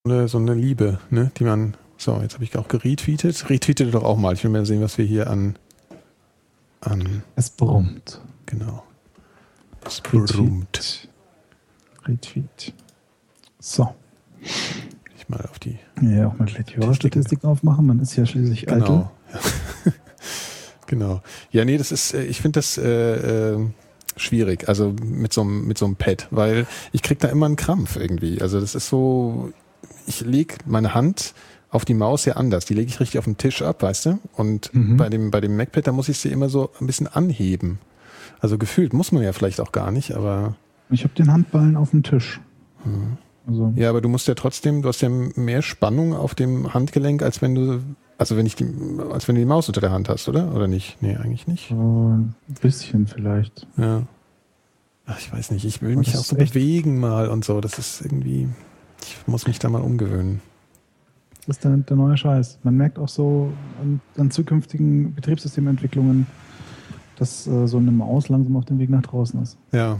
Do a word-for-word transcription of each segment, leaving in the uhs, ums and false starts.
eine, so eine Liebe, ne, die man, so, jetzt habe ich auch geretweetet. Retweetet doch auch mal. Ich will mal sehen, was wir hier an, an es brummt. Genau. Es brummt. Retweet. So. Ich mal auf die. Ja, auch mal gleich die Hörerstatistiken aufmachen. Man ist ja schließlich genau. eitel. Ja. Genau. Ja, nee, das ist, ich finde das äh, äh, schwierig, also mit so einem mit so einem Pad, weil ich krieg da immer einen Krampf irgendwie. Also das ist so, ich lege meine Hand auf die Maus ja anders. Die lege ich richtig auf den Tisch ab, weißt du? Und mhm. bei dem bei dem MacPad, da muss ich sie immer so ein bisschen anheben. Also gefühlt muss man ja vielleicht auch gar nicht, aber... Ich habe den Handballen auf dem Tisch. Hm. Also. Ja, aber du musst ja trotzdem, du hast ja mehr Spannung auf dem Handgelenk, als wenn du, also wenn ich die, als wenn du die Maus unter der Hand hast, oder? Oder nicht? Nee, eigentlich nicht. Oh, ein bisschen vielleicht. Ja. Ach, ich weiß nicht, ich will mich auch so bewegen mal und so. Das ist irgendwie, ich muss mich da mal umgewöhnen. Das ist der, der neue Scheiß. Man merkt auch so an, an zukünftigen Betriebssystementwicklungen, dass äh, so eine Maus langsam auf dem Weg nach draußen ist. Ja.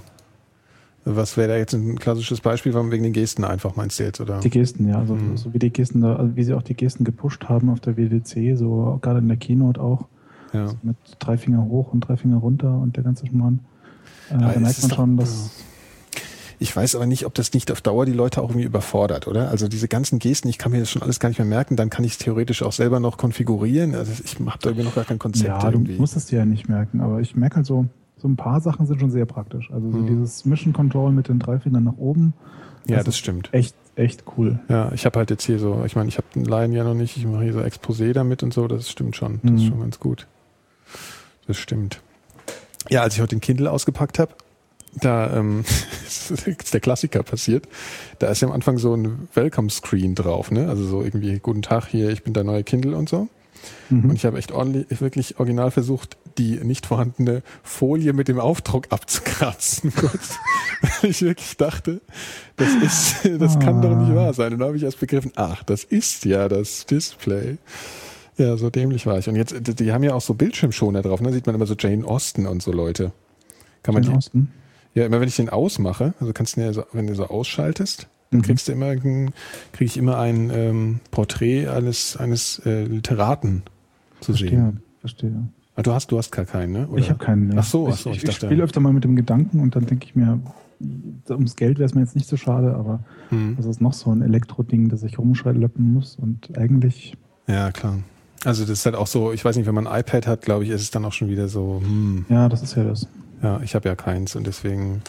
Was wäre da jetzt ein klassisches Beispiel, wegen den Gesten einfach, meinst du jetzt, oder? Die Gesten, ja. Also, mhm. so wie die Gesten, da, also wie sie auch die Gesten gepusht haben auf der W W D C, so gerade in der Keynote auch. Ja. Also mit drei Finger hoch und drei Finger runter und der ganze Schmarrn. Äh, da merkt man schon, doch, dass... Ich weiß aber nicht, ob das nicht auf Dauer die Leute auch irgendwie überfordert, oder? Also diese ganzen Gesten, ich kann mir das schon alles gar nicht mehr merken, dann kann ich es theoretisch auch selber noch konfigurieren. Also ich habe da irgendwie noch gar kein Konzept. Ja, irgendwie. Du musst es dir ja nicht merken, aber ich merke halt so, so ein paar Sachen sind schon sehr praktisch. Also so mhm. dieses Mission Control mit den drei Fingern nach oben. Das ja, das stimmt. Echt, echt cool. Ja, ich habe halt jetzt hier so, ich meine, ich habe den Lion ja noch nicht, ich mache hier so Exposé damit und so, das stimmt schon. Das mhm. ist schon ganz gut. Das stimmt. Ja, als ich heute den Kindle ausgepackt habe, da ähm, ist der Klassiker passiert. Da ist ja am Anfang so ein Welcome-Screen drauf, ne? Also so irgendwie, guten Tag, hier, ich bin der neue Kindle und so. Mhm. Und ich habe echt ordentlich, wirklich original versucht, die nicht vorhandene Folie mit dem Aufdruck abzukratzen. Kurz. Weil ich wirklich dachte, das ist, das ah. kann doch nicht wahr sein. Und dann habe ich erst begriffen, ach, das ist ja das Display. Ja, so dämlich war ich. Und jetzt, die haben ja auch so Bildschirmschoner drauf, ne? Da sieht man immer so Jane Austen und so Leute. Kann man Jane die, Austen? Ja, immer wenn ich den ausmache, also kannst du ja so, wenn du so ausschaltest, dann mhm. kriegst du immer ein, krieg ich immer ein ähm, Porträt eines eines äh, Literaten zu verstehe, sehen. Verstehe. Ah, du hast du hast gar keinen, ne? Oder? Ich habe keinen. Ne. Ach so, ach ich, so, ich, ich, dachte. Ich spiele öfter mal mit dem Gedanken und dann denke ich mir, ums Geld wäre es mir jetzt nicht so schade, aber mhm. das ist noch so ein Elektroding, das ich rumschleppen muss und eigentlich. Ja, klar. Also das ist halt auch so, ich weiß nicht, wenn man ein iPad hat, glaube ich, ist es dann auch schon wieder so, hm. Ja, das ist ja das. Ja, ich habe ja keins und deswegen,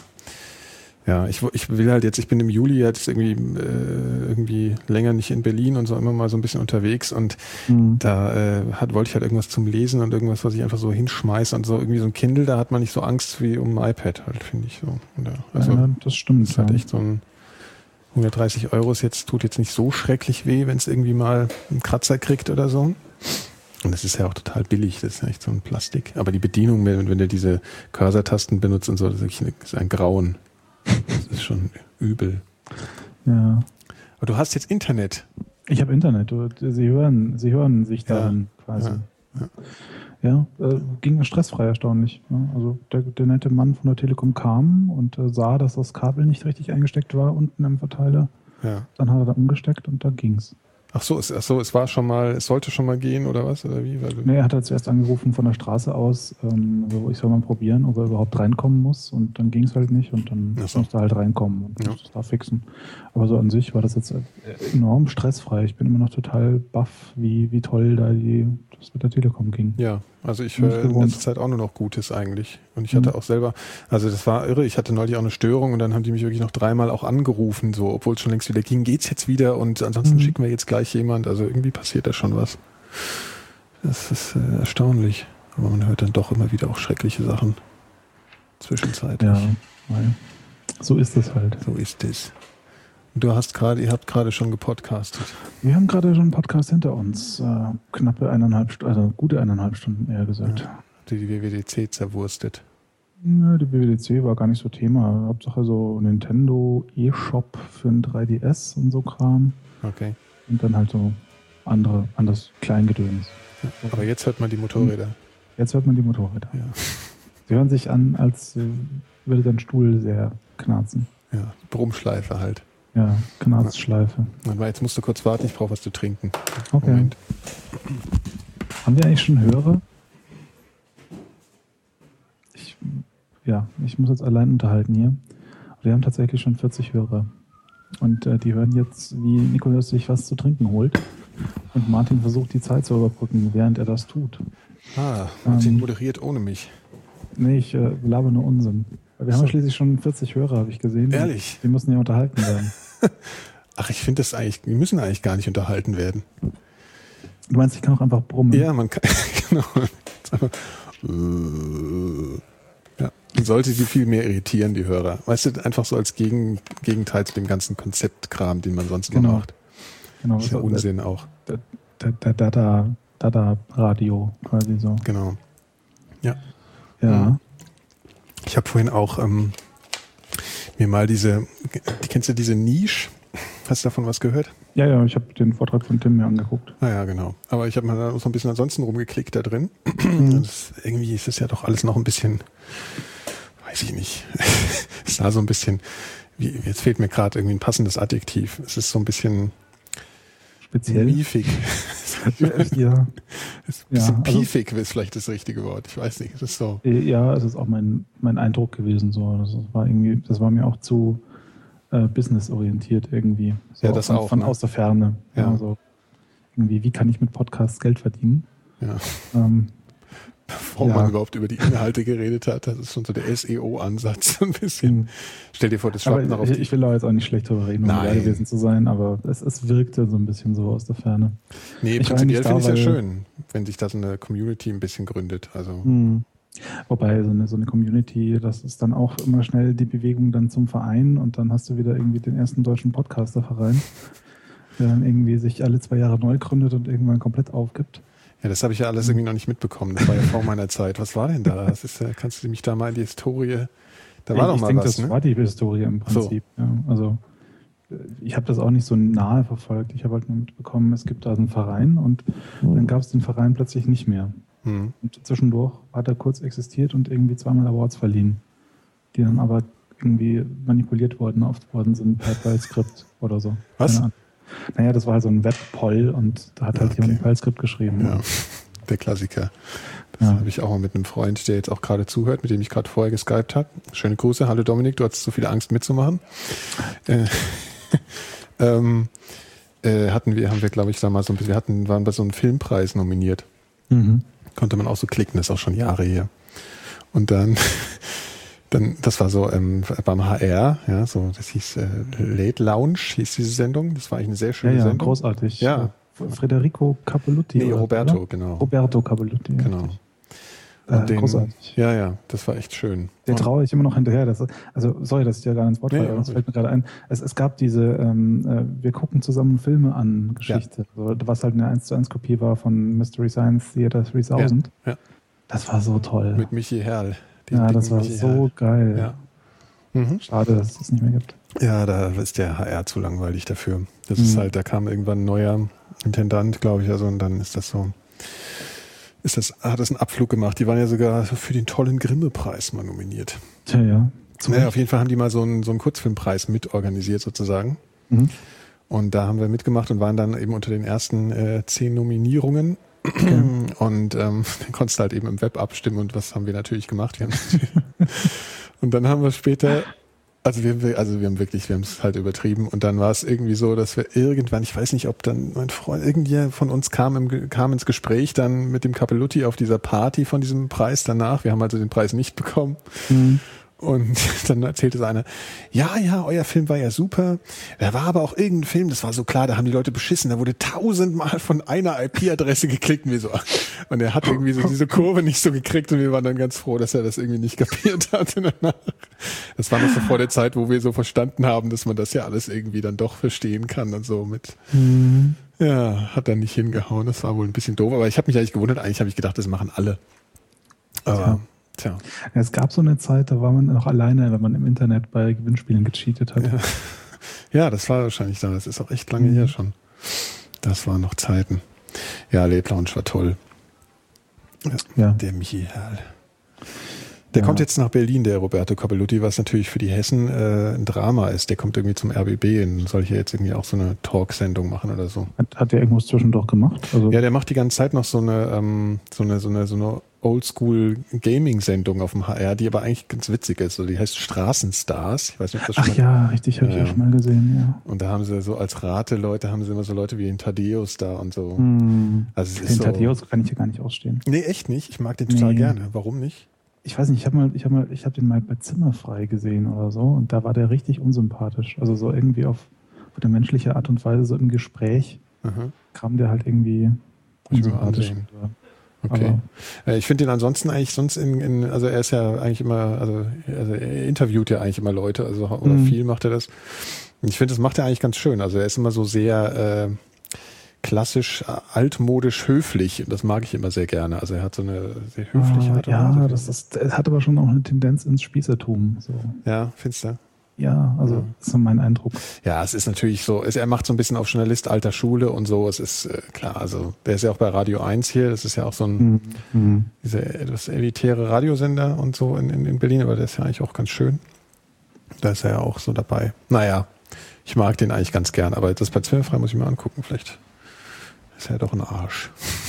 ja, ich, ich will halt jetzt, ich bin im Juli jetzt irgendwie äh, irgendwie länger nicht in Berlin und so immer mal so ein bisschen unterwegs und mhm. da äh, hat, wollte ich halt irgendwas zum Lesen und irgendwas, was ich einfach so hinschmeiße und so irgendwie so ein Kindle, da hat man nicht so Angst wie um ein iPad halt, finde ich so. Und ja, also, ja, das stimmt. Das ist halt echt so ein hundertdreißig Euro ist jetzt, tut jetzt nicht so schrecklich weh, wenn es irgendwie mal einen Kratzer kriegt oder so. Und das ist ja auch total billig, das ist ja echt so ein Plastik. Aber die Bedienung, wenn, wenn du diese Cursor-Tasten benutzt und so, das ist wirklich eine, das ist ein Grauen. Das ist schon übel. Ja. Aber du hast jetzt Internet. Ich habe Internet. Sie hören, Sie hören sich ja. dann quasi. Ja, ja. ja äh, ging stressfrei erstaunlich. Ja, also der, der nette Mann von der Telekom kam und äh, sah, dass das Kabel nicht richtig eingesteckt war unten im Verteiler. Ja. Dann hat er da umgesteckt und da ging's. Ach so, es, ach so, es war schon mal, es sollte schon mal gehen oder was? Oder wie? Weil nee, er hat halt zuerst angerufen von der Straße aus, ähm, also ich soll mal probieren, ob er überhaupt reinkommen muss und dann ging es halt nicht und dann so. musste er halt reinkommen und ja. musste es da fixen. Aber so an sich war das jetzt enorm stressfrei. Ich bin immer noch total baff, wie, wie toll da die, das mit der Telekom ging. Ja, also ich höre in letzter Zeit auch nur noch Gutes eigentlich. Und ich hatte mhm. auch selber, also das war irre, ich hatte neulich auch eine Störung und dann haben die mich wirklich noch dreimal auch angerufen, so, obwohl es schon längst wieder ging, geht's jetzt wieder und ansonsten mhm. schicken wir jetzt gleich jemand, also irgendwie passiert da schon was. Das ist äh, erstaunlich. Aber man hört dann doch immer wieder auch schreckliche Sachen zwischenzeitlich. Ja, weil so ist es halt. So ist es. Du hast gerade, ihr habt gerade schon gepodcastet. Wir haben gerade schon einen Podcast hinter uns. Äh, knappe eineinhalb Stunden, also gute eineinhalb Stunden eher gesagt. Ja, die W W D C zerwurstet. Ja, die W W D C war gar nicht so Thema. Hauptsache so Nintendo eShop für ein drei D S und so Kram. Okay. Und dann halt so andere, anderes Kleingedöns. Ja, aber jetzt hört man die Motorräder. Jetzt hört man die Motorräder. Ja. Sie hören sich an, als würde dein Stuhl sehr knarzen. Ja, Brummschleife halt. Ja, Knarzschleife. Aber jetzt musst du kurz warten, ich brauche was zu trinken. Okay. Moment. Haben wir eigentlich schon Hörer? Ich, ja, ich muss jetzt allein unterhalten hier. Wir haben tatsächlich schon vierzig Hörer. Und äh, die hören jetzt, wie Nikolaus sich was zu trinken holt. Und Martin versucht, die Zeit zu überbrücken, während er das tut. Ah, Martin ähm, moderiert ohne mich. Nee, ich äh, laber nur Unsinn. Wir haben ja schließlich schon vierzig Hörer, habe ich gesehen. Ehrlich? Die müssen ja unterhalten werden. Ach, ich finde das eigentlich, die müssen eigentlich gar nicht unterhalten werden. Du meinst, ich kann auch einfach brummen? Ja, man kann, genau. Ja, sollte sie viel mehr irritieren, die Hörer. Weißt du, einfach so als Gegen, Gegenteil zu dem ganzen Konzeptkram, den man sonst genau. immer macht. Genau. Das ist ja also, Unsinn auch. Dada, Dada Radio quasi so. Genau. Ja. Ja. Ich habe vorhin auch ähm, mir mal diese, kennst du diese Niche? Hast du davon was gehört? Ja, ja, ich habe den Vortrag von Tim mir angeguckt. Ah ja, genau. Aber ich habe mal da so ein bisschen ansonsten rumgeklickt da drin. Das, irgendwie ist das ja doch alles noch ein bisschen, weiß ich nicht. Es sah so ein bisschen, wie, jetzt fehlt mir gerade irgendwie ein passendes Adjektiv. Es ist so ein bisschen speziell. Miefig. Ja. Ist ein bisschen ja, also, piefig ist vielleicht das richtige Wort. Ich weiß nicht. Es ist so. Ja, es ist auch mein, mein Eindruck gewesen. So. Das war irgendwie, das war mir auch zu äh, businessorientiert irgendwie. So ja, das von, auch. Von ne? aus der Ferne. Ja. Ja, so. Irgendwie, wie kann ich mit Podcasts Geld verdienen? Ja. Ähm, Bevor ja. man überhaupt über die Inhalte geredet hat, das ist schon so der S E O-Ansatz ein bisschen. Mhm. Stell dir vor, das schwappt noch auf ich, die... ich will da jetzt auch nicht schlecht drüber reden, um dabei gewesen zu sein, aber es, es wirkte so ein bisschen so aus der Ferne. Nee, ich prinzipiell finde ich es ja weil, schön, wenn sich da so eine Community ein bisschen gründet. Also. Mh. Wobei so eine, so eine Community, das ist dann auch immer schnell die Bewegung dann zum Verein und dann hast du wieder irgendwie den ersten deutschen Podcaster-Verein, der dann irgendwie sich alle zwei Jahre neu gründet und irgendwann komplett aufgibt. Ja, das habe ich ja alles irgendwie noch nicht mitbekommen. Das war ja vor meiner Zeit. Was war denn da? Das ist, kannst du mich da mal in die Historie... Da war ich doch mal denke, was, das ne? war die Historie im Prinzip. So. Ja, also ich habe das auch nicht so nahe verfolgt. Ich habe halt nur mitbekommen, es gibt da einen Verein und dann gab es den Verein plötzlich nicht mehr. Hm. Und zwischendurch hat er kurz existiert und irgendwie zweimal Awards verliehen, die dann aber irgendwie manipuliert worden, oft worden sind per File-Skript oder so. Was? Naja, das war halt so ein Web-Poll und da hat halt okay. jemand ein File-Skript geschrieben. Ja, der Klassiker. Das ja. habe ich auch mal mit einem Freund, der jetzt auch gerade zuhört, mit dem ich gerade vorher geskypt habe. Schöne Grüße. Hallo Dominik, du hattest so viel Angst mitzumachen. äh, ähm, äh, hatten wir, haben wir, glaube ich, da mal so ein bisschen, wir hatten, waren bei so einem Filmpreis nominiert. Mhm. Konnte man auch so klicken, das ist auch schon Jahre her. Und dann, dann das war so ähm, beim H R, ja, so, das hieß äh, Late Lounge, hieß diese Sendung. Das war eigentlich eine sehr schöne ja, ja, Sendung. Großartig. Ja. Federico Cappellutti. Nee, oder, Roberto, oder? genau. Roberto Cappellutti. Genau. Äh, den, großartig. Ja, ja, das war echt schön. Der traue ich immer noch hinterher. Das, also, sorry, dass ich dir gar ins Wort falle, aber das fällt mir gerade ein. Es, es gab diese, ähm, äh, wir gucken zusammen Filme an Geschichte, ja. so, was halt eine eins zu eins Kopie war von Mystery Science Theater dreitausend. Ja, ja. Das war so toll. Mit Michi Herrl. Ja, das war Michi so Herrl. geil. Ja. Mhm. Schade, dass es das nicht mehr gibt. Ja, da ist der H R zu langweilig dafür. Das mhm. ist halt, da kam irgendwann ein neuer Intendant, glaube ich, also und dann ist das so, ist das, hat das einen Abflug gemacht. Die waren ja sogar für den tollen Grimme-Preis mal nominiert. Tja, ja. Naja, auf jeden Fall haben die mal so einen, so einen Kurzfilmpreis mitorganisiert sozusagen. Mhm. Und da haben wir mitgemacht und waren dann eben unter den ersten äh, zehn Nominierungen. Okay. Und ähm, dann konntest du halt eben im Web abstimmen und was haben wir natürlich gemacht. Wir haben und dann haben wir später, also wir, also wir haben wirklich, wir haben es halt übertrieben und dann war es irgendwie so, dass wir irgendwann, ich weiß nicht, ob dann mein Freund, irgendjemand von uns kam, im, kam ins Gespräch dann mit dem Cappellutti auf dieser Party von diesem Preis danach. Wir haben also den Preis nicht bekommen. Mhm. Und dann erzählte so einer, ja, ja, euer Film war ja super. Da war aber auch irgendein Film, das war so klar, da haben die Leute beschissen. Da wurde tausendmal von einer I P-Adresse geklickt. Und, wir so, und er hat irgendwie so diese Kurve nicht so gekriegt und wir waren dann ganz froh, dass er das irgendwie nicht kapiert hat. Das war noch so vor der Zeit, wo wir so verstanden haben, dass man das ja alles irgendwie dann doch verstehen kann und so mit. Mhm. Ja, hat dann nicht hingehauen. Das war wohl ein bisschen doof. Aber ich habe mich eigentlich gewundert. Eigentlich habe ich gedacht, das machen alle. Aber... Ja. Tja. Ja, es gab so eine Zeit, da war man noch alleine, wenn man im Internet bei Gewinnspielen gecheatet hat. Ja, ja, das war wahrscheinlich da. Das ist auch echt lange mhm. her schon. Das waren noch Zeiten. Ja, Late Lounge war toll. Ja. Der Michi Herrl. Der ja. kommt jetzt nach Berlin, der Roberto Cavallutti, was natürlich für die Hessen äh, ein Drama ist. Der kommt irgendwie zum R B B und soll hier jetzt irgendwie auch so eine Talksendung machen oder so. Hat, hat der irgendwas zwischendurch gemacht? Also ja, der macht die ganze Zeit noch so eine, ähm, so eine, so eine, so eine Oldschool-Gaming-Sendung auf dem H R, die aber eigentlich ganz witzig ist. Also die heißt Straßenstars. Ich weiß nicht, ob das schon Ach ja, richtig, habe ja. ich auch schon mal gesehen, ja. Und da haben sie so als Rate-Leute, haben sie immer so Leute wie den Thaddeus da und so. Hm. Also es den ist so, Thaddeus kann ich ja gar nicht ausstehen. Nee, echt nicht. Ich mag den total Nee. gerne. Warum nicht? Ich weiß nicht, ich habe mal, ich habe mal, ich habe den mal bei Zimmerfrei gesehen oder so und da war der richtig unsympathisch. Also so irgendwie auf, auf eine menschliche Art und Weise, so im Gespräch Aha. kam der halt irgendwie unsympathisch. Okay. Aber ich finde ihn ansonsten eigentlich sonst in, in, also er ist ja eigentlich immer, also, also er interviewt ja eigentlich immer Leute, also oder Mhm. viel macht er das. Und ich finde, das macht er eigentlich ganz schön. Also er ist immer so sehr äh, klassisch, altmodisch höflich und das mag ich immer sehr gerne. Also er hat so eine sehr höfliche Ah, Art und ja, Weise. das ist, es hat aber schon auch eine Tendenz ins Spießertum. So. Ja, findest du? Ja, also Ja. das ist so mein Eindruck. Ja, es ist natürlich so, es, er macht so ein bisschen auf Journalist alter Schule und so, es ist äh, klar, also der ist ja auch bei Radio eins hier, das ist ja auch so ein, Mhm. Mhm. dieser etwas elitäre Radiosender und so in, in, in Berlin, aber der ist ja eigentlich auch ganz schön. Da ist er ja auch so dabei. Naja, ich mag den eigentlich ganz gern, aber das bei Zimmerfrei muss ich mir angucken, vielleicht ist er doch ein Arsch.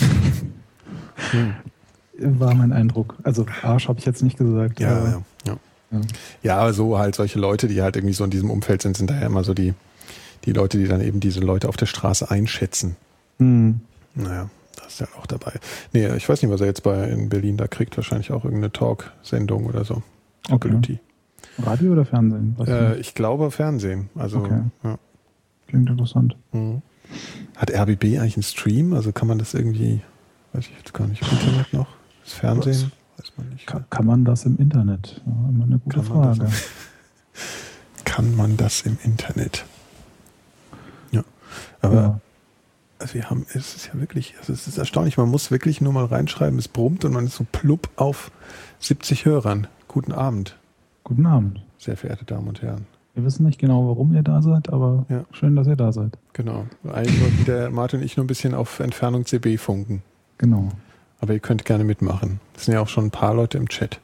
hm. War mein Eindruck. Also Arsch habe ich jetzt nicht gesagt. Ja, aber, ja, ja. ja. Ja, aber so halt solche Leute, die halt irgendwie so in diesem Umfeld sind, sind da ja immer so die, die Leute, die dann eben diese Leute auf der Straße einschätzen. Mhm. Naja, das ist ja auch dabei. Nee, ich weiß nicht, was er jetzt bei in Berlin da kriegt. Wahrscheinlich auch irgendeine Talk-Sendung oder so. Okay. Radio oder Fernsehen? Was Äh, ich glaube Fernsehen. Also Okay. ja. Klingt interessant. Mhm. Hat R B B eigentlich einen Stream? Also kann man das irgendwie, weiß ich jetzt gar nicht, im Internet noch? Das Fernsehen? Weiß man nicht. Kann, kann man das im Internet? Ja, immer eine gute Kann man Frage. das, kann man das im Internet? Ja. Aber Ja. also wir haben, es ist ja wirklich, also es ist erstaunlich, man muss wirklich nur mal reinschreiben, es brummt und man ist so plupp auf siebzig Hörern. Guten Abend, Guten Abend. sehr verehrte Damen und Herren. Wir wissen nicht genau, warum ihr da seid, aber Ja. schön, dass ihr da seid. Genau. Eigentlich wollten der Martin und ich nur ein bisschen auf Entfernung C B funken. Genau. Aber ihr könnt gerne mitmachen. Es sind ja auch schon ein paar Leute im Chat.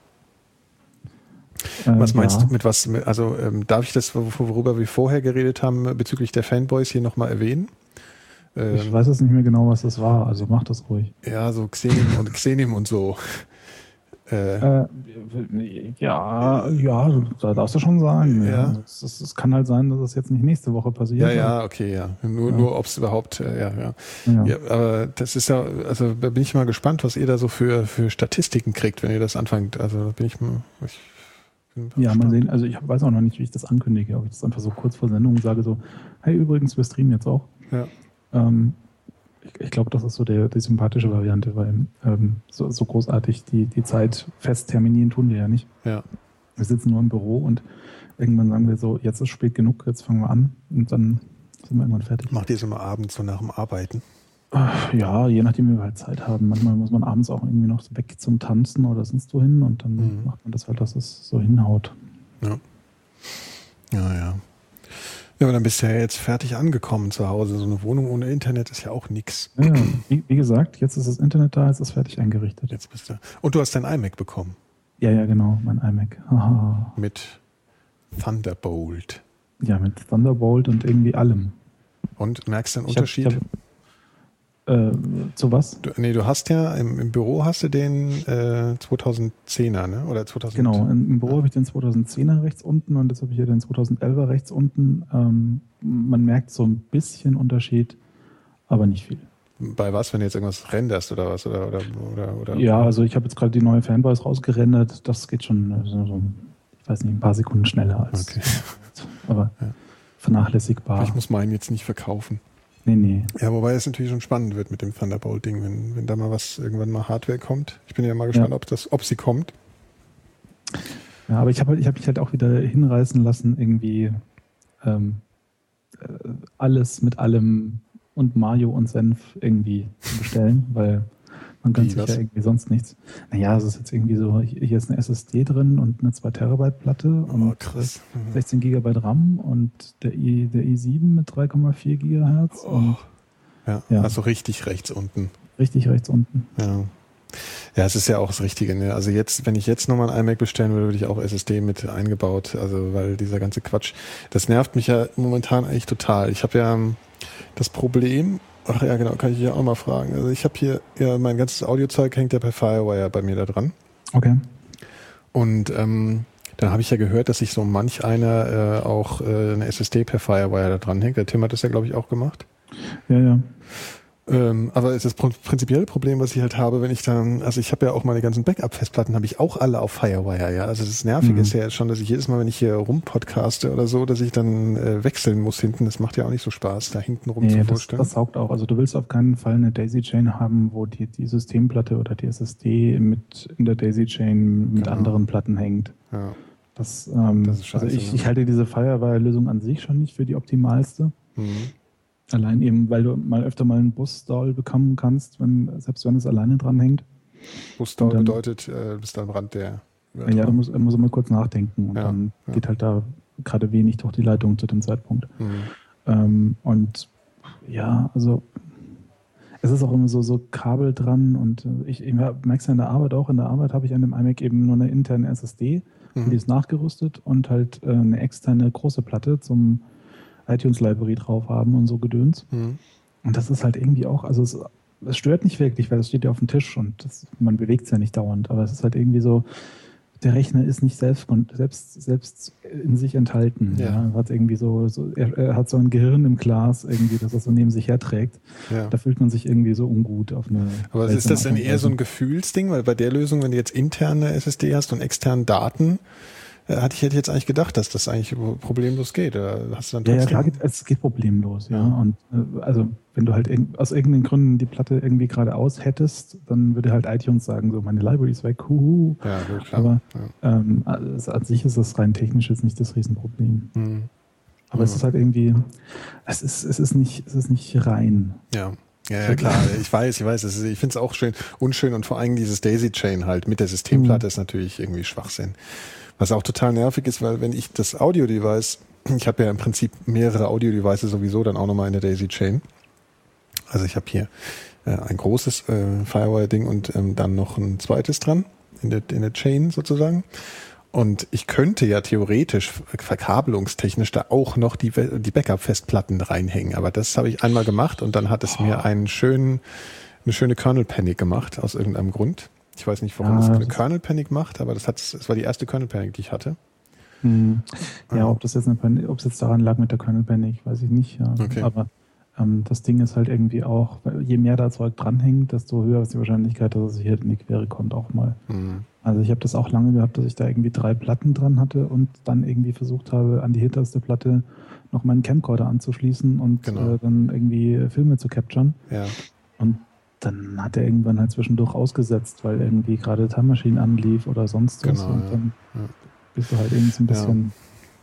Äh, Was meinst ja. du mit was, also ähm, darf ich das, worüber wir vorher geredet haben, bezüglich der Fanboys hier nochmal erwähnen? Ähm, Ich weiß jetzt nicht mehr genau, was das war, also mach das ruhig. Ja, so Xenim und Xenim und so. Äh, Äh, ja, ja, da darfst du schon sagen. Ja. Ja. Es, es, es kann halt sein, dass es jetzt nicht nächste Woche passiert. ja, ja, okay, ja. Nur, Ja. nur ob es überhaupt, äh, ja, ja. Ja. Ja, aber das ist ja, also da bin ich mal gespannt, was ihr da so für, für Statistiken kriegt, wenn ihr das anfangt. Also da bin ich mal. Ich bin Ja, mal gespannt. sehen. Also ich weiß auch noch nicht, wie ich das ankündige, ob ich das einfach so kurz vor Sendung sage, so, hey, übrigens, wir streamen jetzt auch. Ja. Ähm, ich ich glaube, das ist so der, die sympathische Variante, weil ähm, so, so großartig die, die Zeit fest terminieren tun wir ja nicht. Ja. Wir sitzen nur im Büro und irgendwann sagen wir so, jetzt ist spät genug, jetzt fangen wir an und dann sind wir irgendwann fertig. Macht ihr es immer abends so nach dem Arbeiten? Ja, je nachdem, wie wir halt Zeit haben. Manchmal muss man abends auch irgendwie noch weg zum Tanzen oder sonst wohin und dann Mhm. macht man das halt, dass es so hinhaut. Ja. Ja, ja. Ja, aber dann bist du ja jetzt fertig angekommen zu Hause. So eine Wohnung ohne Internet ist ja auch nix. Ja, wie, wie gesagt, jetzt ist das Internet da, jetzt ist es fertig eingerichtet. Jetzt bist du. Und du hast dein iMac bekommen. Ja, ja, genau, mein iMac. Haha. Mit Thunderbolt. Ja, mit Thunderbolt und irgendwie allem. Und merkst du einen Ich hab- Unterschied? ich hab- Äh, zu was? Du, nee, du hast ja, im, im Büro hast du den äh, zweitausendzehner, ne? Oder zweitausend? Genau, im im Büro habe ich den zweitausendzehner rechts unten und jetzt habe ich hier den zweitausendelfer rechts unten. Ähm, man merkt so ein bisschen Unterschied, aber nicht viel. Bei was, wenn du jetzt irgendwas renderst oder was? Oder, oder, oder, oder Ja, also ich habe jetzt gerade die neue Fanboys rausgerendert. Das geht schon äh, so, so, ich weiß nicht, ein paar Sekunden schneller als. Okay. Aber Ja. vernachlässigbar. Ich muss meinen jetzt nicht verkaufen. Nee, nee. Ja, wobei es natürlich schon spannend wird mit dem Thunderbolt-Ding, wenn, wenn da mal was, irgendwann mal Hardware kommt. Ich bin ja mal gespannt, Ja. ob das, ob sie kommt. Ja, aber ich habe ich hab mich halt auch wieder hinreißen lassen, irgendwie ähm, äh, alles mit allem und Mayo und Senf irgendwie zu bestellen, weil man gönnt Wie, sich was? ja irgendwie sonst nichts. Naja, es ist jetzt irgendwie so, hier ist eine S S D drin und eine zwei Terabyte Platte Oh, und krass. Mhm. sechzehn Gigabyte RAM und der, i, der i sieben mit drei Komma vier Gigahertz Oh. und Ja, Ja. also richtig rechts unten. richtig rechts unten. Ja. Ja, es ist ja auch das Richtige. Ne? Also jetzt, wenn ich jetzt nochmal ein iMac bestellen würde, würde ich auch S S D mit eingebaut. Also weil dieser ganze Quatsch, das nervt mich ja momentan eigentlich total. Ich habe ja das Problem, ach ja genau, kann ich ja auch mal fragen. Also ich habe hier, ja mein ganzes Audiozeug hängt ja per Firewire bei mir da dran. Okay. Und ähm, da habe ich ja gehört, dass sich so manch einer äh, auch äh, eine S S D per Firewire da dran hängt. Der Tim hat das ja, glaube ich, auch gemacht. Ja, ja. Ähm, aber das prinzipielle Problem, was ich halt habe, wenn ich dann, also ich habe ja auch meine ganzen Backup-Festplatten, habe ich auch alle auf Firewire, ja. Also das Nervige mhm. ist ja schon, dass ich jedes Mal, wenn ich hier rumpodcaste oder so, dass ich dann äh, wechseln muss hinten. Das macht ja auch nicht so Spaß, da hinten rum nee, zu vorstellen. Das, das saugt auch. Also du willst auf keinen Fall eine Daisy-Chain haben, wo die, die Systemplatte oder die S S D mit in der Daisy-Chain mit genau. anderen Platten hängt. Ja. Das, ähm, das ist scheiße, also ich, ne? ich halte diese Firewire-Lösung an sich schon nicht für die optimalste. Mhm. Allein eben, weil du mal öfter mal einen Bus-Stall bekommen kannst, wenn, selbst wenn es alleine dran hängt. Bus-Stall bedeutet, äh, du bist am Rand der... Ja, ja, du musst, musst mal kurz nachdenken und ja, dann ja. geht halt da gerade wenig durch die Leitung zu dem Zeitpunkt. Mhm. Ähm, und ja, also es ist auch immer so, so Kabel dran und ich, ich merke es ja in der Arbeit auch. In der Arbeit habe ich an dem iMac eben nur eine interne S S D, mhm. die ist nachgerüstet und halt äh, eine externe große Platte zum iTunes Library drauf haben und so Gedöns. Mhm. Und das ist halt irgendwie auch, also es, es stört nicht wirklich, weil es steht ja auf dem Tisch und das, man bewegt es ja nicht dauernd, aber es ist halt irgendwie so, der Rechner ist nicht selbst, selbst, selbst in sich enthalten. Ja. Ja. Hat irgendwie so, so er, er hat so ein Gehirn im Glas irgendwie, das er so neben sich herträgt. Ja. Da fühlt man sich irgendwie so ungut auf eine. Aber ist das denn eher so ein Gefühlsding? Weil bei der Lösung, wenn du jetzt interne S S D hast und externen Daten, Hatte ich hätte jetzt eigentlich gedacht, dass das eigentlich problemlos geht. Hast du dann ja, ja, klar, geht, es geht problemlos. Ja. ja. Und äh, also wenn du halt irg- aus irgendeinen Gründen die Platte irgendwie geradeaus hättest, dann würde halt iTunes sagen, so meine Library ist weg. Huhu. Ja, klar. Aber ja. ähm, also an sich ist das rein technisch jetzt nicht das Riesenproblem. Mhm. Aber mhm. es ist halt irgendwie, es ist, es ist nicht, es ist nicht rein. Ja. Ja, ja, klar, ich weiß, ich weiß, ist, ich finde es auch schön, unschön und vor allem dieses Daisy-Chain halt mit der Systemplatte mhm. ist natürlich irgendwie Schwachsinn. Was auch total nervig ist, weil wenn ich das Audio-Device, ich habe ja im Prinzip mehrere Audio-Devices sowieso dann auch nochmal in der Daisy-Chain. Also ich habe hier äh, ein großes äh, Firewire-Ding und ähm, dann noch ein zweites dran in der, in der Chain sozusagen. Und ich könnte ja theoretisch verkabelungstechnisch da auch noch die, die Backup-Festplatten reinhängen. Aber das habe ich einmal gemacht und dann hat es mir einen schönen, eine schöne Kernel-Panic gemacht aus irgendeinem Grund. Ich weiß nicht, warum ja, das eine Kernel-Panic macht, aber das hat, das war die erste Kernel-Panic, die ich hatte. Hm. Ja, ob das jetzt eine, ob es jetzt daran lag mit der Kernel-Panic, weiß ich nicht. Ja. Okay. Aber ähm, das Ding ist halt irgendwie auch, je mehr da Zeug dranhängt, desto höher ist die Wahrscheinlichkeit, dass es hier in die Quere kommt auch mal. Hm. Also ich habe das auch lange gehabt, dass ich da irgendwie drei Platten dran hatte und dann irgendwie versucht habe, an die hinterste Platte noch meinen Camcorder anzuschließen und genau. äh, dann irgendwie Filme zu capturen. Ja. Und dann hat er irgendwann halt zwischendurch ausgesetzt, weil irgendwie gerade Time Machine anlief oder sonst was. Genau, und dann ja. bist du halt irgendwie so ein bisschen...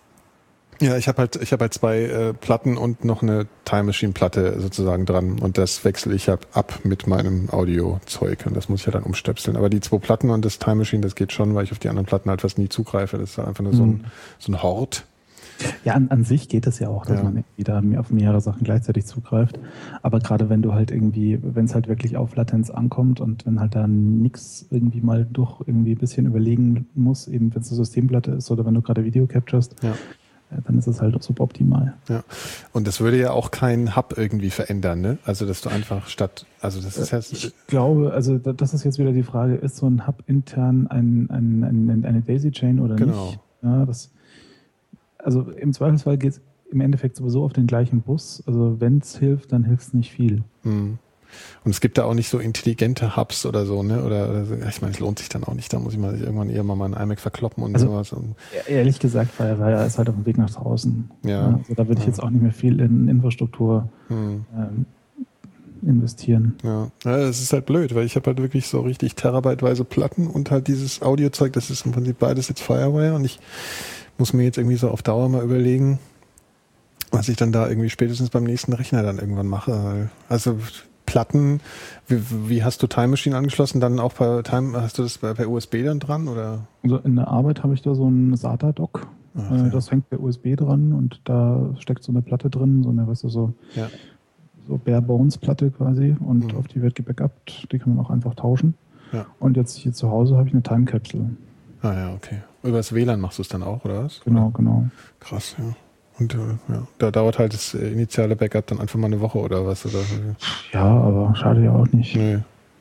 Ja, ja ich habe halt, ich habe halt zwei äh, Platten und noch eine Time Machine Platte sozusagen dran und das wechsle ich ab, ab mit meinem Audio-Zeug und das muss ich ja dann umstöpseln. Aber die zwei Platten und das Time Machine, das geht schon, weil ich auf die anderen Platten halt fast nie zugreife. Das ist einfach nur so ein, mhm. so ein Hort. Ja, an, an sich geht es ja auch, dass ja. man wieder auf mehrere Sachen gleichzeitig zugreift. Aber gerade wenn du halt irgendwie, wenn es halt wirklich auf Latenz ankommt und wenn halt da nichts irgendwie mal durch irgendwie ein bisschen überlegen muss, eben wenn es eine Systemplatte ist oder wenn du gerade Video capturest, ja. dann ist es halt suboptimal. Ja. Und das würde ja auch keinen Hub irgendwie verändern, ne? Also dass du einfach statt, also das ist jetzt... Ich glaube, also das ist jetzt wieder die Frage, ist so ein Hub intern ein, ein, ein, eine Daisy-Chain oder genau. nicht? Ja, das Also im Zweifelsfall geht es im Endeffekt sowieso auf den gleichen Bus. Also wenn es hilft, dann hilft es nicht viel. Hm. Und es gibt da auch nicht so intelligente Hubs oder so, ne? Oder, oder ich meine, es lohnt sich dann auch nicht. Da muss ich mal irgendwann eher mal meinen iMac verkloppen und also, sowas. Und ehrlich gesagt, Firewire ist halt auf dem Weg nach draußen. Ja. Also da würde ich ja. jetzt auch nicht mehr viel in Infrastruktur hm. ähm, investieren. Ja, ja, das ist halt blöd, weil ich habe halt wirklich so richtig terabyteweise Platten und halt dieses Audiozeug, das ist im Prinzip beides jetzt Firewire und ich muss mir jetzt irgendwie so auf Dauer mal überlegen, was ich dann da irgendwie spätestens beim nächsten Rechner dann irgendwann mache. Also Platten, wie, wie hast du Time Machine angeschlossen? Dann auch bei Time, hast du das bei, bei U S B dann dran? Oder? Also in der Arbeit habe ich da so ein SATA-Dock. Ach, ja. Das hängt bei U S B dran und da steckt so eine Platte drin, so eine, weißt du, so, ja. so Bare-Bones-Platte quasi und mhm. auf die wird gebackupt. Die kann man auch einfach tauschen. Ja. Und jetzt hier zu Hause habe ich eine Time Capsule. Ah ja, okay. Über das W L A N machst du es dann auch, oder was? Genau, oder? genau. Krass, ja. Und äh, ja, da dauert halt das äh, initiale Backup dann einfach mal eine Woche oder was? Oder? Ja, aber schade ja auch nicht. Nee.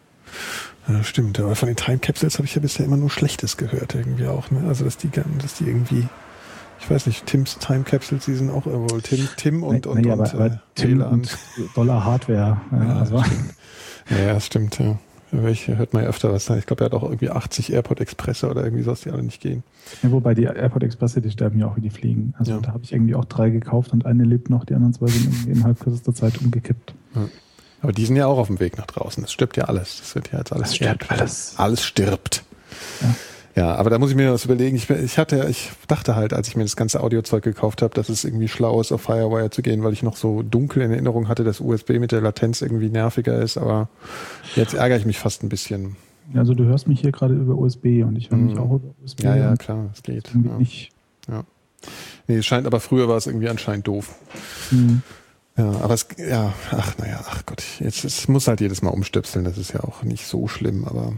Ja, stimmt, aber von den Time Capsules habe ich ja bisher immer nur Schlechtes gehört, irgendwie auch. Ne? Also, dass die, dass die irgendwie, ich weiß nicht, Tims Time Capsules, die sind auch wohl Tim, Tim und, nee, und, nee, und, aber, aber äh, Tim W L A N. Und Dollar Hardware. Ja, ja, also. ja, das stimmt, ja. Welche hört man ja öfter was. Ich glaube, er hat auch irgendwie achtzig AirPod Expresse oder irgendwie sowas, die alle nicht gehen. Ja, wobei die AirPod Expresse, die sterben ja auch wie die Fliegen. Also ja. da habe ich irgendwie auch drei gekauft und eine lebt noch, die anderen zwei sind irgendwie innerhalb kürzester Zeit umgekippt. Ja. Aber die sind ja auch auf dem Weg nach draußen. Das stirbt ja alles. Das wird ja jetzt alles. Das stirbt alles. Alles stirbt. Ja. Ja, aber da muss ich mir was überlegen. Ich, ich hatte, ich dachte halt, als ich mir das ganze Audiozeug gekauft habe, dass es irgendwie schlau ist, auf Firewire zu gehen, weil ich noch so dunkel in Erinnerung hatte, dass U S B mit der Latenz irgendwie nerviger ist. Aber jetzt ärgere ich mich fast ein bisschen. Also du hörst mich hier gerade über U S B und ich höre mich mm. auch über U S B. Ja, ja, klar, es geht. Irgendwie ja. nicht. Ja. Nee, es scheint, aber früher war es irgendwie anscheinend doof. Mm. Ja, aber es, ja, ach, naja, ach Gott, jetzt, es muss halt jedes Mal umstöpseln, das ist ja auch nicht so schlimm, aber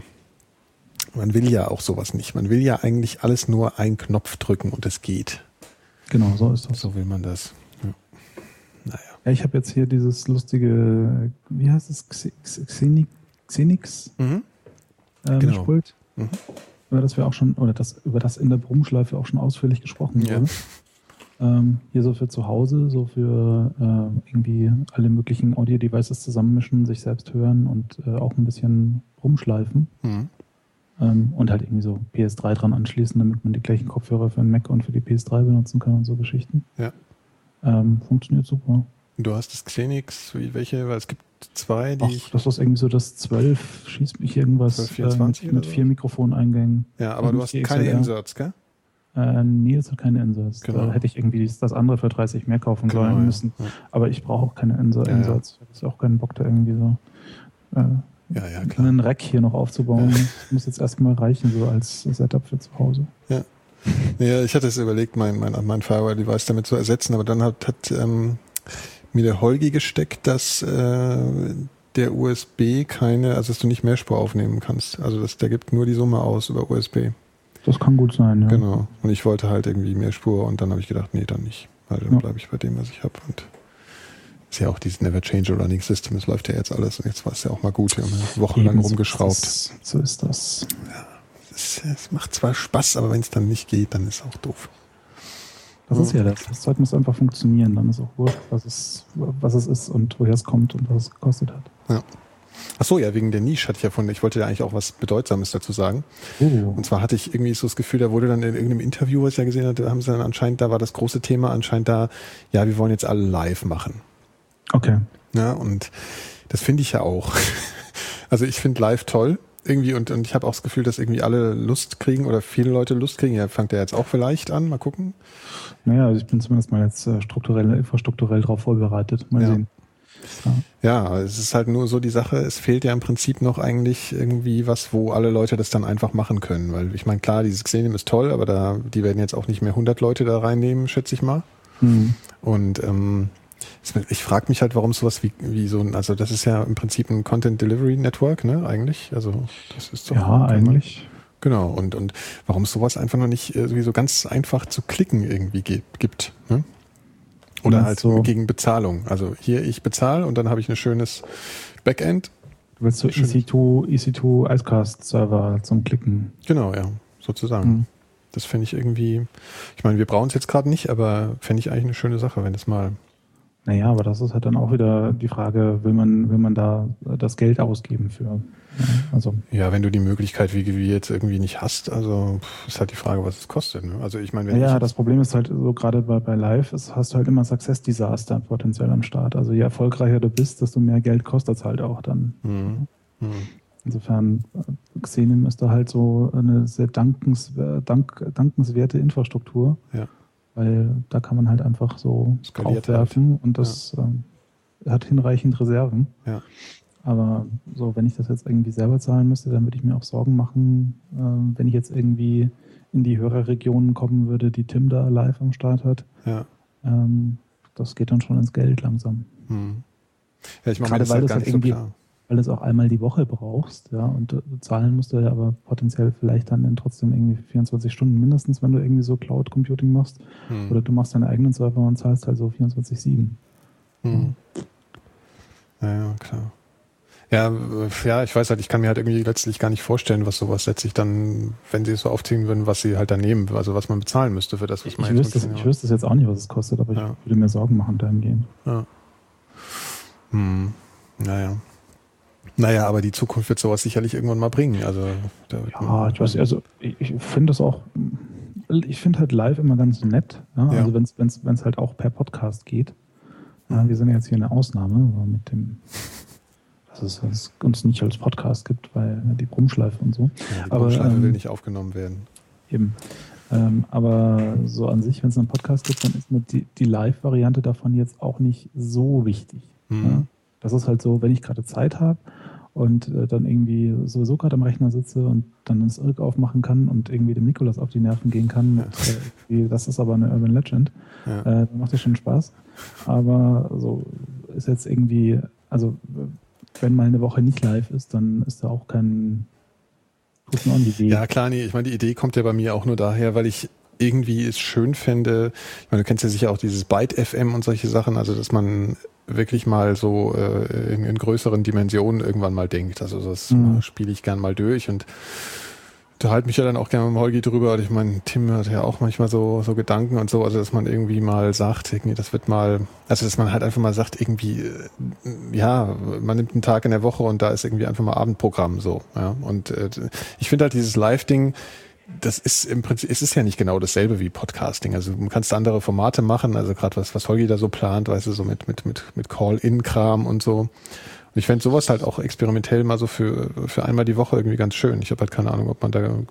man will ja auch sowas nicht. Man will ja eigentlich alles nur einen Knopf drücken und es geht. Genau, so ist das. So will man das. Ja. Naja. Ja, ich habe jetzt hier dieses lustige, wie heißt es, Xenix, Xenix mhm. äh, genau. Pult, mhm. über das wir auch schon, oder das, über das in der Brummschleife auch schon ausführlich gesprochen wurde. Ja. Ähm, hier so für zu Hause, so für äh, irgendwie alle möglichen Audio-Devices zusammenmischen, sich selbst hören und äh, auch ein bisschen rumschleifen. Mhm. Ähm, und halt irgendwie so P S drei dran anschließen, damit man die gleichen Kopfhörer für den Mac und für die P S drei benutzen kann und so Geschichten. Ja. Ähm, funktioniert super. Du hast das Xenix, wie, welche, weil es gibt zwei, die Ach, ich... das ist irgendwie so das zwölf, schießt mich irgendwas zwölf vierundzwanzig äh, mit, mit so? vier Mikrofoneingängen. Ja, aber du hast keine X L R. Inserts, gell? Äh, nee, das hat keine Inserts. Genau. Da hätte ich irgendwie das, das andere für dreißig mehr kaufen Genau, sollen ja. müssen. Ja. Aber ich brauche auch keine Inser- Ja, ja. Inserts. Ich habe auch keinen Bock, da irgendwie so äh, Ja, ja, klar. einen Rack hier noch aufzubauen. Ja. Das muss jetzt erstmal reichen, so als Setup für zu Hause. Ja. Ja, ich hatte es überlegt, mein, mein, mein Firewire-Device damit zu ersetzen, aber dann hat, hat ähm, mir der Holgi gesteckt, dass äh, der U S B keine, also dass du nicht Mehrspur aufnehmen kannst. Also dass der gibt nur die Summe aus über U S B. Das kann gut sein, ja. Genau. Und ich wollte halt irgendwie Mehrspur und dann habe ich gedacht, nee, dann nicht. Also dann Ja. bleibe ich bei dem, was ich habe. Und ist ja auch dieses Never Change or Running System, es läuft ja jetzt alles und jetzt war es ja auch mal gut. Wir haben ja wochenlang Eben, rumgeschraubt. So ist, so ist das. Ja, es, es macht zwar Spaß, aber wenn es dann nicht geht, dann ist es auch doof. Das ist ja das. Das Zeug muss einfach funktionieren. Dann ist auch wurscht, was es, was es ist und woher es kommt und was es gekostet hat. Ja. Ach so, ja, wegen der Nische hatte ich ja von, ich wollte ja eigentlich auch was Bedeutsames dazu sagen. Oh. Und zwar hatte ich irgendwie so das Gefühl, da wurde dann in irgendeinem Interview, was ich ja gesehen hatte, da haben sie dann anscheinend, da war das große Thema anscheinend da, ja, wir wollen jetzt alle live machen. Okay. Ja, und das finde ich ja auch. Also ich finde live toll irgendwie und, und ich habe auch das Gefühl, dass irgendwie alle Lust kriegen oder viele Leute Lust kriegen. Ja, fängt ja jetzt auch vielleicht an, mal gucken. Naja, also ich bin zumindest mal jetzt äh, strukturell, infrastrukturell darauf vorbereitet. Mal Ja. sehen. Ja. Ja, es ist halt nur so die Sache, es fehlt ja im Prinzip noch eigentlich irgendwie was, wo alle Leute das dann einfach machen können. Weil ich meine, klar, dieses Xenium ist toll, aber da, die werden jetzt auch nicht mehr hundert Leute da reinnehmen, schätze ich mal. Mhm. Und ähm, ich frage mich halt, warum sowas wie, wie so ein, also das ist ja im Prinzip ein Content Delivery Network, ne, eigentlich. Also das ist doch. Ja, eigentlich. Genau, und, und warum es sowas einfach noch nicht irgendwie so ganz einfach zu klicken irgendwie gibt, ne? Oder halt so gegen Bezahlung. Also hier, ich bezahle und dann habe ich ein schönes Backend. Du willst so E C zwei, E C zwei Icecast-Server zum Klicken. Genau, ja, sozusagen. Mhm. Das fände ich irgendwie, ich meine, wir brauchen es jetzt gerade nicht, aber fände ich eigentlich eine schöne Sache, wenn das mal... Naja, aber das ist halt dann auch wieder die Frage, will man, will man da das Geld ausgeben für? Ja, also. Ja, wenn du die Möglichkeit wie, wie jetzt irgendwie nicht hast, also ist halt die Frage, was es kostet. Ne? Also ich meine, wenn Ja, ich das Problem ist halt so, gerade bei, bei Live, ist, hast du halt immer Success-Disaster potenziell am Start. Also je erfolgreicher du bist, desto mehr Geld kostet es halt auch dann. Mhm. Mhm. Insofern, Xenium ist da halt so eine sehr dankens, dank, dankenswerte Infrastruktur. Ja. Weil da kann man halt einfach so skaliert draufwerfen halt. Und das ja. ähm, hat hinreichend Reserven. Ja. Aber so, wenn ich das jetzt irgendwie selber zahlen müsste, dann würde ich mir auch Sorgen machen, ähm, wenn ich jetzt irgendwie in die Hörerregionen kommen würde, die Tim da live am Start hat. Ja. Ähm, das geht dann schon ins Geld langsam. Hm. Ja, ich meine, Gerade das weil ist halt das gar halt nicht irgendwie, so klar. weil du es auch einmal die Woche brauchst, ja, und äh, zahlen musst du ja aber potenziell vielleicht dann trotzdem irgendwie vierundzwanzig Stunden mindestens, wenn du irgendwie so Cloud Computing machst. Hm. Oder du machst deine eigenen Server und zahlst halt so vierundzwanzig sieben. Hm. Ja, ja, klar. Ja, ja, ich weiß halt, ich kann mir halt irgendwie letztlich gar nicht vorstellen, was sowas letztlich dann, wenn sie es so aufziehen würden, was sie halt dann nehmen, also was man bezahlen müsste für das, was man jetzt Ich, ich wüsste es jetzt auch nicht, was es kostet, aber ja. ich würde mir Sorgen machen dahingehend. Ja. Hm. Naja. Naja, aber die Zukunft wird sowas sicherlich irgendwann mal bringen. Also, da ja, ich weiß, also ich, ich finde das auch, ich finde halt live immer ganz nett, ja? Ja. Also wenn es halt auch per Podcast geht. Mhm. Ja, wir sind jetzt hier eine Ausnahme, so mit dem dass es uns nicht als Podcast gibt, weil die Brummschleife und so. Ja, die Brummschleife ähm, will nicht aufgenommen werden. Eben. Ähm, aber so an sich, wenn es einen Podcast gibt, dann ist mir die, die Live-Variante davon jetzt auch nicht so wichtig. Mhm. Ja? Das ist halt so, wenn ich gerade Zeit habe und äh, dann irgendwie sowieso gerade am Rechner sitze und dann das Irk aufmachen kann und irgendwie dem Nikolas auf die Nerven gehen kann. Ja. Mit, äh, das ist aber eine Urban Legend. Ja. Äh, dann macht das schon Spaß. Aber so ist jetzt irgendwie, also wenn mal eine Woche nicht live ist, dann ist da auch kein guten on die Ja, klar, nee, ich meine, die Idee kommt ja bei mir auch nur daher, weil ich irgendwie es schön fände, ich meine, du kennst ja sicher auch dieses Byte F M und solche Sachen, also dass man wirklich mal so äh, in, in größeren Dimensionen irgendwann mal denkt. Also das mhm. spiele ich gern mal durch und da halte mich ja dann auch gerne mit dem Holgi drüber. Und ich meine, Tim hat ja auch manchmal so so Gedanken und so, also dass man irgendwie mal sagt, irgendwie, das wird mal, also dass man halt einfach mal sagt, irgendwie, ja, man nimmt einen Tag in der Woche und da ist irgendwie einfach mal Abendprogramm so. Ja. Und äh, ich finde halt dieses Live-Ding, das ist im Prinzip, es ist ja nicht genau dasselbe wie Podcasting. Also man kannst andere Formate machen, also gerade was, was Holgi da so plant, weißt du, so mit, mit, mit, mit Call-In-Kram und so. Und ich fände sowas halt auch experimentell mal so für, für einmal die Woche irgendwie ganz schön. Ich habe halt keine Ahnung, ob man da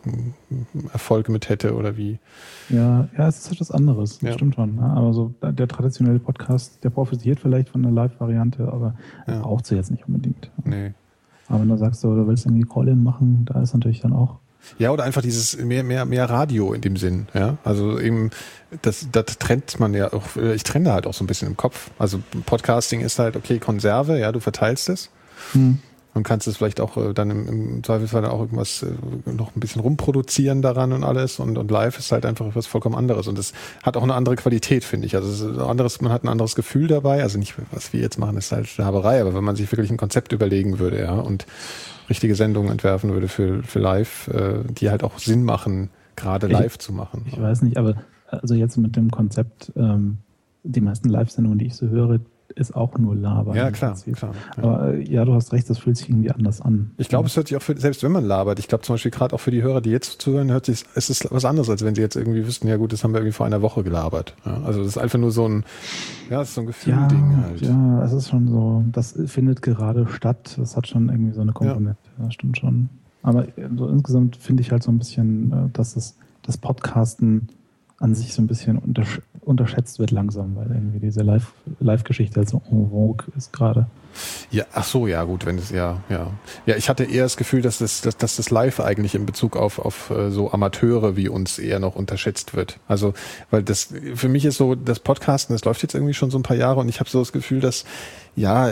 Erfolge mit hätte oder wie. Ja, ja, es ist halt was anderes. Ja. Stimmt schon. Ja, aber so der traditionelle Podcast, der profitiert vielleicht von der Live-Variante, aber ja. braucht sie jetzt nicht unbedingt. Nee. Aber wenn du sagst, du willst irgendwie Call-In machen, da ist natürlich dann auch. Ja, oder einfach dieses mehr, mehr, mehr Radio in dem Sinn, ja. Also eben, das, das trennt man ja auch, ich trenne halt auch so ein bisschen im Kopf. Also Podcasting ist halt, okay, Konserve, ja, du verteilst es. Hm. Und kannst es vielleicht auch äh, dann im, im Zweifelsfall auch irgendwas äh, noch ein bisschen rumproduzieren daran und alles. Und, und live ist halt einfach was vollkommen anderes. Und es hat auch eine andere Qualität, finde ich. Also es ist anderes, man hat ein anderes Gefühl dabei. Also nicht, was wir jetzt machen, ist halt Haberei, aber wenn man sich wirklich ein Konzept überlegen würde, ja, und richtige Sendungen entwerfen würde für, für live, äh, die halt auch Sinn machen, gerade live ich, zu machen. Ich weiß nicht, aber also jetzt mit dem Konzept, ähm, die meisten Live-Sendungen, die ich so höre, ist auch nur Laber. Ja, klar, klar. Ja. Aber ja, du hast recht, das fühlt sich irgendwie anders an. Ich glaube, es hört sich auch, für, selbst wenn man labert, ich glaube zum Beispiel gerade auch für die Hörer, die jetzt zuhören, hört sich, es ist was anderes, als wenn sie jetzt irgendwie wüssten, ja gut, das haben wir irgendwie vor einer Woche gelabert. Ja, also das ist einfach nur so ein, ja, das ist so ein Gefühl-Ding ja, halt. Ja, es ist schon so, das findet gerade statt, das hat schon irgendwie so eine Komponente, ja. Das stimmt schon. Aber so insgesamt finde ich halt so ein bisschen, dass das, das Podcasten an sich so ein bisschen untersch- unterschätzt wird langsam, weil irgendwie diese Live- Live-Geschichte halt so en vogue ist gerade. Ja, ach so, ja gut, wenn es, ja, ja. Ja, ich hatte eher das Gefühl, dass das, dass, dass das Live eigentlich in Bezug auf, auf so Amateure wie uns eher noch unterschätzt wird. Also, weil das, für mich ist so, das Podcasten, das läuft jetzt irgendwie schon so ein paar Jahre und ich habe so das Gefühl, dass, ja,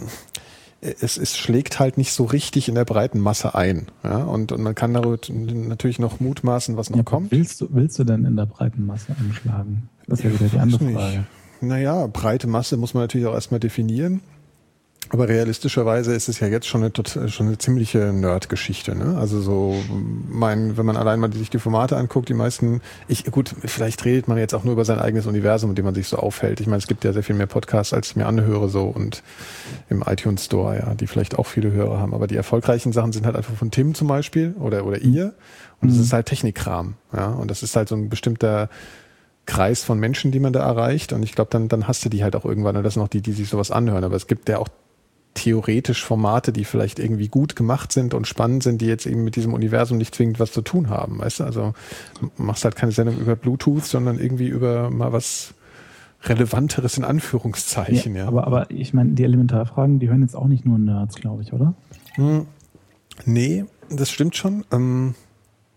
es, es schlägt halt nicht so richtig in der breiten Masse ein. Ja? Und, und man kann darüber natürlich noch mutmaßen, was noch ja, kommt. Willst du, willst du denn in der breiten Masse einschlagen? Das ist ja wieder die andere nicht. Frage. Naja, breite Masse muss man natürlich auch erstmal definieren. Aber realistischerweise ist es ja jetzt schon eine, schon eine ziemliche Nerd-Geschichte, ne? Also so, mein, wenn man allein mal sich die Formate anguckt, die meisten, ich, gut, vielleicht redet man jetzt auch nur über sein eigenes Universum, in dem man sich so aufhält. Ich meine, es gibt ja sehr viel mehr Podcasts, als ich mir anhöre, so, und im iTunes Store, ja, die vielleicht auch viele Hörer haben. Aber die erfolgreichen Sachen sind halt einfach von Tim zum Beispiel oder, oder ihr. Und es mhm. ist halt Technikkram, ja. Und das ist halt so ein bestimmter Kreis von Menschen, die man da erreicht. Und ich glaube, dann, dann hast du die halt auch irgendwann. Und das sind auch die, die sich sowas anhören. Aber es gibt ja auch theoretisch Formate, die vielleicht irgendwie gut gemacht sind und spannend sind, die jetzt eben mit diesem Universum nicht zwingend was zu tun haben, weißt du? Also machst halt keine Sendung über Bluetooth, sondern irgendwie über mal was Relevanteres in Anführungszeichen, ja. ja. Aber, aber ich meine, die Elementarfragen, die hören jetzt auch nicht nur Nerds, glaube ich, oder? Hm, nee, das stimmt schon. Ähm,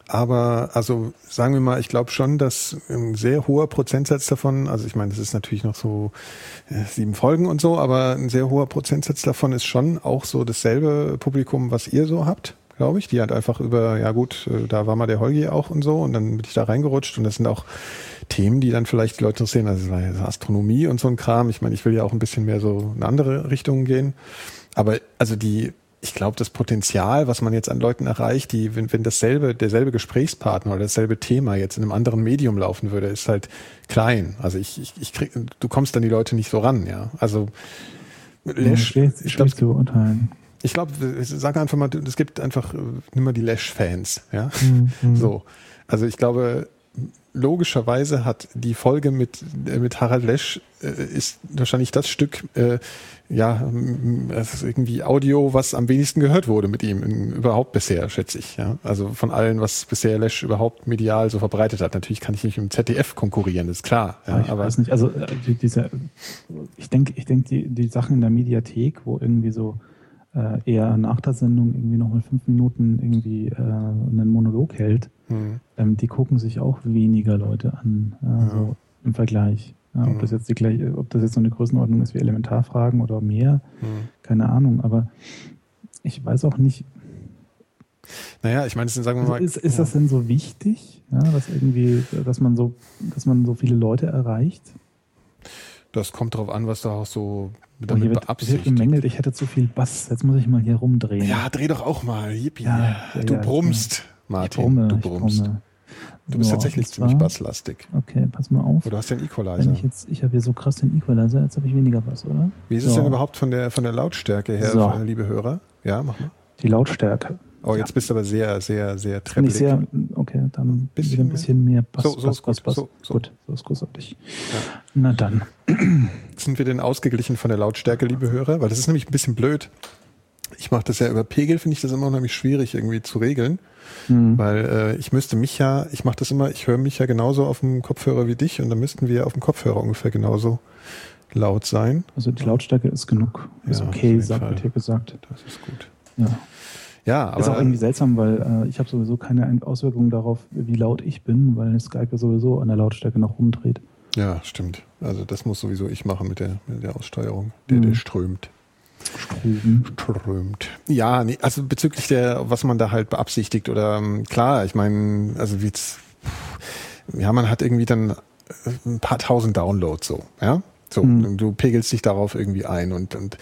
aber also sagen wir mal, ich glaube schon, dass ein sehr hoher Prozentsatz davon, also ich meine, das ist natürlich noch so äh, sieben Folgen und so, aber ein sehr hoher Prozentsatz davon ist schon auch so dasselbe Publikum, was ihr so habt, glaube ich. Die halt einfach über, ja gut, äh, da war mal der Holgi auch und so und dann bin ich da reingerutscht und das sind auch Themen, die dann vielleicht die Leute interessieren, also Astronomie und so ein Kram. Ich meine, ich will ja auch ein bisschen mehr so in andere Richtungen gehen, aber also die ich glaube, das Potenzial, was man jetzt an Leuten erreicht, die, wenn, wenn dasselbe, derselbe Gesprächspartner oder dasselbe Thema jetzt in einem anderen Medium laufen würde, ist halt klein. Also ich, ich, ich krieg, du kommst dann die Leute nicht so ran, ja. Also Lesch, ja, ich glaube, zu beurteilen. Ich glaube, sag einfach mal, es gibt einfach, nimm mal die Lesch-Fans, ja. Mhm. So. Also ich glaube, logischerweise hat die Folge mit, mit Harald Lesch äh, ist wahrscheinlich das Stück, äh, ja, also irgendwie Audio, was am wenigsten gehört wurde mit ihm in, überhaupt bisher, schätze ich. Ja, also von allen, was bisher Lesch überhaupt medial so verbreitet hat. Natürlich kann ich nicht mit dem Z D F konkurrieren, das ist klar. Ja, ich aber weiß nicht. Also die, diese, ich denke, ich denke die die Sachen in der Mediathek, wo irgendwie so äh, eher nach der Sendung irgendwie nochmal fünf Minuten irgendwie äh, einen Monolog hält, hm. ähm, die gucken sich auch weniger Leute an, äh, ja. so im Vergleich. Ja, ob das jetzt die gleiche, ob das jetzt so eine Größenordnung ist wie Elementarfragen oder mehr, hm. keine Ahnung, aber ich weiß auch nicht. Naja, ich meine, sagen wir mal. Ist, ist das denn so wichtig, ja, dass irgendwie, dass man so, dass man so viele Leute erreicht? Das kommt drauf an, was da auch so damit oh, hier wird, beabsichtigt. Wird gemängelt, ich hätte zu viel Bass. Jetzt muss ich mal hier rumdrehen. Ja, dreh doch auch mal. Yippie. Ja, du ja, brummst, Martin. Ich brumme, du brummst. Ich Du bist so, tatsächlich ziemlich basslastig. Okay, pass mal auf. Oder du hast den Equalizer. Ich, jetzt, ich habe hier so krass den Equalizer, jetzt habe ich weniger Bass, oder? Wie ist so. es denn überhaupt von der, von der Lautstärke her, so. liebe Hörer? Ja, mach mal. Die Lautstärke. Oh, jetzt ja. bist du aber sehr, sehr, sehr treppelig. Sehr, okay, dann bisschen wieder ein bisschen mehr Bass. So, so Bass, ist gut. Bass, Bass. So, so. Gut, so ist großartig. Ja. Na dann. Sind wir denn ausgeglichen von der Lautstärke, liebe Hörer? Weil das ist nämlich ein bisschen blöd. Ich mache das ja über Pegel, finde ich das immer unheimlich schwierig irgendwie zu regeln. Mhm. Weil äh, ich müsste mich ja, ich mache das immer, ich höre mich ja genauso auf dem Kopfhörer wie dich und dann müssten wir auf dem Kopfhörer ungefähr genauso laut sein. Also die Lautstärke ist genug. Ist ja, okay, sagt, wird hier gesagt. Das ist gut. Ja. Ja, aber ist auch irgendwie seltsam, weil äh, ich habe sowieso keine Auswirkungen darauf, wie laut ich bin, weil Skype ja sowieso an der Lautstärke noch rumdreht. Ja, stimmt. Also das muss sowieso ich machen mit der, mit der Aussteuerung. Der, mhm. der strömt. Strömen. Strömt. Ja, nee, also bezüglich der, was man da halt beabsichtigt oder klar, ich meine, also wie jetzt, ja, man hat irgendwie dann ein paar tausend Downloads so, ja, so, mhm. du pegelst dich darauf irgendwie ein und und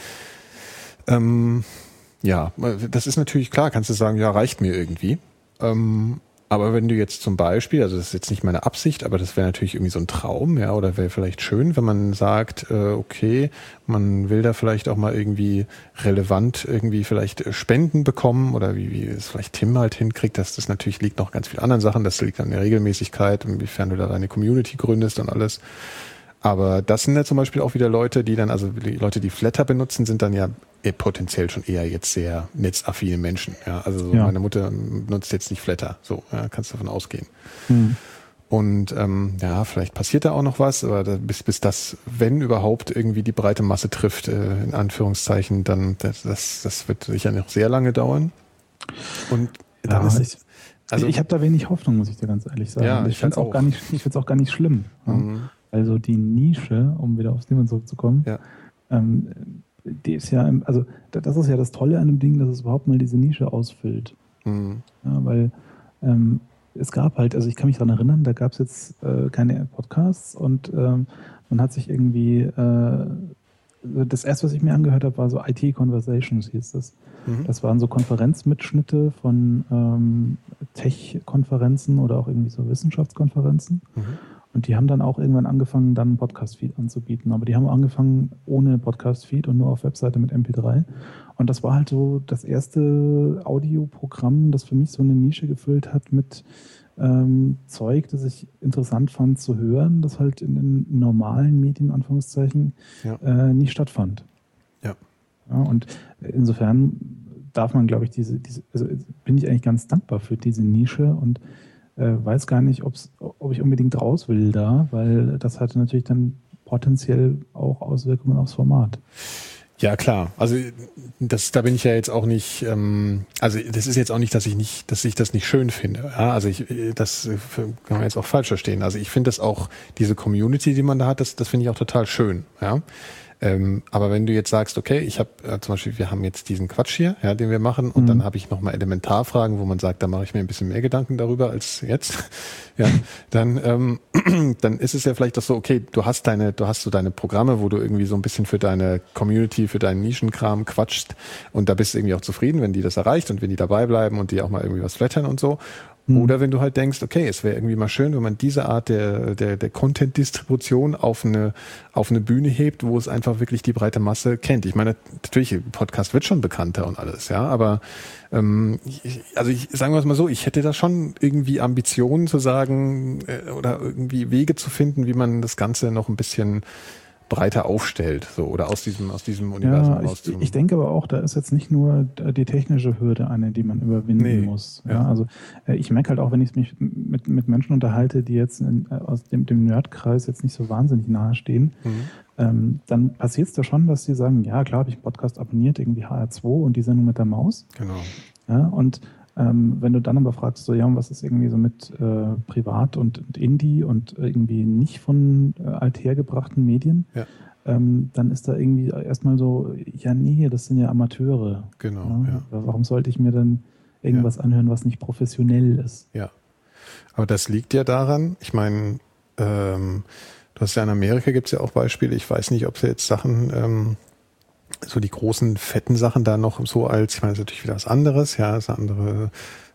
ähm, ja, das ist natürlich klar, kannst du sagen, ja, reicht mir irgendwie. Ähm, aber wenn du jetzt zum Beispiel, also das ist jetzt nicht meine Absicht, aber das wäre natürlich irgendwie so ein Traum, ja, oder wäre vielleicht schön, wenn man sagt, äh, okay, man will da vielleicht auch mal irgendwie relevant irgendwie vielleicht Spenden bekommen oder wie, wie es vielleicht Tim halt hinkriegt, dass das natürlich liegt noch ganz vielen anderen Sachen, das liegt an der Regelmäßigkeit, inwiefern du da deine Community gründest und alles. Aber das sind ja zum Beispiel auch wieder Leute, die dann, also die Leute, die Flatter benutzen, sind dann ja potenziell schon eher jetzt sehr netzaffine Menschen. Ja, also so ja. Meine Mutter nutzt jetzt nicht Flatter, so ja, kannst davon ausgehen. Hm. Und ähm, ja, vielleicht passiert da auch noch was, aber da, bis bis das, wenn überhaupt irgendwie die breite Masse trifft, äh, in Anführungszeichen, dann das das, das wird sicher noch sehr lange dauern. Und dann ja, ist ich, also ich habe da wenig Hoffnung, muss ich dir ganz ehrlich sagen. Ja, ich ich finde es auch, auch gar nicht, ich finde es auch gar nicht schlimm. Mhm. Ja. Also die Nische, um wieder aufs Thema zurückzukommen, ja. ähm, die ist ja, also das ist ja das Tolle an dem Ding, dass es überhaupt mal diese Nische ausfüllt. Mhm. Ja, weil ähm, es gab halt, also ich kann mich daran erinnern, da gab es jetzt äh, keine Podcasts und ähm, man hat sich irgendwie, äh, das erste, was ich mir angehört habe, war so I T Conversations hieß das. Mhm. Das waren so Konferenzmitschnitte von ähm, Tech-Konferenzen oder auch irgendwie so Wissenschaftskonferenzen. Mhm. Und die haben dann auch irgendwann angefangen, dann einen Podcast-Feed anzubieten. Aber die haben angefangen ohne Podcast-Feed und nur auf Webseite mit M P drei. Und das war halt so das erste Audioprogramm, das für mich so eine Nische gefüllt hat mit ähm, Zeug, das ich interessant fand zu hören, das halt in den normalen Medien, Anführungszeichen, ja. äh, nicht stattfand. Ja. Ja. Und insofern darf man, glaube ich, diese, diese, also bin ich eigentlich ganz dankbar für diese Nische und Äh, weiß gar nicht, ob's, ob ich unbedingt raus will da, weil das hatte natürlich dann potenziell auch Auswirkungen aufs Format. Ja, klar. Also das, da bin ich ja jetzt auch nicht, ähm, also das ist jetzt auch nicht, dass ich nicht, dass ich das nicht schön finde. Ja, also ich, das kann man jetzt auch falsch verstehen. Also ich finde das auch, diese Community, die man da hat, das, das finde ich auch total schön. Ja. Ähm, aber wenn du jetzt sagst, okay, ich habe äh, zum Beispiel, wir haben jetzt diesen Quatsch hier, ja, den wir machen, und mhm. dann habe ich nochmal Elementarfragen, wo man sagt, da mache ich mir ein bisschen mehr Gedanken darüber als jetzt, ja, dann ähm, dann ist es ja vielleicht doch so, okay, du hast deine, du hast so deine Programme, wo du irgendwie so ein bisschen für deine Community, für deinen Nischenkram quatschst, und da bist du irgendwie auch zufrieden, wenn die das erreicht und wenn die dabei bleiben und die auch mal irgendwie was flattern und so. Oder wenn du halt denkst, okay, es wäre irgendwie mal schön, wenn man diese Art der, der, der Content-Distribution auf eine, auf eine Bühne hebt, wo es einfach wirklich die breite Masse kennt. Ich meine, natürlich, Podcast wird schon bekannter und alles, ja, aber ähm, ich, also ich sagen wir es mal so, ich hätte da schon irgendwie Ambitionen zu sagen äh, oder irgendwie Wege zu finden, wie man das Ganze noch ein bisschen breiter aufstellt, so, oder aus diesem, aus diesem Universum ja, raus. Ich, ich denke aber auch, da ist jetzt nicht nur die technische Hürde eine, die man überwinden nee, muss. Ja, ja. Also ich merke halt auch, wenn ich mich mit, mit Menschen unterhalte, die jetzt in, aus dem, dem Nerdkreis jetzt nicht so wahnsinnig nahe stehen, mhm. ähm, dann passiert es da schon, dass sie sagen, ja klar, habe ich einen Podcast abonniert, irgendwie H R zwei und die Sendung mit der Maus. Genau. Ja, und Ähm, wenn du dann aber fragst, so, ja, was ist irgendwie so mit äh, Privat und, und Indie und irgendwie nicht von äh, althergebrachten Medien, ja. ähm, dann ist da irgendwie erstmal so, ja, nee, das sind ja Amateure. Genau, ja? ja. Warum sollte ich mir dann irgendwas ja. anhören, was nicht professionell ist? Ja, aber das liegt ja daran, ich meine, ähm, du hast ja in Amerika, gibt es ja auch Beispiele, ich weiß nicht, ob sie jetzt Sachen... Ähm, so die großen, fetten Sachen da noch so als, ich meine, das ist natürlich wieder was anderes, ja, das ist ein anderer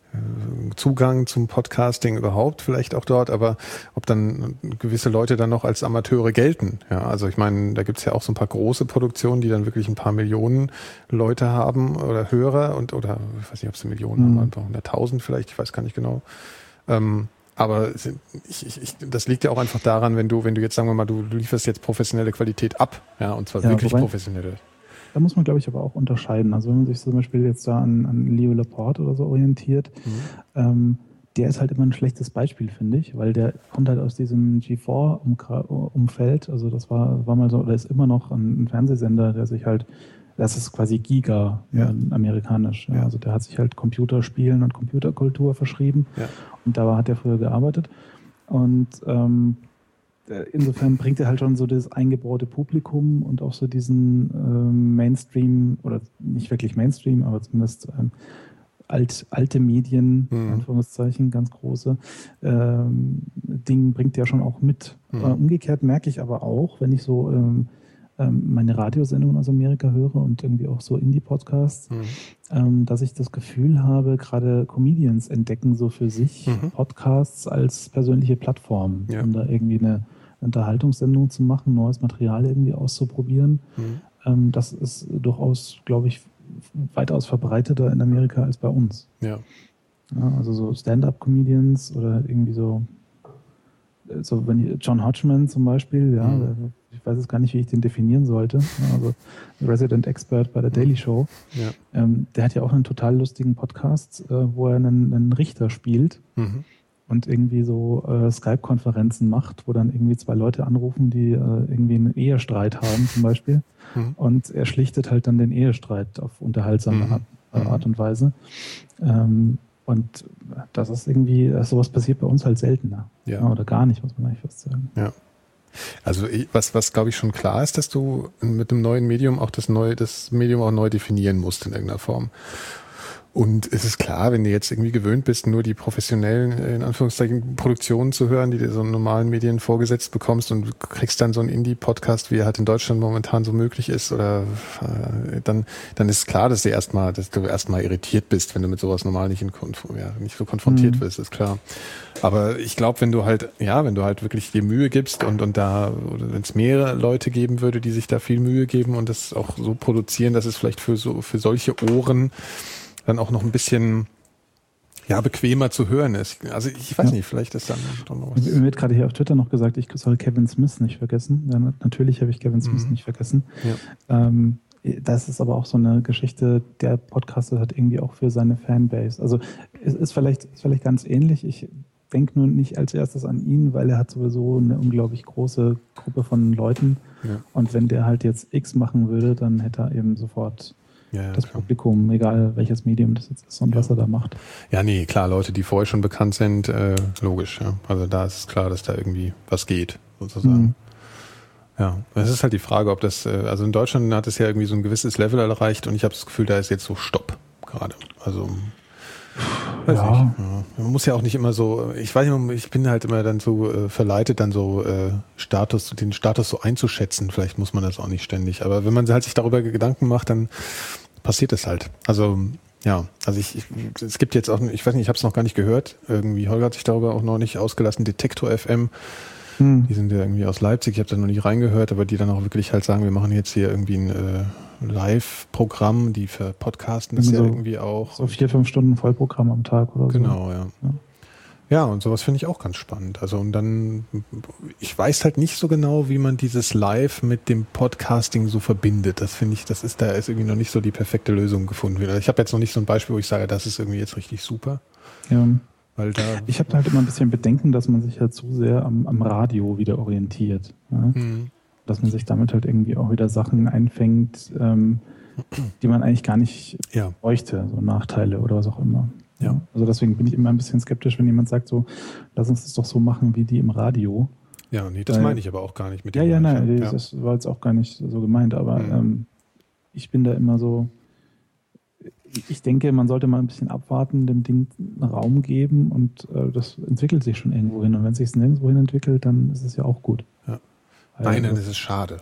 äh, Zugang zum Podcasting überhaupt vielleicht auch dort, aber ob dann gewisse Leute dann noch als Amateure gelten, ja, also ich meine, da gibt's ja auch so ein paar große Produktionen, die dann wirklich ein paar Millionen Leute haben oder Hörer und, oder, ich weiß nicht, ob sie Millionen mhm. haben, ein paar hunderttausend vielleicht, ich weiß gar nicht genau, ähm, aber ich, ich, ich, das liegt ja auch einfach daran, wenn du, wenn du jetzt, sagen wir mal, du, du lieferst jetzt professionelle Qualität ab, ja, und zwar ja, wirklich wobei, professionelle. Da muss man, glaube ich, aber auch unterscheiden. Also wenn man sich zum Beispiel jetzt da an, an Leo Laporte oder so orientiert, mhm. ähm, der ist halt immer ein schlechtes Beispiel, finde ich, weil der kommt halt aus diesem G vier Umfeld. Also das war, war mal so, oder ist immer noch ein, ein Fernsehsender, der sich halt, das ist quasi Giga, ja. äh, amerikanisch. Ja. Ja. Also der hat sich halt Computerspielen und Computerkultur verschrieben. Ja. Und da hat er früher gearbeitet. Und ähm, insofern bringt er halt schon so das eingebaute Publikum und auch so diesen ähm, Mainstream, oder nicht wirklich Mainstream, aber zumindest ähm, alt, alte Medien, mhm. Anführungszeichen, ganz große ähm, Dinge bringt er schon auch mit. Mhm. Äh, umgekehrt merke ich aber auch, wenn ich so ähm, ähm, meine Radiosendungen aus Amerika höre und irgendwie auch so Indie-Podcasts, mhm. ähm, dass ich das Gefühl habe, gerade Comedians entdecken so für sich mhm. Podcasts als persönliche Plattform, ja. um da irgendwie eine Unterhaltungssendung zu machen, neues Material irgendwie auszuprobieren. Mhm. Ähm, das ist durchaus, glaube ich, weitaus verbreiteter in Amerika als bei uns. Ja. Ja, also so Stand-up-Comedians oder irgendwie so, so wenn John Hodgman zum Beispiel, ja, mhm. ich weiß jetzt gar nicht, wie ich den definieren sollte, also Resident Expert bei der Daily Show, ja. ähm, der hat ja auch einen total lustigen Podcast, äh, wo er einen, einen Richter spielt. Mhm. Und irgendwie so äh, Skype-Konferenzen macht, wo dann irgendwie zwei Leute anrufen, die äh, irgendwie einen Ehestreit haben zum Beispiel. Mhm. Und er schlichtet halt dann den Ehestreit auf unterhaltsame mhm. Art, äh, Art und Weise. Ähm, und das ist irgendwie, sowas passiert bei uns halt seltener. Ja. Oder gar nicht, muss man eigentlich fast sagen. Ja. Also was, was glaube ich schon klar ist, dass du mit dem neuen Medium auch das neue, das Medium auch neu definieren musst in irgendeiner Form. Und es ist klar, wenn du jetzt irgendwie gewöhnt bist, nur die professionellen, in Anführungszeichen, Produktionen zu hören, die du so in normalen Medien vorgesetzt bekommst und du kriegst dann so einen Indie-Podcast, wie er halt in Deutschland momentan so möglich ist, oder äh, dann dann ist klar, dass du erstmal, dass du erstmal irritiert bist, wenn du mit sowas normal nicht in ja, nicht so konfrontiert mhm. wirst, ist klar. Aber ich glaube, wenn du halt, ja, wenn du halt wirklich dir Mühe gibst und und da, oder wenn es mehrere Leute geben würde, die sich da viel Mühe geben und das auch so produzieren, dass es vielleicht für so für solche Ohren dann auch noch ein bisschen ja bequemer zu hören ist. Also ich weiß ja. nicht, vielleicht ist dann noch was. Mir wird gerade hier auf Twitter noch gesagt, ich soll Kevin Smith nicht vergessen. Ja, natürlich habe ich Kevin Smith mhm. nicht vergessen. Ja. Ähm, das ist aber auch so eine Geschichte, der Podcaster hat irgendwie auch für seine Fanbase. Also es ist vielleicht, ist vielleicht ganz ähnlich. Ich denke nur nicht als erstes an ihn, weil er hat sowieso eine unglaublich große Gruppe von Leuten. Ja. Und wenn der halt jetzt X machen würde, dann hätte er eben sofort ja, ja, das klar. Publikum, egal welches Medium das jetzt ist und ja. was er da macht. Ja, nee, klar, Leute, die vorher schon bekannt sind, äh, logisch. Ja. Also da ist klar, dass da irgendwie was geht, sozusagen. Mhm. Ja, es ist halt die Frage, ob das, also in Deutschland hat es ja irgendwie so ein gewisses Level erreicht und ich habe das Gefühl, da ist jetzt so Stopp gerade. Also, weiß ja. nicht. Ja. Man muss ja auch nicht immer so, ich weiß nicht, ich bin halt immer dann so äh, verleitet, dann so äh, Status, den Status so einzuschätzen. Vielleicht muss man das auch nicht ständig. Aber wenn man halt sich darüber Gedanken macht, dann passiert es halt. Also, ja, also ich, ich es gibt jetzt auch, ich weiß nicht, ich habe es noch gar nicht gehört. Irgendwie, Holger hat sich darüber auch noch nicht ausgelassen, Detektor F M. Die sind ja irgendwie aus Leipzig, ich habe da noch nicht reingehört, aber die dann auch wirklich halt sagen, wir machen jetzt hier irgendwie ein äh, Live-Programm, die für Podcasten das so, ja irgendwie auch. So vier, fünf Stunden Vollprogramm am Tag oder genau, so. Genau, ja. ja. Ja, und sowas finde ich auch ganz spannend. Also und dann, ich weiß halt nicht so genau, wie man dieses Live mit dem Podcasting so verbindet. Das finde ich, das ist, da ist irgendwie noch nicht so die perfekte Lösung gefunden. Ich habe jetzt noch nicht so ein Beispiel, wo ich sage, das ist irgendwie jetzt richtig super. Ja. Weil da ich habe halt immer ein bisschen Bedenken, dass man sich halt zu sehr am, am Radio wieder orientiert. Ja? Mhm. Dass man sich damit halt irgendwie auch wieder Sachen einfängt, ähm, die man eigentlich gar nicht ja. bräuchte, so Nachteile oder was auch immer. Ja. Ja? Also deswegen bin ich immer ein bisschen skeptisch, wenn jemand sagt so, lass uns das doch so machen wie die im Radio. Ja, nee, das äh, meine ich aber auch gar nicht mit dem. Ja, ja, nein, ja. das war jetzt auch gar nicht so gemeint, aber mhm. ähm, ich bin da immer so, ich denke, man sollte mal ein bisschen abwarten, dem Ding einen Raum geben und äh, das entwickelt sich schon irgendwo hin. Und wenn es sich nirgendwo hin entwickelt, dann ist es ja auch gut. Ja. Nein, also, dann ist es schade.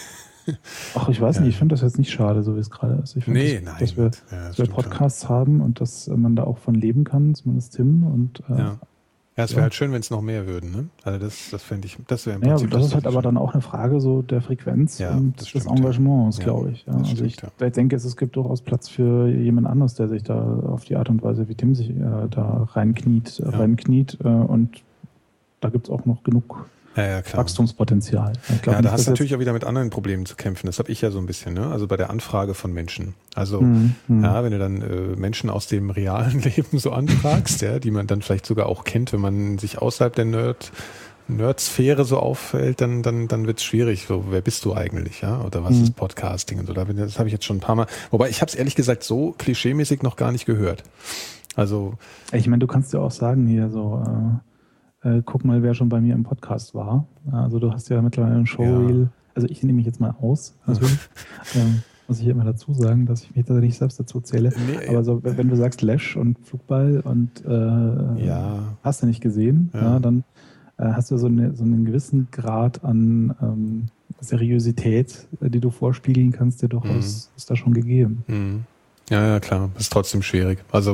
Ach, ich weiß ja. nicht, ich finde das jetzt nicht schade, so wie es gerade ist. Ich finde, nee, dass, nein, dass wir, ja, dass wir Podcasts schon. haben und dass man da auch von leben kann, zumindest Tim. Und, äh, ja. Ja, es wäre ja. halt schön, wenn es noch mehr würden, ne? Also das, das fände ich, das wäre im Prinzip. Ja, das, das ist halt aber dann auch eine Frage so der Frequenz ja, und des Engagements, ja. glaube ich. Ja. Also stimmt, ich, ja. ich denke, es, es gibt durchaus Platz für jemand anderes, der sich da auf die Art und Weise, wie Tim sich äh, da reinkniet, ja. reinkniet äh, und da gibt es auch noch genug ja, ja, klar. Wachstumspotenzial. Ich glaub, ja, da nicht, hast du natürlich auch wieder mit anderen Problemen zu kämpfen. Das habe ich ja so ein bisschen, ne? Also bei der Anfrage von Menschen. Also, mhm, ja, wenn du dann äh, Menschen aus dem realen Leben so anfragst, ja, die man dann vielleicht sogar auch kennt, wenn man sich außerhalb der Nerd, Nerd-Sphäre so auffällt, dann, dann, dann wird es schwierig. So, wer bist du eigentlich, ja? Oder was mhm. ist Podcasting und so? Das habe ich jetzt schon ein paar Mal. Wobei ich habe es ehrlich gesagt so klischeemäßig noch gar nicht gehört. Also. Ich meine, du kannst ja auch sagen hier so, äh, Äh, guck mal, wer schon bei mir im Podcast war. Also du hast ja mittlerweile ein Showreel. Ja. Also ich nehme mich jetzt mal aus. Natürlich. ähm, muss ich immer dazu sagen, dass ich mich da nicht selbst dazu zähle. Nee, aber so, wenn du sagst Lash und Flugball und äh, ja. hast du nicht gesehen, ja. Ja, dann äh, hast du so, eine, so einen gewissen Grad an ähm, Seriosität, äh, die du vorspiegeln kannst, der durchaus mhm. ist da schon gegeben. Mhm. Ja, ja, klar. Ist trotzdem schwierig. Also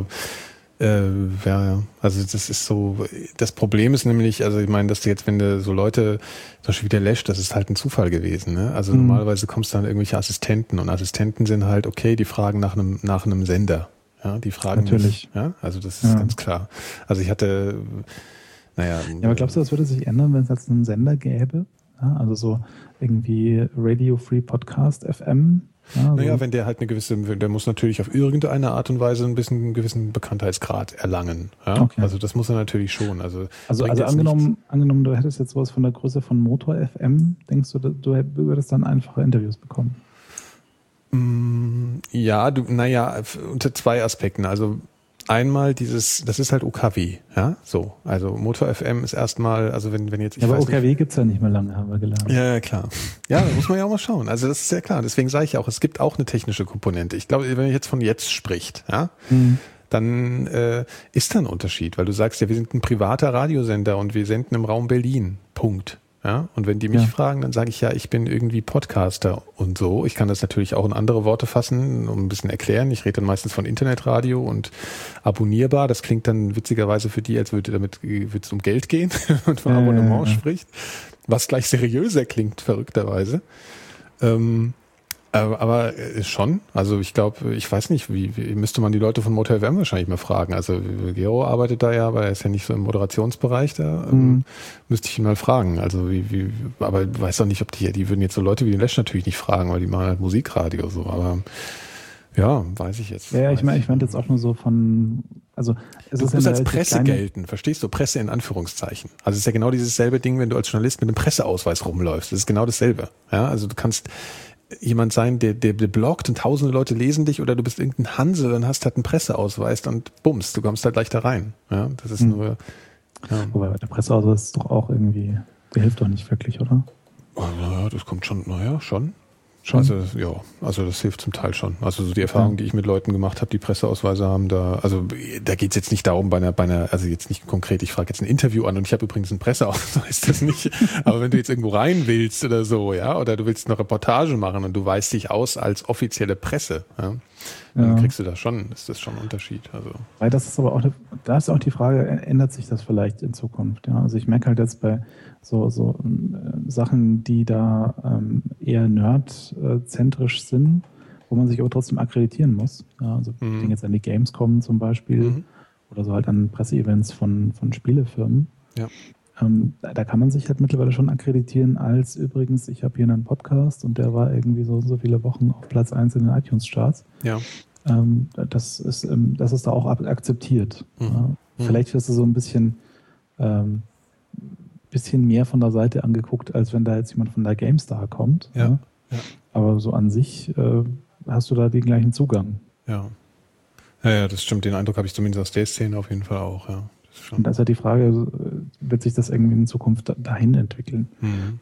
Äh, ja, ja, also das ist so, das Problem ist nämlich, also ich meine, dass du jetzt, wenn du so Leute, zum Beispiel wie der Lash, das ist halt ein Zufall gewesen, ne? Also mhm. normalerweise kommst du dann irgendwelche Assistenten und Assistenten sind halt, okay, die fragen nach einem, nach einem Sender, ja, die fragen natürlich, nicht, ja, also das ist ja. ganz klar. Also ich hatte, naja. Ja, aber glaubst du, das würde sich ändern, wenn es jetzt einen Sender gäbe? Ja, also so irgendwie Radio Free Podcast F M? Ja, naja, so. Wenn der halt eine gewisse, der muss natürlich auf irgendeine Art und Weise ein bisschen einen gewissen Bekanntheitsgrad erlangen. Ja? Okay. Also das muss er natürlich schon. Also, also, also angenommen, angenommen, du hättest jetzt sowas von der Größe von Motor F M, denkst du, du würdest dann einfache Interviews bekommen? Ja, du, naja, unter zwei Aspekten. Also einmal dieses, das ist halt O K W, ja, so. Also Motor F M ist erstmal, also wenn, wenn jetzt, ich ja, aber weiß O K W nicht, gibt's ja nicht mehr lange, haben wir gelernt. Ja, ja, klar. Ja, da muss man ja auch mal schauen. Also das ist ja klar. Deswegen sage ich ja auch, es gibt auch eine technische Komponente. Ich glaube, wenn ich jetzt von jetzt spricht, ja, mhm. dann äh, ist da ein Unterschied, weil du sagst ja, wir sind ein privater Radiosender und wir senden im Raum Berlin. Punkt. Ja, und wenn die mich ja. fragen, dann sage ich ja, ich bin irgendwie Podcaster und so. Ich kann das natürlich auch in andere Worte fassen, um ein bisschen erklären. Ich rede dann meistens von Internetradio und abonnierbar. Das klingt dann witzigerweise für die, als würde damit würde es um Geld gehen und von Abonnement äh, spricht, was gleich seriöser klingt, verrückterweise. Ähm, aber, aber schon, also ich glaube, ich weiß nicht, wie, wie müsste man die Leute von Motor F M wahrscheinlich mal fragen. Also Gero arbeitet da ja, aber er ist ja nicht so im Moderationsbereich da. Mhm. Müsste ich ihn mal fragen. Also wie, wie, aber ich weiß doch nicht, ob die, die würden jetzt so Leute wie den Lash natürlich nicht fragen, weil die machen halt Musikradio so, aber Ja, weiß ich jetzt. Ja, ja ich meine, ich meinte jetzt auch nur so von, also es du ist musst ja als Presse kleine, gelten, verstehst du? Presse in Anführungszeichen. Also es ist ja genau dieses selbe Ding, wenn du als Journalist mit einem Presseausweis rumläufst. Das ist genau dasselbe. Ja, also du kannst jemand sein, der, der, der bloggt und tausende Leute lesen dich, oder du bist irgendein Hansel und hast halt einen Presseausweis und bums, du kommst halt leicht da rein. Ja, das ist hm. nur. Ja. Wobei der Presseausweis ist doch auch irgendwie, der hilft doch nicht wirklich, oder? Naja, das kommt schon, naja, schon. Schon? Also ja, also das hilft zum Teil schon. Also so die Erfahrung, die ich mit Leuten gemacht habe, die Presseausweise haben, da, also da geht es jetzt nicht darum, bei einer, bei einer, also jetzt nicht konkret, ich frage jetzt ein Interview an und ich habe übrigens einen Presseausweis, das nicht. Aber wenn du jetzt irgendwo rein willst oder so, ja, oder du willst eine Reportage machen und du weist dich aus als offizielle Presse, ja, dann ja. kriegst du das schon, ist das schon ein Unterschied. Also. Weil das ist aber auch, eine, da ist auch die Frage, ändert sich das vielleicht in Zukunft? Ja? Also ich merke halt jetzt bei so, so äh, Sachen, die da ähm, eher nerdzentrisch sind, wo man sich aber trotzdem akkreditieren muss. Ja? Also mhm. ich denke jetzt an die Gamescom zum Beispiel mhm. oder so halt an Presseevents von, von Spielefirmen. Ja. Ähm, da, da kann man sich halt mittlerweile schon akkreditieren als übrigens, ich habe hier einen Podcast und der war irgendwie so so viele Wochen auf Platz eins in den iTunes-Charts. Ja. Ähm, das ist, ähm, das ist da auch akzeptiert. Mhm. Ja. Vielleicht wirst du so ein bisschen, ähm, bisschen mehr von der Seite angeguckt, als wenn da jetzt jemand von der GameStar kommt. Ja. Ja. Ja. Aber so an sich äh, hast du da den gleichen Zugang. Ja. Ja, ja, das stimmt. Den Eindruck habe ich zumindest aus der Szene auf jeden Fall auch, ja. Und da ist ja die Frage, wird sich das irgendwie in Zukunft dahin entwickeln? Mhm.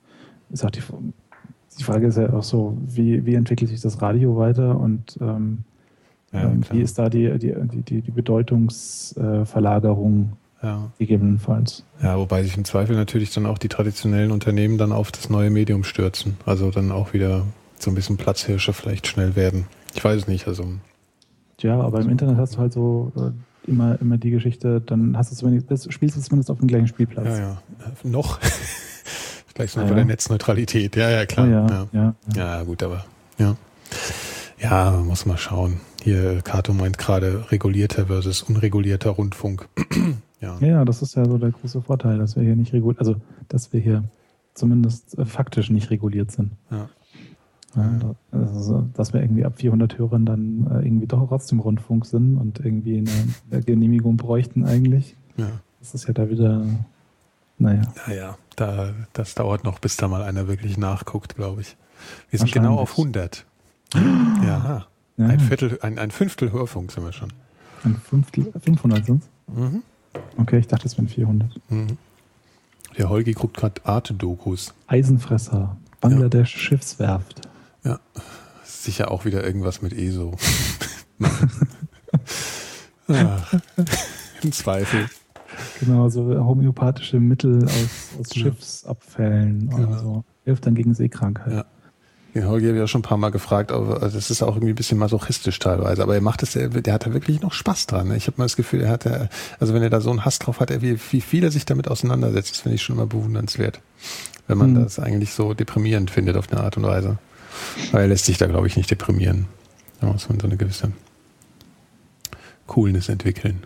Ist auch die, die Frage ist ja auch so, wie, wie entwickelt sich das Radio weiter und ähm, ja, wie ist da die, die, die, die Bedeutungsverlagerung äh, ja. gegebenenfalls? Ja, wobei sich im Zweifel natürlich dann auch die traditionellen Unternehmen dann auf das neue Medium stürzen. Also dann auch wieder so ein bisschen Platzhirsche vielleicht schnell werden. Ich weiß es nicht. Also ja, aber im Internet hast du halt so äh, immer, immer die Geschichte, dann hast du zumindest, spielst du zumindest auf dem gleichen Spielplatz. Ja, ja. Äh, noch. Vielleicht so ah, bei ja. der Netzneutralität. Ja, ja, klar. Oh, ja, ja. Ja, ja. ja, gut, aber ja. Ja, man muss mal schauen. Hier, Kato meint gerade regulierter versus unregulierter Rundfunk. ja. ja, das ist ja so der große Vorteil, dass wir hier nicht reguliert, also dass wir hier zumindest äh, faktisch nicht reguliert sind. Ja. Ja, also, dass wir irgendwie ab vierhundert Hörern dann äh, irgendwie doch trotzdem Rundfunk sind und irgendwie eine, eine Genehmigung bräuchten eigentlich. Ja. Das ist ja da wieder, naja. Naja, da, das dauert noch, bis da mal einer wirklich nachguckt, glaube ich. Wir sind genau auf hundert. ja, ja, ein Viertel, ein, ein Fünftel Hörfunk sind wir schon. Ein Fünftel, fünfhundert sind es? Mhm. Okay, ich dachte, es wären vierhundert. Mhm. Der Holgi guckt gerade Arte-Dokus. Eisenfresser, Bangladesch ja. Schiffswerft. Ja, sicher auch wieder irgendwas mit E S O. Ach, im Zweifel. Genau, so homöopathische Mittel aus, aus ja. Schiffsabfällen und ja. so. Hilft dann gegen Seekrankheit. Ja. Den Holgi habe ich ja schon ein paar Mal gefragt, aber das ist auch irgendwie ein bisschen masochistisch teilweise. Aber er macht es, der, der hat da wirklich noch Spaß dran. Ich habe mal das Gefühl, er hat, also wenn er da so einen Hass drauf hat, wie, wie viel er sich damit auseinandersetzt, das finde ich schon immer bewundernswert. Wenn man hm. das eigentlich so deprimierend findet auf eine Art und Weise. Weil er lässt sich da, glaube ich, nicht deprimieren. Da muss man so eine gewisse Coolness entwickeln.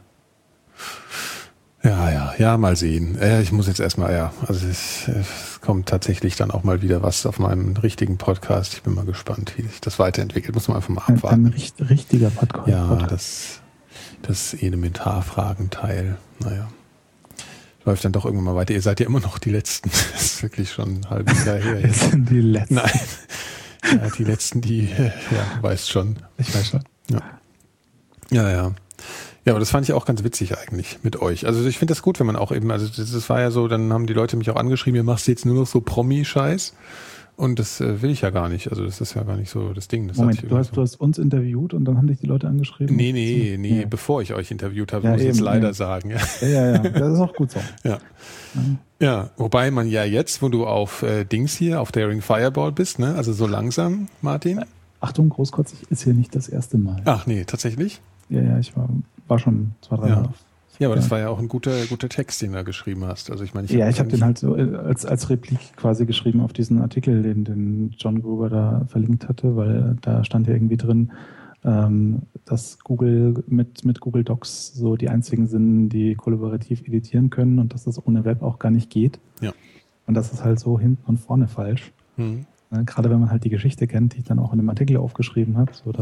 Ja, ja, ja, mal sehen. Äh, ich muss jetzt erstmal, ja, also es, es kommt tatsächlich dann auch mal wieder was auf meinem richtigen Podcast. Ich bin mal gespannt, wie sich das weiterentwickelt. Muss man einfach mal abwarten. Ein, ein richtiger Podcast. Ja, das, das Elementarfragenteil. Naja. Läuft dann doch irgendwann mal weiter. Ihr seid ja immer noch die Letzten. Das ist wirklich schon ein halbes Jahr her. Wir sind die Letzten. Nein. Ja, die Letzten, die, ja, du weißt schon. Ich weiß schon. Ja, ja. ja. Ja, aber das fand ich auch ganz witzig eigentlich mit euch. Also ich finde das gut, wenn man auch eben, also das, das war ja so, dann haben die Leute mich auch angeschrieben, ihr machst jetzt nur noch so Promi-Scheiß. Und das äh, will ich ja gar nicht. Also das ist ja gar nicht so das Ding. Das Moment, du hast, so. du hast uns interviewt und dann haben dich die Leute angeschrieben? Nee, nee, nee, ja. Bevor ich euch interviewt habe, ja, muss ich jetzt leider ja. sagen. Ja. ja, ja, ja, das ist auch gut so. Ja. Mhm. Ja, wobei man ja jetzt, wo du auf äh, Dings hier, auf Daring Fireball bist, ne, also so langsam, Martin. Achtung, großkotzig ist hier nicht das erste Mal. Ach nee, tatsächlich? Ja, ja, ich war, war schon zwei, drei ja. Mal auf. Ja, aber das war ja auch ein guter, guter Text, den du geschrieben hast. Also ich meine, ich ja, hab ich habe den halt so als, als Replik quasi geschrieben auf diesen Artikel, den, den John Gruber da verlinkt hatte, weil da stand ja irgendwie drin, ähm, dass Google mit, mit Google Docs so die einzigen sind, die kollaborativ editieren können und dass das ohne Web auch gar nicht geht. Ja. Und das ist halt so hinten und vorne falsch. Mhm. Gerade wenn man halt die Geschichte kennt, die ich dann auch in dem Artikel aufgeschrieben habe, so dass, mhm.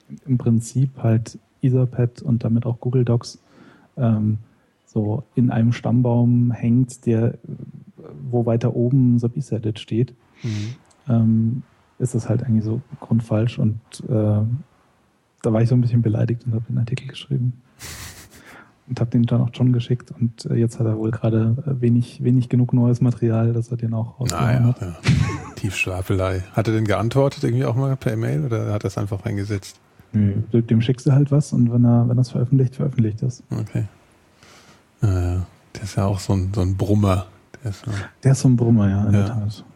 im Prinzip halt Etherpad und damit auch Google Docs ähm, so in einem Stammbaum hängt, der, wo weiter oben Subethernet steht, mhm. ähm, ist das halt eigentlich so grundfalsch und äh, da war ich so ein bisschen beleidigt und habe den Artikel geschrieben. Und habe den dann auch John geschickt und äh, jetzt hat er wohl gerade äh, wenig, wenig genug neues Material, dass er den auch rausgehauen hat. Ja. Tiefschwafelei. Hat er denn geantwortet irgendwie auch mal per E-Mail oder hat er es einfach reingesetzt? Nö, dem schickst du halt was und wenn er wenn er es veröffentlicht, veröffentlicht es. Okay. Naja, der ist ja auch so ein, so ein Brummer. Der ist so, der ist so ein Brummer, ja, in ja. der Tat.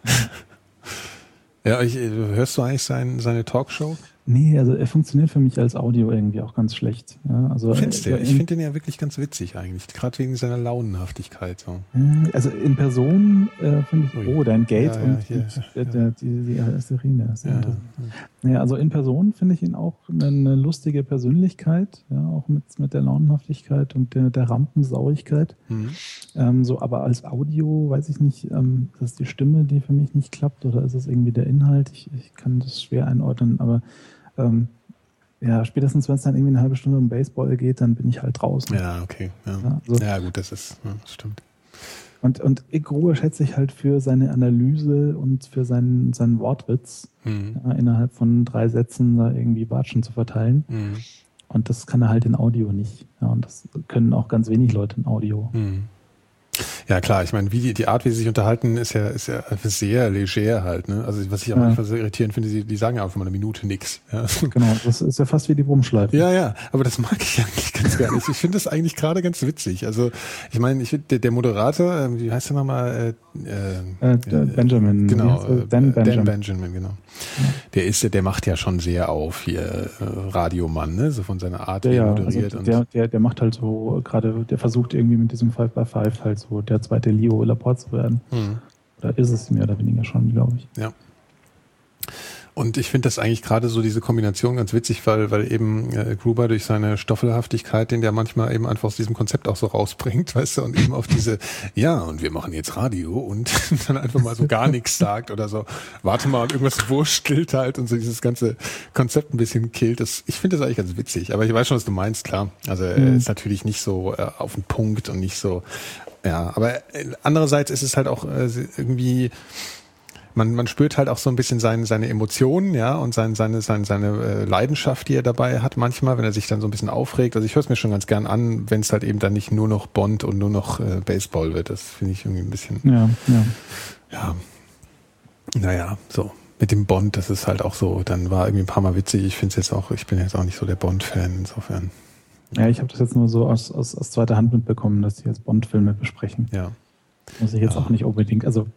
Ja, ich, hörst du eigentlich sein, seine Talkshow? Nee, also er funktioniert für mich als Audio irgendwie auch ganz schlecht. Ja, also Findest du? Ich finde den ja wirklich ganz witzig eigentlich, gerade wegen seiner Launenhaftigkeit. So. Also in Person äh, finde ich, oh, dein Gate ja, und, ja, und ja. Der, die, die Asterine. Ja, ja. Ja, also in Person finde ich ihn auch eine, eine lustige Persönlichkeit, ja, auch mit, mit der Launenhaftigkeit und der, der Rampensauigkeit. Mhm. Ähm, so, aber als Audio weiß ich nicht, ähm, ist das die Stimme, die für mich nicht klappt oder ist es irgendwie der Inhalt? Ich, ich kann das schwer einordnen, aber Ähm, ja, spätestens wenn es dann irgendwie eine halbe Stunde um Baseball geht, dann bin ich halt draußen. Ja, okay. Ja, ja, also, ja gut, das ist, ja, das stimmt. Und, und Gruber schätze ich halt für seine Analyse und für seinen, seinen Wortwitz, mhm. ja, innerhalb von drei Sätzen da irgendwie Watschen zu verteilen. Mhm. Und das kann er halt in Audio nicht. Ja, und das können auch ganz wenig Leute in Audio. Mhm. Ja klar, ich meine, wie die, die Art, wie sie sich unterhalten, ist ja, ist ja sehr leger halt. Ne? Also was ich auch ja. manchmal so irritierend finde, die, die sagen ja einfach mal eine Minute nichts. Ja. Genau, das ist ja fast wie die Brummschleife. Ja, ja, aber das mag ich eigentlich ganz gerne. Ich finde das eigentlich gerade ganz witzig. Also ich meine, ich der, der Moderator, wie heißt der nochmal? Äh, äh, Benjamin. Genau, Dan Benjamin. Dan Benjamin, genau. Ja. Der ist, der macht ja schon sehr auf hier äh, Radiomann, ne? So von seiner Art, wie ja, er moderiert. Also der, der, der macht halt so gerade, der versucht irgendwie mit diesem Five by Five halt so der zweite Leo Laporte zu werden. Mhm. Oder ist es mehr oder weniger schon, glaube ich. Ja. Und ich finde das eigentlich gerade so diese Kombination ganz witzig, weil, weil eben äh, Gruber durch seine Stoffelhaftigkeit, den der manchmal eben einfach aus diesem Konzept auch so rausbringt, weißt du, und eben auf diese, ja, und wir machen jetzt Radio und dann einfach mal so gar nichts sagt oder so, warte mal und irgendwas wurstelt halt und so dieses ganze Konzept ein bisschen killt. Das, ich finde das eigentlich ganz witzig, aber ich weiß schon, was du meinst, klar. Also er mhm. ist natürlich nicht so äh, auf den Punkt und nicht so, ja, aber äh, andererseits ist es halt auch äh, irgendwie, Man, man spürt halt auch so ein bisschen seine, seine Emotionen, ja, und seine, seine, seine, seine Leidenschaft, die er dabei hat manchmal, wenn er sich dann so ein bisschen aufregt. Also ich höre es mir schon ganz gern an, wenn es halt eben dann nicht nur noch Bond und nur noch äh, Baseball wird. Das finde ich irgendwie ein bisschen, ja, ja. ja, naja, so. Mit dem Bond, das ist halt auch so, dann war irgendwie ein paar Mal witzig. Ich finde es jetzt auch, ich bin jetzt auch nicht so der Bond-Fan, insofern. Ja, ich habe das jetzt nur so aus, aus, aus zweiter Hand mitbekommen, dass die jetzt Bond-Filme besprechen. Ja. Muss ich jetzt ja. auch nicht unbedingt, also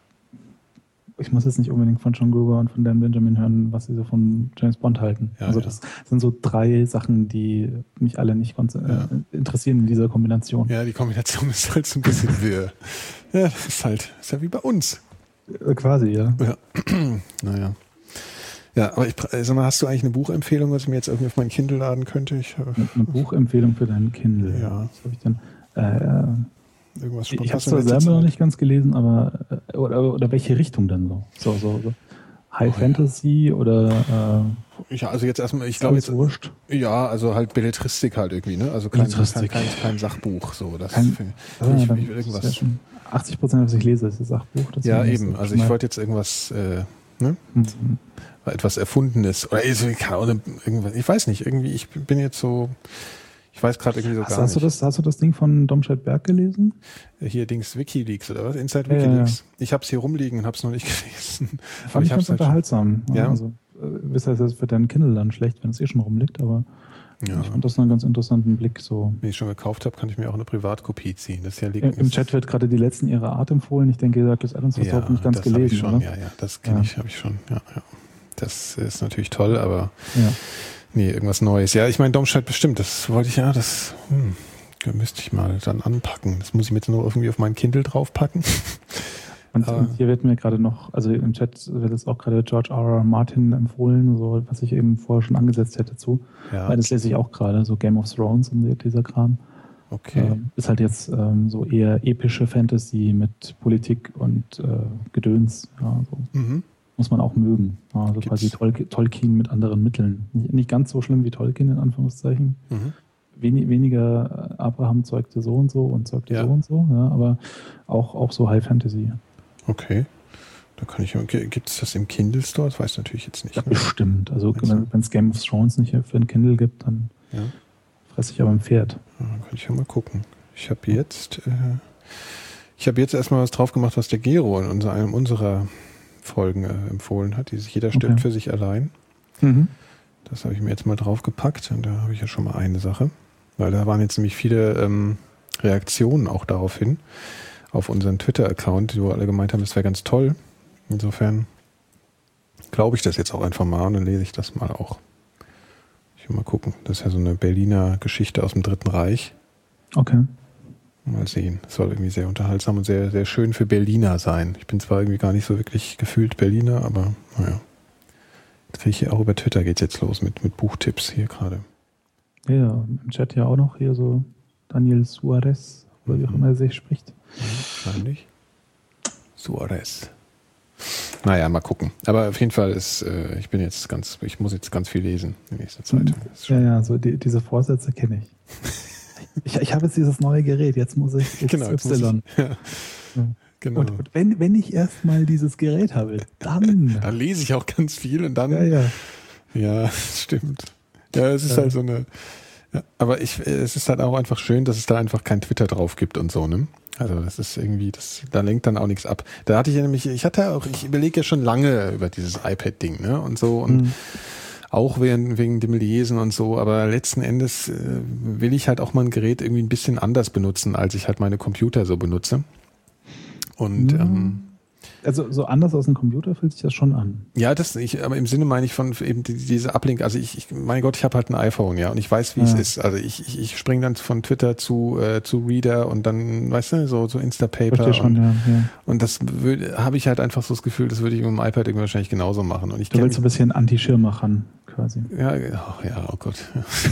ich muss jetzt nicht unbedingt von John Gruber und von Dan Benjamin hören, was sie so von James Bond halten. Ja, also das ja. sind so drei Sachen, die mich alle nicht ganz ja. interessieren in dieser Kombination. Ja, die Kombination ist halt so ein bisschen wirr. Ja, das ist halt, ist ja wie bei uns. Quasi, ja. Ja, naja. Ja, aber ich sag mal, hast du eigentlich eine Buchempfehlung, was ich mir jetzt irgendwie auf mein Kindle laden könnte? Ich, eine, eine Buchempfehlung für deinen Kindle? Ja. Was habe ich denn? Äh, Irgendwas ich habe es zwar selber noch nicht ganz gelesen, aber äh, oder, oder welche Richtung denn so? So, so, so. High oh, Fantasy ja. oder äh, ja, also jetzt erstmal, ich glaube jetzt wurscht. Ja, also halt Belletristik halt irgendwie, ne? Also kein, kein, kein, kein Sachbuch, so das kein, find, ah, ich, dann, ich, irgendwas. Das ja achtzig Prozent was ich lese, ist das Sachbuch. Das ja, eben. Also ich wollte jetzt irgendwas, äh, ne? Mhm. Etwas Erfundenes oder irgendwas. Ich weiß nicht. Irgendwie, ich bin jetzt so. Ich weiß gerade irgendwie so hast, gar hast nicht. Du das, hast du das Ding von Domscheit Berg gelesen? Hier Dings WikiLeaks oder was? Inside WikiLeaks. Ja, ja. Ich habe es hier rumliegen und habe es noch nicht gelesen. Fand ich ganz halt unterhaltsam. Ja. Also, wisst ihr, das ist für deinen Kindle dann schlecht, wenn es eh schon rumliegt, aber ja. ich fand das einen ganz interessanten Blick. So. Wenn ich schon gekauft habe, kann ich mir auch eine Privatkopie ziehen. Das ja liegt Im Chat wird gerade die letzten ihrer Art empfohlen. Ich denke, Douglas Adams hast ja, du auch nicht ganz das gelesen. Ich schon. Oder? Ja, ja, das kenne ja. ich, habe ich schon. Ja, ja. Das ist natürlich toll, aber ja. nee, irgendwas Neues. Ja, ich meine, Domscheit bestimmt, das wollte ich ja, das hm, müsste ich mal dann anpacken. Das muss ich mir jetzt nur irgendwie auf mein Kindle draufpacken. Und, und hier wird mir gerade noch, also im Chat wird jetzt auch gerade George R R. Martin empfohlen, so was ich eben vorher schon angesetzt hätte zu. Ja. Weil das lese ich auch gerade, so Game of Thrones und dieser Kram. Okay. Ähm, ist halt jetzt ähm, so eher epische Fantasy mit Politik und äh, Gedöns. Ja, so. Mhm. Muss man auch mögen. Also Gibt's? quasi Tol- Tolkien mit anderen Mitteln. Nicht, nicht ganz so schlimm wie Tolkien, in Anführungszeichen. Mhm. Wen, weniger Abraham zeugte so und so und zeugte ja. so und so, ja, aber auch, auch so High Fantasy. Okay. Da kann ich, gibt es das im Kindle Store? Das weiß ich natürlich jetzt nicht. Ja, bestimmt. Also wenn es Game of Thrones nicht für ein Kindle gibt, dann ja. fresse ich aber ein Pferd. Ja, dann kann ich ja mal gucken. Ich habe jetzt äh, ich habe jetzt erstmal was drauf gemacht, was der Gero in unser, einem unserer Folgen äh, empfohlen hat, die sich jeder stirbt okay. für sich allein. Mhm. Das habe ich mir jetzt mal draufgepackt und da habe ich ja schon mal eine Sache. Weil da waren jetzt nämlich viele ähm, Reaktionen auch darauf hin, auf unseren Twitter-Account, wo alle gemeint haben, das wäre ganz toll. Insofern glaube ich das jetzt auch einfach mal und dann lese ich das mal auch. Ich will mal gucken. Das ist ja so eine Berliner Geschichte aus dem Dritten Reich. Okay. Mal sehen. Das soll irgendwie sehr unterhaltsam und sehr, sehr schön für Berliner sein. Ich bin zwar irgendwie gar nicht so wirklich gefühlt Berliner, aber naja. Jetzt kriege ich hier auch über Twitter geht's jetzt los mit, mit Buchtipps hier gerade. Ja, im Chat ja auch noch hier so Daniel Suarez, oder wie auch immer er sich spricht. Wahrscheinlich. Suarez. Naja, mal gucken. Aber auf jeden Fall ist, äh, ich bin jetzt ganz, ich muss jetzt ganz viel lesen in nächster Zeit. Ja, ja, so die, diese Vorsätze kenne ich. ich. Ich habe jetzt dieses neue Gerät, jetzt muss ich X Y. Genau, jetzt muss ich, ja. Ja. Genau. Und, und wenn, wenn ich erstmal dieses Gerät habe, dann... Dann lese ich auch ganz viel und dann... Ja, ja. Ja, stimmt. Ja, es ist ja. halt so eine... Ja, aber ich, es ist halt auch einfach schön, dass es da einfach kein Twitter drauf gibt und so, ne? Also das ist irgendwie, das, da lenkt dann auch nichts ab. Da hatte ich ja nämlich, ich hatte auch, ich überlege ja schon lange über dieses iPad-Ding, ne? Und so und mhm. auch wegen, wegen dem Lesen und so, aber letzten Endes äh, will ich halt auch mal ein Gerät irgendwie ein bisschen anders benutzen, als ich halt meine Computer so benutze. Und mhm. ähm, also so anders aus dem Computer fühlt sich das schon an. Ja, das ich, aber im Sinne meine ich von eben die, diese Ablink, also ich, ich mein Gott, ich habe halt ein iPhone, ja, und ich weiß, wie ja. es ist. Also ich, ich, ich springe dann von Twitter zu äh, zu Reader und dann, weißt du, so so Instapaper schon, und, ja, ja. und das habe ich halt einfach so das Gefühl, das würde ich mit dem iPad irgendwie wahrscheinlich genauso machen. Und ich du willst ein bisschen Anti-Schirmachern quasi. Ja, oh, ja, oh Gott.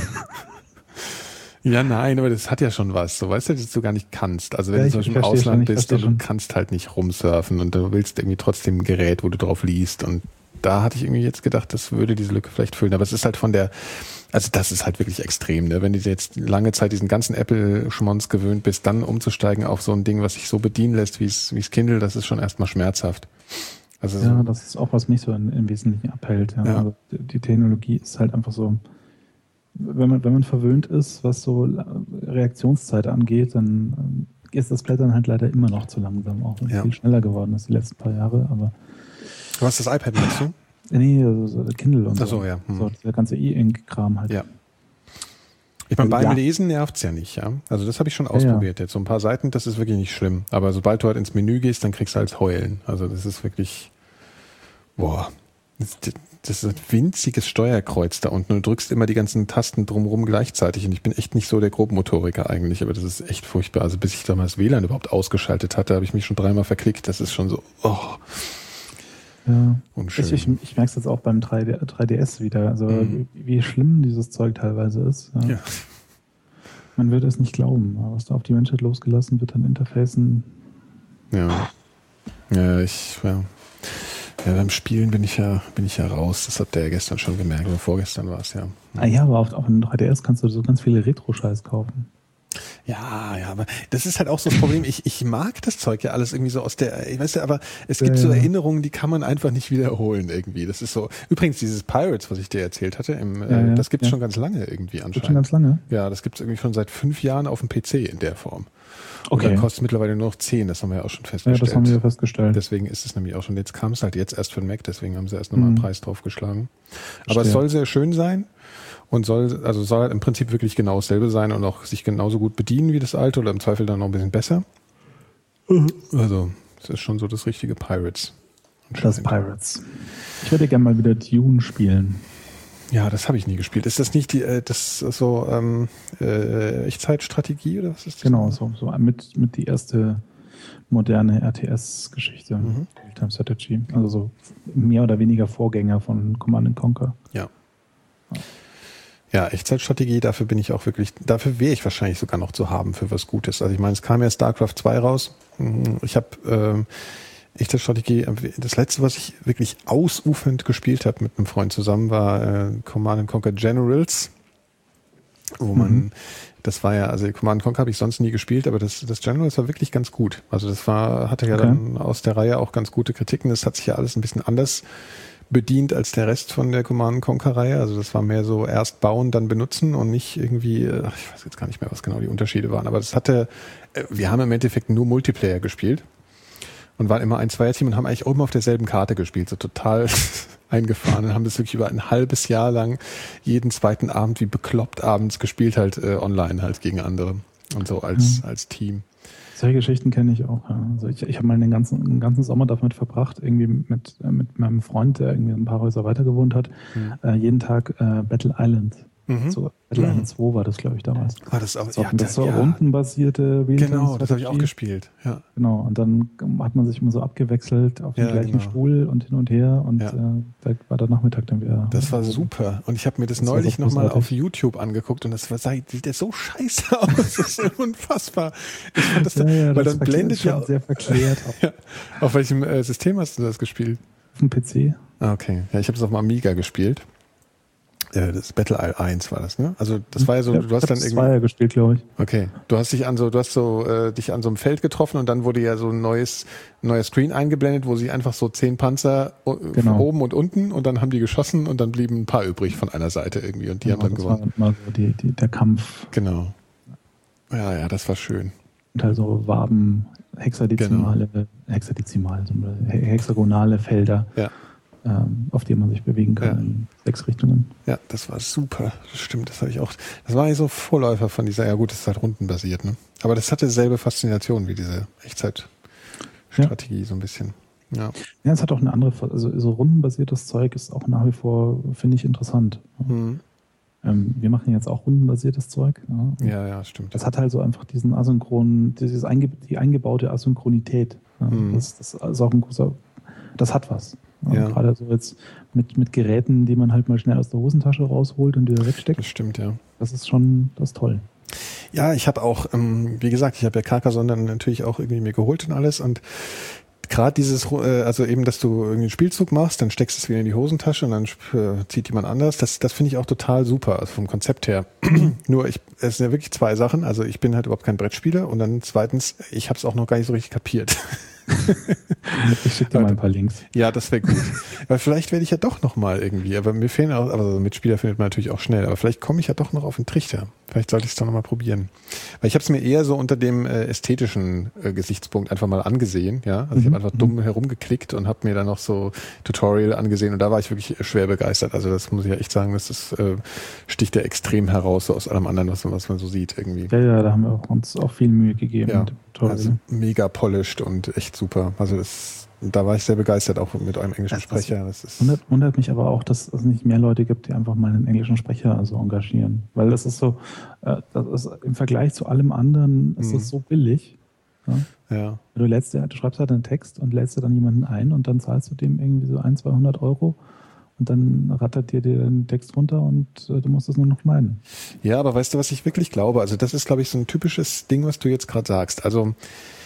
Ja, nein, aber das hat ja schon was. So, weißt du, dass du gar nicht kannst. Also wenn ja, du zum Beispiel im Ausland schon, bist und du kannst halt nicht rumsurfen und du willst irgendwie trotzdem ein Gerät, wo du drauf liest. Und da hatte ich irgendwie jetzt gedacht, das würde diese Lücke vielleicht füllen. Aber es ist halt von der, also das ist halt wirklich extrem, ne? Wenn du jetzt lange Zeit diesen ganzen Apple-Schmonz gewöhnt bist, dann umzusteigen auf so ein Ding, was sich so bedienen lässt, wie es, wie es Kindle, das ist schon erstmal schmerzhaft. Also ja, so, das ist auch, was mich so im, im Wesentlichen abhält. Ja. Ja. Also die Technologie ist halt einfach so, Wenn man, wenn man verwöhnt ist, was so Reaktionszeit angeht, dann ist das Blättern halt leider immer noch zu langsam, auch wenn es ja. viel schneller geworden ist die letzten paar Jahre. Aber was ist das iPad, meinst du? Nee, also so Kindle und Ach so. so. Ja. Hm. So, der ganze E-Ink-Kram halt. Ja. Ich meine, beim ja. Lesen nervt's ja nicht, ja. Also das habe ich schon ausprobiert ja, ja. jetzt. So ein paar Seiten, das ist wirklich nicht schlimm. Aber sobald du halt ins Menü gehst, dann kriegst du halt Heulen. Also das ist wirklich, boah. Das, das ist ein winziges Steuerkreuz da unten. Du drückst immer die ganzen Tasten drumherum gleichzeitig. Und ich bin echt nicht so der Grobmotoriker eigentlich, aber das ist echt furchtbar. Also bis ich damals W L A N überhaupt ausgeschaltet hatte, habe ich mich schon dreimal verklickt. Das ist schon so, oh. Ja. Unschön. Ich, ich, ich merke es jetzt auch beim drei D S wieder. Also mhm. wie, wie schlimm dieses Zeug teilweise ist. Ja. Ja. Man würde es nicht glauben, was da auf die Menschheit losgelassen wird an Interfacen. Ja. Ja, ich, ja. Ja, beim Spielen bin ich ja, bin ich ja raus. Das habt ihr ja gestern schon gemerkt. Oder vorgestern war es ja. Ah ja, aber auf, auf dem drei D S kannst du so ganz viele Retro-Scheiß kaufen. Ja, ja, aber das ist halt auch so das Problem. Ich, ich mag das Zeug ja alles irgendwie so aus der, ich weiß ja, aber es gibt ja, so Erinnerungen, die kann man einfach nicht wiederholen irgendwie. Das ist so. Übrigens dieses Pirates, was ich dir erzählt hatte, im, ja, äh, das gibt's ja. schon ganz lange irgendwie anscheinend. Gibt's schon ganz lange? Ja, das gibt's irgendwie schon seit fünf Jahren auf dem P C in der Form. Okay. Und dann kostet es mittlerweile nur noch zehn, das haben wir ja auch schon festgestellt. Ja, das haben wir festgestellt. Deswegen ist es nämlich auch schon, jetzt kam es halt jetzt erst für den Mac, deswegen haben sie erst nochmal einen mhm. Preis draufgeschlagen. Aber Verstehe. Es soll sehr schön sein und soll, also soll halt im Prinzip wirklich genau dasselbe sein und auch sich genauso gut bedienen wie das alte oder im Zweifel dann noch ein bisschen besser. Mhm. Also, es ist schon so das richtige Pirates. Das Pirates. Ich würde gerne mal wieder Dune spielen. Ja, das habe ich nie gespielt. Ist das nicht die, äh, das so ähm, äh, Echtzeitstrategie oder was ist das? Genau, so, so mit, mit die erste moderne R T S-Geschichte, mhm. Real-Time Strategy. Also so mehr oder weniger Vorgänger von Command and Conquer. Ja. Ja, ja, Echtzeitstrategie, dafür bin ich auch wirklich, dafür wäre ich wahrscheinlich sogar noch zu haben für was Gutes. Also ich meine, es kam ja StarCraft zwei raus. Ich habe ähm, Echte Strategie. Das letzte, was ich wirklich ausufernd gespielt habe mit einem Freund zusammen, war äh, Command and Conquer Generals, wo man, mhm. das war ja, also Command and Conquer habe ich sonst nie gespielt, aber das, das Generals war wirklich ganz gut. Also das war, hatte ja okay. dann aus der Reihe auch ganz gute Kritiken. Das hat sich ja alles ein bisschen anders bedient als der Rest von der Command and Conquer Reihe. Also das war mehr so erst bauen, dann benutzen und nicht irgendwie, ach, ich weiß jetzt gar nicht mehr, was genau die Unterschiede waren, aber das hatte, wir haben im Endeffekt nur Multiplayer gespielt. Und waren immer ein Zweierteam und haben eigentlich auch immer auf derselben Karte gespielt, so total eingefahren und haben das wirklich über ein halbes Jahr lang jeden zweiten Abend wie bekloppt abends gespielt, halt äh, online halt gegen andere und so als, mhm. als Team. Solche Geschichten kenne ich auch. Ja. Also ich, ich habe mal den ganzen, den ganzen Sommer damit verbracht, irgendwie mit, mit meinem Freund, der irgendwie ein paar Häuser weiter gewohnt hat, mhm. äh, jeden Tag äh, Battle Island. Mhm. So, Battle Island zwei war das, glaube ich, damals. War das auch? Das war ja, das so ja. rundenbasierte Realtime. Genau, das habe ich auch gespielt. Ja. Genau, und dann hat man sich immer so abgewechselt auf dem ja, gleichen genau. Stuhl und hin und her und ja. äh, da war der Nachmittag dann wieder. Das war super. Und ich habe mir das, das neulich nochmal auf YouTube angeguckt und das war, sieht ja so scheiße aus. Das ist unfassbar. Ich fand das, ja, ja, weil das dann blendet ja sehr verklärt. ja. Auf welchem äh, System hast du das gespielt? Auf dem P C. Ah, okay. Ja, ich habe das auf dem Amiga gespielt. Das Battle Isle eins war das, ne? Also das war ja so, ja, du hast dann irgendwie Zweier gespielt, glaube ich. Okay, du hast dich an so, du hast so äh, dich an so einem Feld getroffen und dann wurde ja so ein neues neuer Screen eingeblendet, wo sie einfach so zehn Panzer genau. oben und unten und dann haben die geschossen und dann blieben ein paar übrig von einer Seite irgendwie und die genau, haben dann das gewonnen. War mal so die, die, der Kampf. Genau. Ja, ja, das war schön. Und halt so Waben, hexadezimale, genau. hexadezimale, hexagonale Felder. Ja. Auf die man sich bewegen kann ja. in sechs Richtungen. Ja, das war super. Das stimmt, das habe ich auch. Das war eigentlich so Vorläufer von dieser, ja gut, das ist halt rundenbasiert, ne? Aber das hatte dieselbe Faszination wie diese Echtzeitstrategie ja. so ein bisschen. Ja. Ja, es hat auch eine andere, also so rundenbasiertes Zeug ist auch nach wie vor, finde ich, interessant. Mhm. Ähm, wir machen jetzt auch rundenbasiertes Zeug. Ja, ja, ja stimmt. Das hat halt so einfach diesen asynchronen, dieses einge, die eingebaute Asynchronität. Ja? Mhm. Das, das ist auch ein großer, das hat was. Ja. Gerade so jetzt mit, mit Geräten, die man halt mal schnell aus der Hosentasche rausholt und wieder wegsteckt. Das stimmt, ja. Das ist schon, das ist toll. Ja, ich habe auch, ähm, wie gesagt, ich habe ja Carcassonne dann natürlich auch irgendwie mir geholt und alles und gerade dieses, äh, also eben, dass du irgendwie einen Spielzug machst, dann steckst du es wieder in die Hosentasche und dann äh, zieht jemand anders. Das, das finde ich auch total super, also vom Konzept her. Nur, ich, es sind ja wirklich zwei Sachen. Also ich bin halt überhaupt kein Brettspieler und dann zweitens, ich habe es auch noch gar nicht so richtig kapiert. Ich schicke dir mal ein paar Links. Ja, das wäre gut. Weil vielleicht werde ich ja doch noch mal irgendwie, aber mir fehlen auch, also Mitspieler findet man natürlich auch schnell, aber vielleicht komme ich ja doch noch auf den Trichter. Vielleicht sollte ich es doch noch mal probieren. Weil ich habe es mir eher so unter dem äh, ästhetischen äh, Gesichtspunkt einfach mal angesehen, ja. Also mhm. ich habe einfach dumm herumgeklickt und habe mir dann noch so Tutorial angesehen und da war ich wirklich schwer begeistert. Also das muss ich ja echt sagen, das ist, äh, sticht ja extrem heraus so aus allem anderen, was, was man so sieht irgendwie. Ja, ja, da haben wir auch, uns auch viel Mühe gegeben. Ja, mit dem Tutorial. Also mega polished und echt super. Also das, da war ich sehr begeistert, auch mit eurem englischen das Sprecher. Das ist wundert, wundert mich aber auch, dass es nicht mehr Leute gibt, die einfach mal einen englischen Sprecher also engagieren. Weil das ist so, äh, das ist im Vergleich zu allem anderen ist mhm. das so billig. Ja? Ja. Du, lädst, du schreibst halt einen Text und lädst dir dann jemanden ein und dann zahlst du dem irgendwie so ein, zweihundert Euro. Und dann rattert dir den Text runter und äh, du musst es nur noch schneiden. Ja, aber weißt du, was ich wirklich glaube? Also das ist, glaube ich, so ein typisches Ding, was du jetzt gerade sagst. Also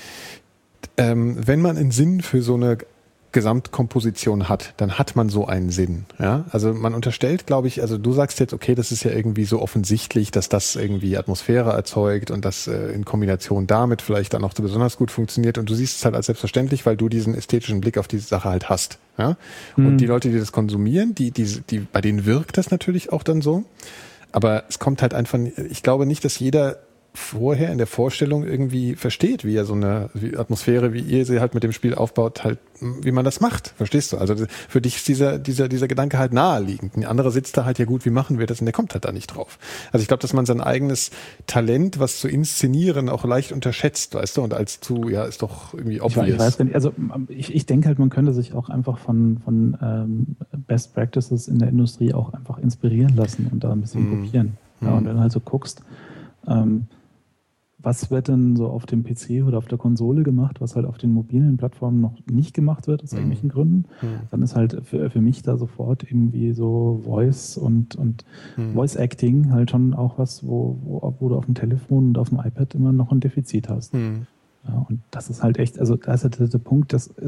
ähm, wenn man einen Sinn für so eine Gesamtkomposition hat, dann hat man so einen Sinn. Ja? Also man unterstellt, glaube ich, also du sagst jetzt, okay, das ist ja irgendwie so offensichtlich, dass das irgendwie Atmosphäre erzeugt und das äh, in Kombination damit vielleicht dann auch so besonders gut funktioniert und du siehst es halt als selbstverständlich, weil du diesen ästhetischen Blick auf diese Sache halt hast. Ja? Und mhm. die Leute, die das konsumieren, die, die, die, bei denen wirkt das natürlich auch dann so. Aber es kommt halt einfach, ich glaube nicht, dass jeder vorher in der Vorstellung irgendwie versteht, wie er so eine wie Atmosphäre, wie ihr sie halt mit dem Spiel aufbaut, halt, wie man das macht. Verstehst du? Also für dich ist dieser, dieser, dieser Gedanke halt naheliegend. Ein anderer sitzt da halt, ja gut, wie machen wir das? Und der kommt halt da nicht drauf. Also ich glaube, dass man sein eigenes Talent, was zu inszenieren, auch leicht unterschätzt, weißt du? Und als zu, ja, ist doch irgendwie obvious. Ich weiß, also ich, ich denke halt, man könnte sich auch einfach von, von ähm, Best Practices in der Industrie auch einfach inspirieren lassen und da ein bisschen mm. kopieren. Ja, mm. Und wenn du halt so guckst, ähm, was wird denn so auf dem P C oder auf der Konsole gemacht, was halt auf den mobilen Plattformen noch nicht gemacht wird, aus mhm. irgendwelchen Gründen, mhm. dann ist halt für, für mich da sofort irgendwie so Voice und, und mhm. Voice Acting halt schon auch was, wo, wo, wo du auf dem Telefon und auf dem iPad immer noch ein Defizit hast. Mhm. Ja, und das ist halt echt, also da ist halt der, der Punkt, das ist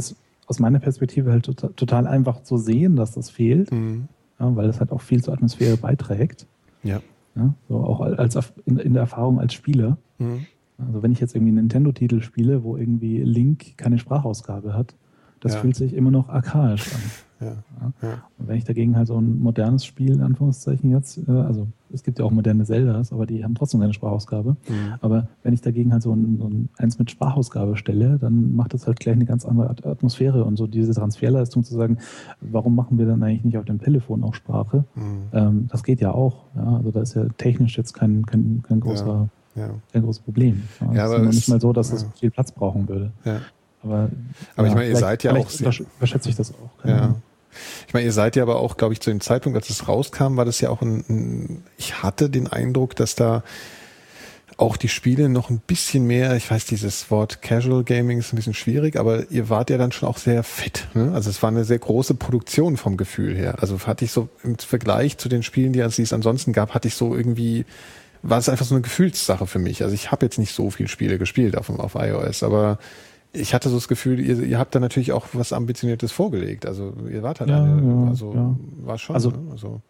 aus meiner Perspektive halt total, total einfach zu sehen, dass das fehlt, mhm. ja, weil es halt auch viel zur Atmosphäre beiträgt. Ja. Ja, so auch als in, in der Erfahrung als Spieler. Mhm. Also wenn ich jetzt irgendwie einen Nintendo-Titel spiele, wo irgendwie Link keine Sprachausgabe hat, das ja. fühlt sich immer noch archaisch an. Ja. Ja. Ja. Und wenn ich dagegen halt so ein modernes Spiel, in Anführungszeichen jetzt, also es gibt ja auch moderne Zeldas, aber die haben trotzdem keine Sprachausgabe. Mhm. Aber wenn ich dagegen halt so ein, so ein eins mit Sprachausgabe stelle, dann macht das halt gleich eine ganz andere Atmosphäre und so diese Transferleistung zu sagen, warum machen wir dann eigentlich nicht auf dem Telefon auch Sprache? Mhm. Ähm, das geht ja auch. Ja? Also da ist ja technisch jetzt kein, kein, kein großer... Ja. Ja. Kein großes Problem. Ja, ja, es ist aber nicht mal so, dass es ja. viel Platz brauchen würde. Ja. Aber, aber ja, ich meine, ihr seid ja auch... Überschätze ich das auch. Ja. Ich meine, ihr seid ja aber auch, glaube ich, zu dem Zeitpunkt, als es rauskam, war das ja auch ein, ein... Ich hatte den Eindruck, dass da auch die Spiele noch ein bisschen mehr, ich weiß, dieses Wort Casual Gaming ist ein bisschen schwierig, aber ihr wart ja dann schon auch sehr fit. Ne? Also es war eine sehr große Produktion vom Gefühl her. Also hatte ich so im Vergleich zu den Spielen, die es ansonsten gab, hatte ich so irgendwie... war es einfach so eine Gefühlssache für mich. Also ich habe jetzt nicht so viele Spiele gespielt auf, auf iOS, aber ich hatte so das Gefühl, ihr, ihr habt da natürlich auch was Ambitioniertes vorgelegt. Also ihr wart halt ja, eine, ja, also ja. war schon. Also, ne? also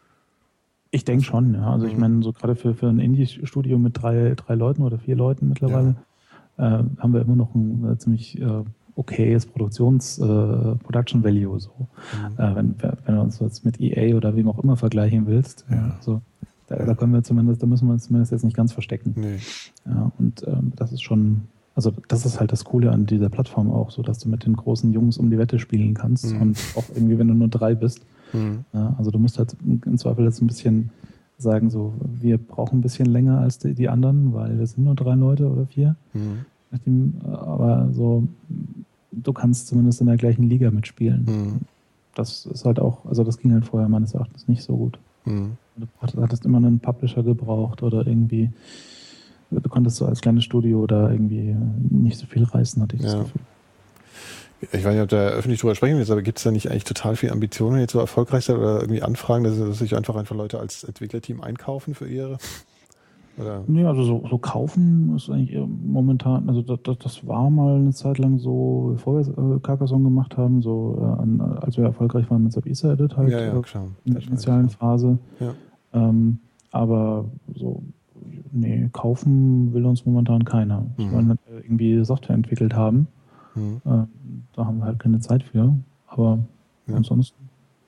ich denke schon, ja. Also ich meine, so gerade für, für ein Indie-Studio mit drei, drei Leuten oder vier Leuten mittlerweile ja. äh, haben wir immer noch ein äh, ziemlich äh, okayes Produktions, äh, Production Value. So. Mhm. Äh, wenn, wenn du uns jetzt mit E A oder wem auch immer vergleichen willst, ja. Ja, so. Da, da können wir zumindest, da müssen wir uns zumindest jetzt nicht ganz verstecken. Nee. Ja, und ähm, das ist schon, also das ist halt das Coole an dieser Plattform auch, so dass du mit den großen Jungs um die Wette spielen kannst mhm. und auch irgendwie, wenn du nur drei bist. Mhm. Ja, also du musst halt im Zweifel jetzt ein bisschen sagen, so wir brauchen ein bisschen länger als die, die anderen, weil wir sind nur drei Leute oder vier. Mhm. Aber so, du kannst zumindest in der gleichen Liga mitspielen. Mhm. Das ist halt auch, also das ging halt vorher meines Erachtens nicht so gut. Mhm. Du hattest immer einen Publisher gebraucht oder irgendwie, du konntest so als kleines Studio da irgendwie nicht so viel reißen, hatte ich ja. das Gefühl. Ich weiß nicht, ob da öffentlich drüber sprechen willst, aber gibt es da nicht eigentlich total viel Ambitionen, wenn ihr jetzt so erfolgreich seid oder irgendwie Anfragen, dass, dass sich einfach einfach Leute als Entwicklerteam einkaufen für ihre? Oder? Nee, also so, so kaufen ist eigentlich momentan, also das, das, das war mal eine Zeit lang so, bevor wir äh, Carcassonne gemacht haben, so äh, an, als wir erfolgreich waren mit Sub-Ether Edit halt ja, ja, äh, in der initialen Phase. Ja. Ähm, aber so, nee, kaufen will uns momentan keiner. Mhm. Wir wollen halt irgendwie Software entwickelt haben. Mhm. Ähm, da haben wir halt keine Zeit für. Aber ja. ansonsten.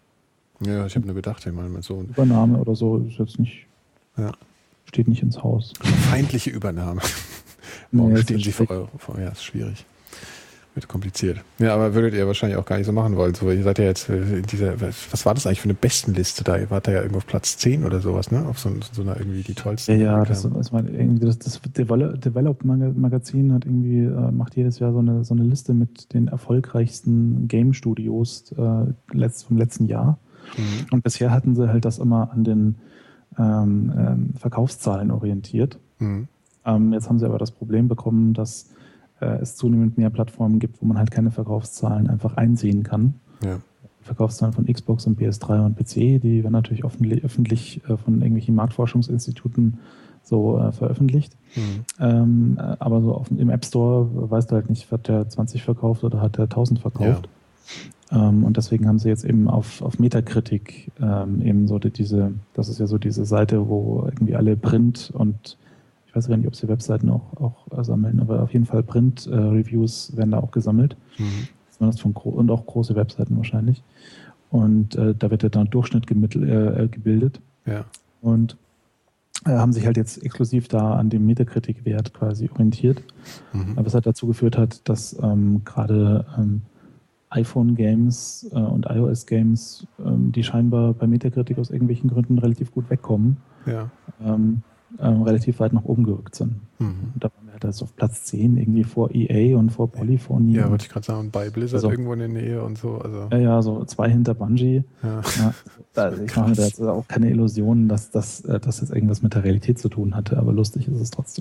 Ja, ich habe nur gedacht, ich meine, mit so Übernahme oder so ist jetzt nicht. Ja. Steht nicht ins Haus. Feindliche Übernahme. Morgen nee, stehen sie vor eure, vor, ja, ist schwierig. Wird kompliziert. Ja, aber würdet ihr wahrscheinlich auch gar nicht so machen wollen. So, ihr seid ja jetzt in dieser, was war das eigentlich für eine Bestenliste da? Ihr wart da ja irgendwo auf Platz zehn oder sowas, ne? Auf so, so einer irgendwie die tollsten. Ja, ja, das, das, irgendwie das, das Develop-Magazin hat irgendwie, äh, macht jedes Jahr so eine, so eine Liste mit den erfolgreichsten Game-Studios äh, letzt, vom letzten Jahr. Mhm. Und bisher hatten sie halt das immer an den ähm, ähm, Verkaufszahlen orientiert. Mhm. Ähm, jetzt haben sie aber das Problem bekommen, dass äh, es zunehmend mehr Plattformen gibt, wo man halt keine Verkaufszahlen einfach einsehen kann. Ja. Verkaufszahlen von Xbox und P S drei und P C, die werden natürlich öffentlich, öffentlich äh, von irgendwelchen Marktforschungsinstituten so äh, veröffentlicht. Mhm. Ähm, äh, aber so auf, im App Store weißt du halt nicht, hat der zwanzig verkauft oder hat der tausend verkauft. Ja. Ähm, und deswegen haben sie jetzt eben auf, auf Metacritic ähm, eben so die, diese, das ist ja so diese Seite, wo irgendwie alle Print und ich weiß gar nicht, ob sie Webseiten auch, auch sammeln, aber auf jeden Fall Print-Reviews äh, werden da auch gesammelt. Mhm. Das von gro- und auch große Webseiten wahrscheinlich. Und äh, da wird ja dann Durchschnitt gemittelt, äh, gebildet. Ja. Und äh, haben sich halt jetzt exklusiv da an dem Metacritic-Wert quasi orientiert. Mhm. Was halt dazu geführt hat, dass ähm, gerade ähm, iPhone-Games äh, und iOS-Games, ähm, die scheinbar bei Metacritic aus irgendwelchen Gründen relativ gut wegkommen, ja. ähm, ähm, relativ weit nach oben gerückt sind. Mhm. Und da waren wir halt also auf Platz zehn irgendwie vor E A und vor Polyphony. Ja, wollte ich gerade sagen, und bei Blizzard also, irgendwo in der Nähe und so. Also. Ja, ja, so zwei hinter Bungie. Ja. Ja, da, ich mache mir da jetzt auch keine Illusionen, dass das dass jetzt irgendwas mit der Realität zu tun hatte, aber lustig ist es trotzdem.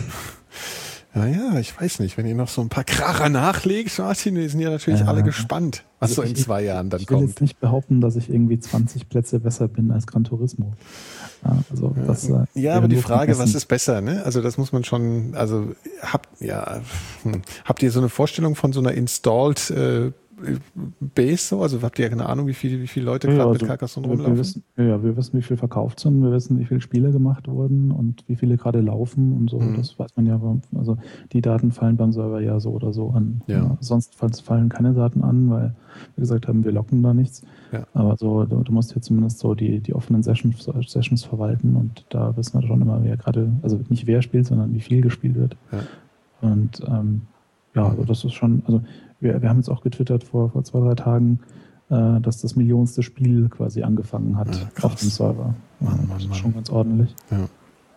Ja, ja, ich weiß nicht. Wenn ihr noch so ein paar Kracher nachlegt, Martin, wir sind ja natürlich ja, alle gespannt, was also so in ich, zwei Jahren dann kommt. Ich will kommt. jetzt nicht behaupten, dass ich irgendwie zwanzig Plätze besser bin als Gran Turismo. Ja, also ja, das, ja aber die Frage, was ist besser, ne? Also das muss man schon, also habt, ja, hm, habt ihr so eine Vorstellung von so einer installed äh, Base so? Also habt ihr ja keine Ahnung, wie viele, wie viele Leute ja, gerade also, mit Carcassonne rumlaufen? Wir wissen, ja, wir wissen, wie viel verkauft sind, wir wissen, wie viele Spiele gemacht wurden und wie viele gerade laufen und so. Mhm. Das weiß man ja. Also die Daten fallen beim Server ja so oder so an. Ja. Ja, sonst fallen keine Daten an, weil wir gesagt haben, wir locken da nichts. Ja. Aber so, du, du musst hier zumindest so die, die offenen Sessions, Sessions verwalten und da wissen wir schon immer, wer gerade, also nicht wer spielt, sondern wie viel gespielt wird. Ja. Und ähm, ja, also das ist schon, also wir, wir haben jetzt auch getwittert vor, vor zwei, drei Tagen, äh, dass das millionste Spiel quasi angefangen hat ja, auf dem Server. Ja, Mann, Mann, das ist Mann. schon ganz ordentlich. Ja. Mann,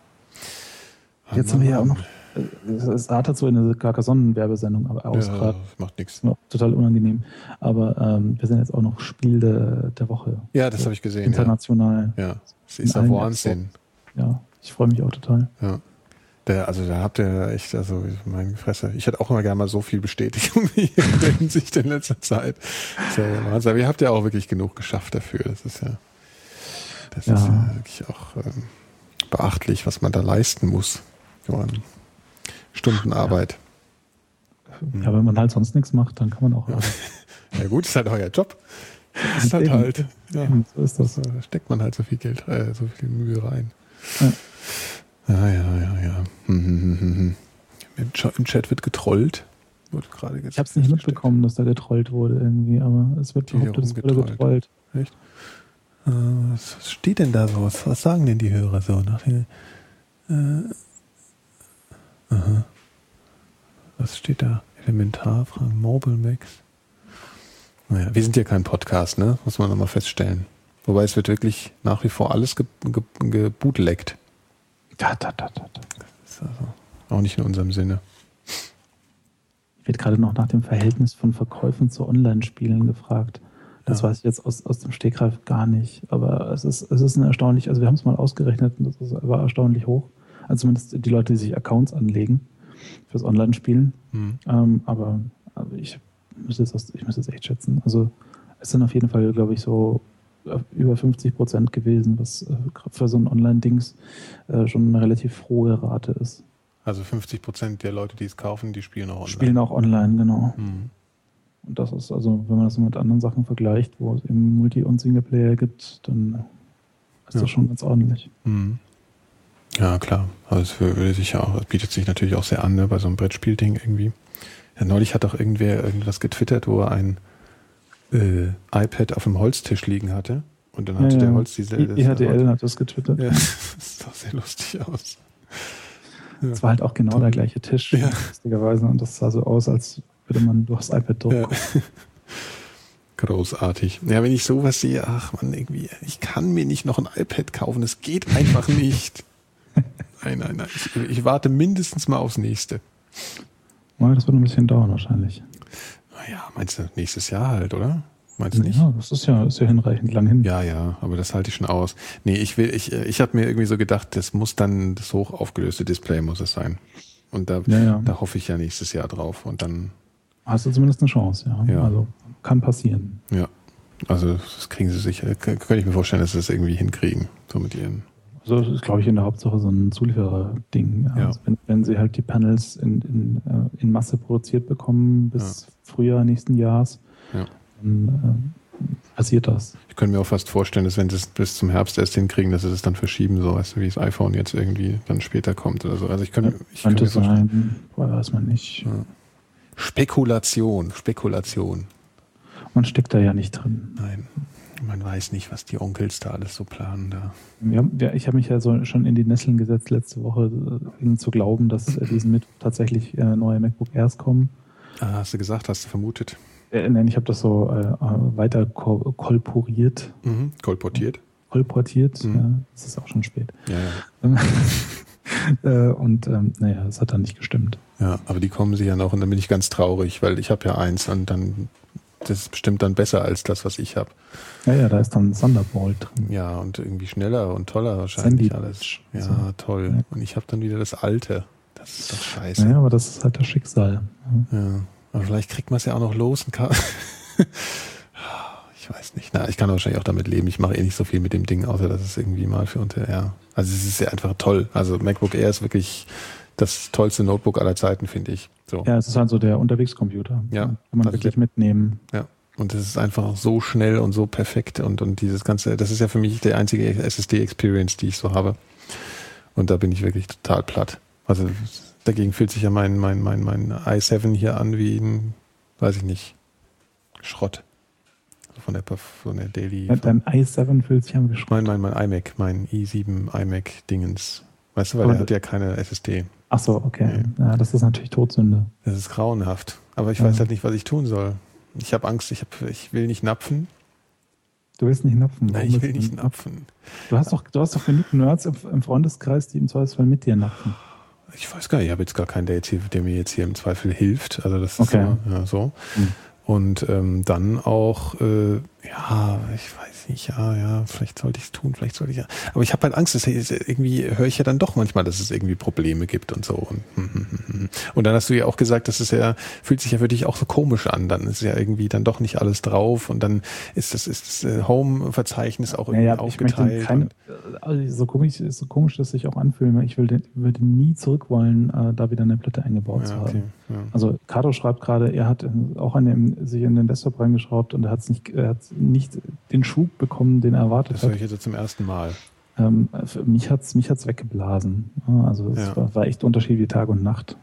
Jetzt haben wir ja auch noch, es artet so in eine Carcassonne-Werbesendung aus ja, gerade. Macht nichts. Total unangenehm. Aber ähm, wir sind jetzt auch noch Spiel de, der Woche. Ja, das habe ich gesehen. International. Ja, ja. Das ist ja Wahnsinn. Ja, ich freue mich auch total. Ja. Der, also da habt ihr echt, also meine Fresse. Ich hätte auch immer gerne mal so viel Bestätigung wie in der Hinsicht in letzter Zeit. Das ist ja Wahnsinn. Aber ihr habt ja auch wirklich genug geschafft dafür. Das ist ja, das ja. ist ja wirklich auch ähm, beachtlich, was man da leisten muss. An Stundenarbeit. Ja. ja, wenn man halt sonst nichts macht, dann kann man auch. Ja, ja gut, ist halt euer Job. Das ist halt halt. Ja, so ist das. Da steckt man halt so viel Geld, äh, so viel Mühe rein. Ja. Ja, ja, ja, ja. Hm, hm, hm, hm. Im, Ch- Im Chat wird getrollt. Wurde gerade ich habe es nicht mitbekommen, dass da getrollt wurde irgendwie, aber es wird behauptet, es wurde getrollt. Echt? Äh, was, was steht denn da so? Was, was sagen denn die Hörer so? Nach den, äh, aha. Was steht da? Elementarfragen, Mobile Max. Naja, wir sind ja kein Podcast, ne? Muss man nochmal feststellen. Wobei es wird wirklich nach wie vor alles ge- ge- gebootleggt. Da, da, da, da, da. Das ist also auch nicht in unserem Sinne. Ich werde gerade noch nach dem Verhältnis von Verkäufen zu Online-Spielen gefragt. Das ja. weiß ich jetzt aus, aus dem Stegreif gar nicht. Aber es ist, es ist ein erstaunlich, also wir haben es mal ausgerechnet und das ist, war erstaunlich hoch. Also zumindest die Leute, die sich Accounts anlegen fürs Online-Spielen. Mhm. Ähm, aber, aber ich müsste jetzt, ich müsste jetzt echt schätzen. Also es sind auf jeden Fall, glaube ich, so über fünfzig Prozent gewesen, was äh, für so ein Online-Dings äh, schon eine relativ hohe Rate ist. Also fünfzig Prozent der Leute, die es kaufen, die spielen auch online. Spielen auch online, genau. Mhm. Und das ist also, wenn man das mit anderen Sachen vergleicht, wo es eben Multi- und Singleplayer gibt, dann ist ja. das schon ganz ordentlich. Mhm. Ja, klar. Also es würde sich ja auch, es bietet sich natürlich auch sehr an, ne, bei so einem Brettspielding irgendwie. Ja, neulich hat doch irgendwer irgendwas getwittert, wo er ein äh, iPad auf dem Holztisch liegen hatte. Und dann hatte ja, der ja. Holz diese... I- E H D L hat das getwittert. Ja, das sah sehr lustig aus. Es ja. war halt auch genau der gleiche Tisch, ja. lustigerweise. Und das sah so aus, als würde man durchs iPad durchgucken. Ja. Großartig. Ja, wenn ich sowas sehe, ach man, irgendwie, ich kann mir nicht noch ein iPad kaufen, das geht einfach nicht. Nein, nein, nein. Ich, ich warte mindestens mal aufs nächste. Ja, das wird ein bisschen dauern wahrscheinlich. Naja, meinst du nächstes Jahr halt, oder? Meinst du nicht? Ja, das ist ja, ist ja hinreichend lang hin. Ja, ja, aber das halte ich schon aus. Nee, ich will, ich, ich habe mir irgendwie so gedacht, das muss dann, das hoch aufgelöste Display muss es sein. Und da, ja, ja. da hoffe ich ja nächstes Jahr drauf. Und dann hast du zumindest eine Chance, ja. ja. Also kann passieren. Ja. Also das kriegen sie sicher, könnte ich mir vorstellen, dass sie das irgendwie hinkriegen, so mit ihren. Also das ist, glaube ich, in der Hauptsache so ein Zulieferer-Ding. Ja. Also wenn, wenn sie halt die Panels in, in, in Masse produziert bekommen bis ja. Frühjahr nächsten Jahres, ja. dann äh, passiert das. Ich könnte mir auch fast vorstellen, dass wenn sie es bis zum Herbst erst hinkriegen, dass sie das dann verschieben, so weißt du, wie das iPhone jetzt irgendwie dann später kommt oder so. Also ich könnte, ja, ich könnte könnte mir vorstellen. sein, weiß man nicht. Ja. Spekulation, Spekulation. Man steckt da ja nicht drin. Nein, man weiß nicht, was die Onkels da alles so planen da. Ja, ja, ich habe mich ja so schon in die Nesseln gesetzt letzte Woche, äh, zu glauben, dass äh, diesen Mittwoch tatsächlich äh, neue MacBook Airs kommen. Ah, hast du gesagt, hast du vermutet? Äh, nein, ich habe das so äh, weiter ko- kolporiert. Mhm. Kolportiert? Kolportiert, mhm. ja, das ist auch schon spät. Ja, ja. äh, und ähm, naja, es hat dann nicht gestimmt. Ja, aber die kommen sie ja noch und dann bin ich ganz traurig, weil ich habe ja eins und dann, das ist bestimmt dann besser als das, was ich habe. Ja, ja, da ist dann Thunderbolt drin. Ja, und irgendwie schneller und toller wahrscheinlich Sandy alles. Ja, so. toll. Ja. Und ich habe dann wieder das Alte. Das ist doch scheiße. Ja, aber das ist halt das Schicksal. Ja, ja. Aber vielleicht kriegt man es ja auch noch los und kann... Ich weiß nicht. Na, ich kann wahrscheinlich auch damit leben. Ich mache eh nicht so viel mit dem Ding, außer dass es irgendwie mal für unter... Ja. Also es ist ja einfach toll. Also MacBook Air ist wirklich das tollste Notebook aller Zeiten, finde ich. So. Ja, es ist halt so der Unterwegscomputer. Ja. Kann man also wirklich der, mitnehmen. Ja, Und das ist einfach so schnell und so perfekt und, und dieses ganze, das ist ja für mich die einzige S S D-Experience, die ich so habe. Und da bin ich wirklich total platt. Also dagegen fühlt sich ja mein, mein, mein, mein i sieben hier an wie ein, weiß ich nicht, Schrott. Von der, von der Daily. Ja, dein i sieben fühlt sich an wie Schrott. Mein, mein, mein iMac, mein i sieben iMac-Dingens. Weißt du, weil der hat ja keine S S D. Ach so, okay. Nee. Ja, das ist natürlich Todsünde. Das ist grauenhaft. Aber ich ja. weiß halt nicht, was ich tun soll. Ich habe Angst, ich, hab, ich will nicht napfen. Du willst nicht napfen? Nein, ich will nicht napfen. Du hast doch, du hast doch genug Nerds im, im Freundeskreis, die im Zweifelsfall mit dir napfen. Ich weiß gar nicht, ich habe jetzt gar keinen, der, jetzt hier, der mir jetzt hier im Zweifel hilft. Also das ist okay. so. Ja, so. Hm. Und ähm, dann auch, äh, ja, ich weiß nicht, ja, ja, vielleicht sollte ich es tun, vielleicht sollte ich ja. Aber ich habe halt Angst, dass irgendwie höre ich ja dann doch manchmal, dass es irgendwie Probleme gibt und so. Und, und dann hast du ja auch gesagt, dass es ja, fühlt sich ja für dich auch so komisch an. Dann ist ja irgendwie dann doch nicht alles drauf und dann ist das, ist das Home-Verzeichnis auch irgendwie naja, aufgeteilt. Keine, also so komisch, so komisch das sich auch anfühlen. Ich würde, würde nie zurück wollen, äh, da wieder eine Platte eingebaut ja, zu okay, haben. ja. Also Kato schreibt gerade, er hat auch an dem, sich in den Desktop reingeschraubt und er hat nicht, er hat nicht den Schub bekommen, den er erwartet das hat. Das höre ich jetzt zum ersten Mal. Ähm, für mich hat es mich hat's weggeblasen. Also es ja. war, war echt Unterschied wie Tag und Nacht.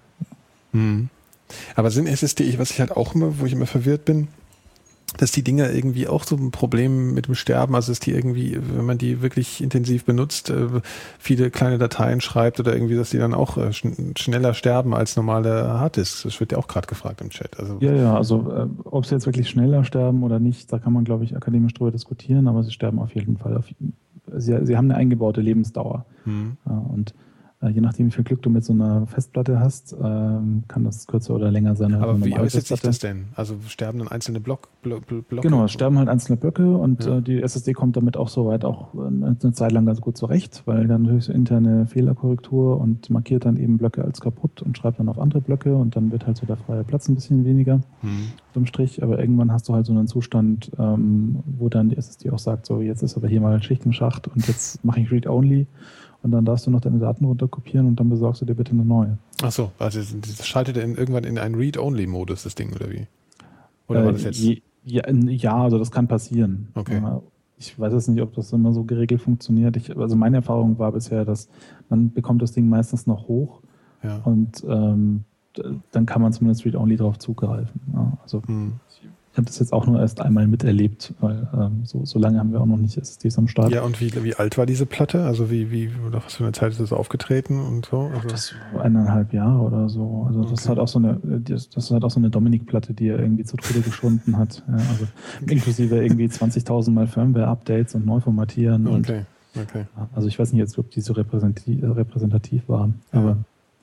Hm. Aber sind S S D, was ich halt auch immer, wo ich immer verwirrt bin, dass die Dinger irgendwie auch so ein Problem mit dem Sterben, also dass die irgendwie, wenn man die wirklich intensiv benutzt, viele kleine Dateien schreibt oder irgendwie, dass die dann auch schneller sterben als normale Harddisks. Das wird ja auch gerade gefragt im Chat. Also ja, ja, also äh, ob sie jetzt wirklich schneller sterben oder nicht, da kann man, glaube ich, akademisch drüber diskutieren, aber sie sterben auf jeden Fall. Auf, sie, sie haben eine eingebaute Lebensdauer. Hm. Ja, und je nachdem, wie viel Glück du mit so einer Festplatte hast, ähm, kann das kürzer oder länger sein. Aber wie äußert sich das denn? Also sterben dann einzelne Block, Block, Blocke? Genau, es sterben halt einzelne Blöcke und ja. äh, die S S D kommt damit auch soweit auch eine Zeit lang ganz gut zurecht, weil dann natürlich so interne Fehlerkorrektur und markiert dann eben Blöcke als kaputt und schreibt dann auf andere Blöcke und dann wird halt so der freie Platz ein bisschen weniger hm. unterm Strich. Aber irgendwann hast du halt so einen Zustand, ähm, wo dann die S S D auch sagt, so jetzt ist aber hier mal Schicht im Schacht und jetzt mache ich Read-Only. Und dann darfst du noch deine Daten runterkopieren und dann besorgst du dir bitte eine neue. Ach so, also das schaltet in, irgendwann in einen Read-Only-Modus, das Ding, oder wie? Oder äh, war das jetzt? Je, ja, ja, also das kann passieren. Okay. Ich weiß jetzt nicht, ob das immer so geregelt funktioniert. Ich, also meine Erfahrung war bisher, dass man bekommt das Ding meistens noch hoch ja. und ähm, dann kann man zumindest Read-Only drauf zugreifen. Ja, also hm. ich habe das jetzt auch nur erst einmal miterlebt, weil ähm, so, so lange haben wir auch noch nicht S S Ds am Start. Ja, und wie, wie alt war diese Platte? Also wie, wie, oder was für eine Zeit ist das aufgetreten und so? Also das war eineinhalb Jahre oder so. Also das okay. ist halt auch so eine, das ist halt auch so eine Dominic-Platte, die er irgendwie zu Tode geschunden hat. Ja, also inklusive irgendwie zwanzigtausend Mal Firmware-Updates und Neuformatieren. Okay, und, okay. Also ich weiß nicht jetzt, ob die so repräsentativ, repräsentativ waren. Ja. Aber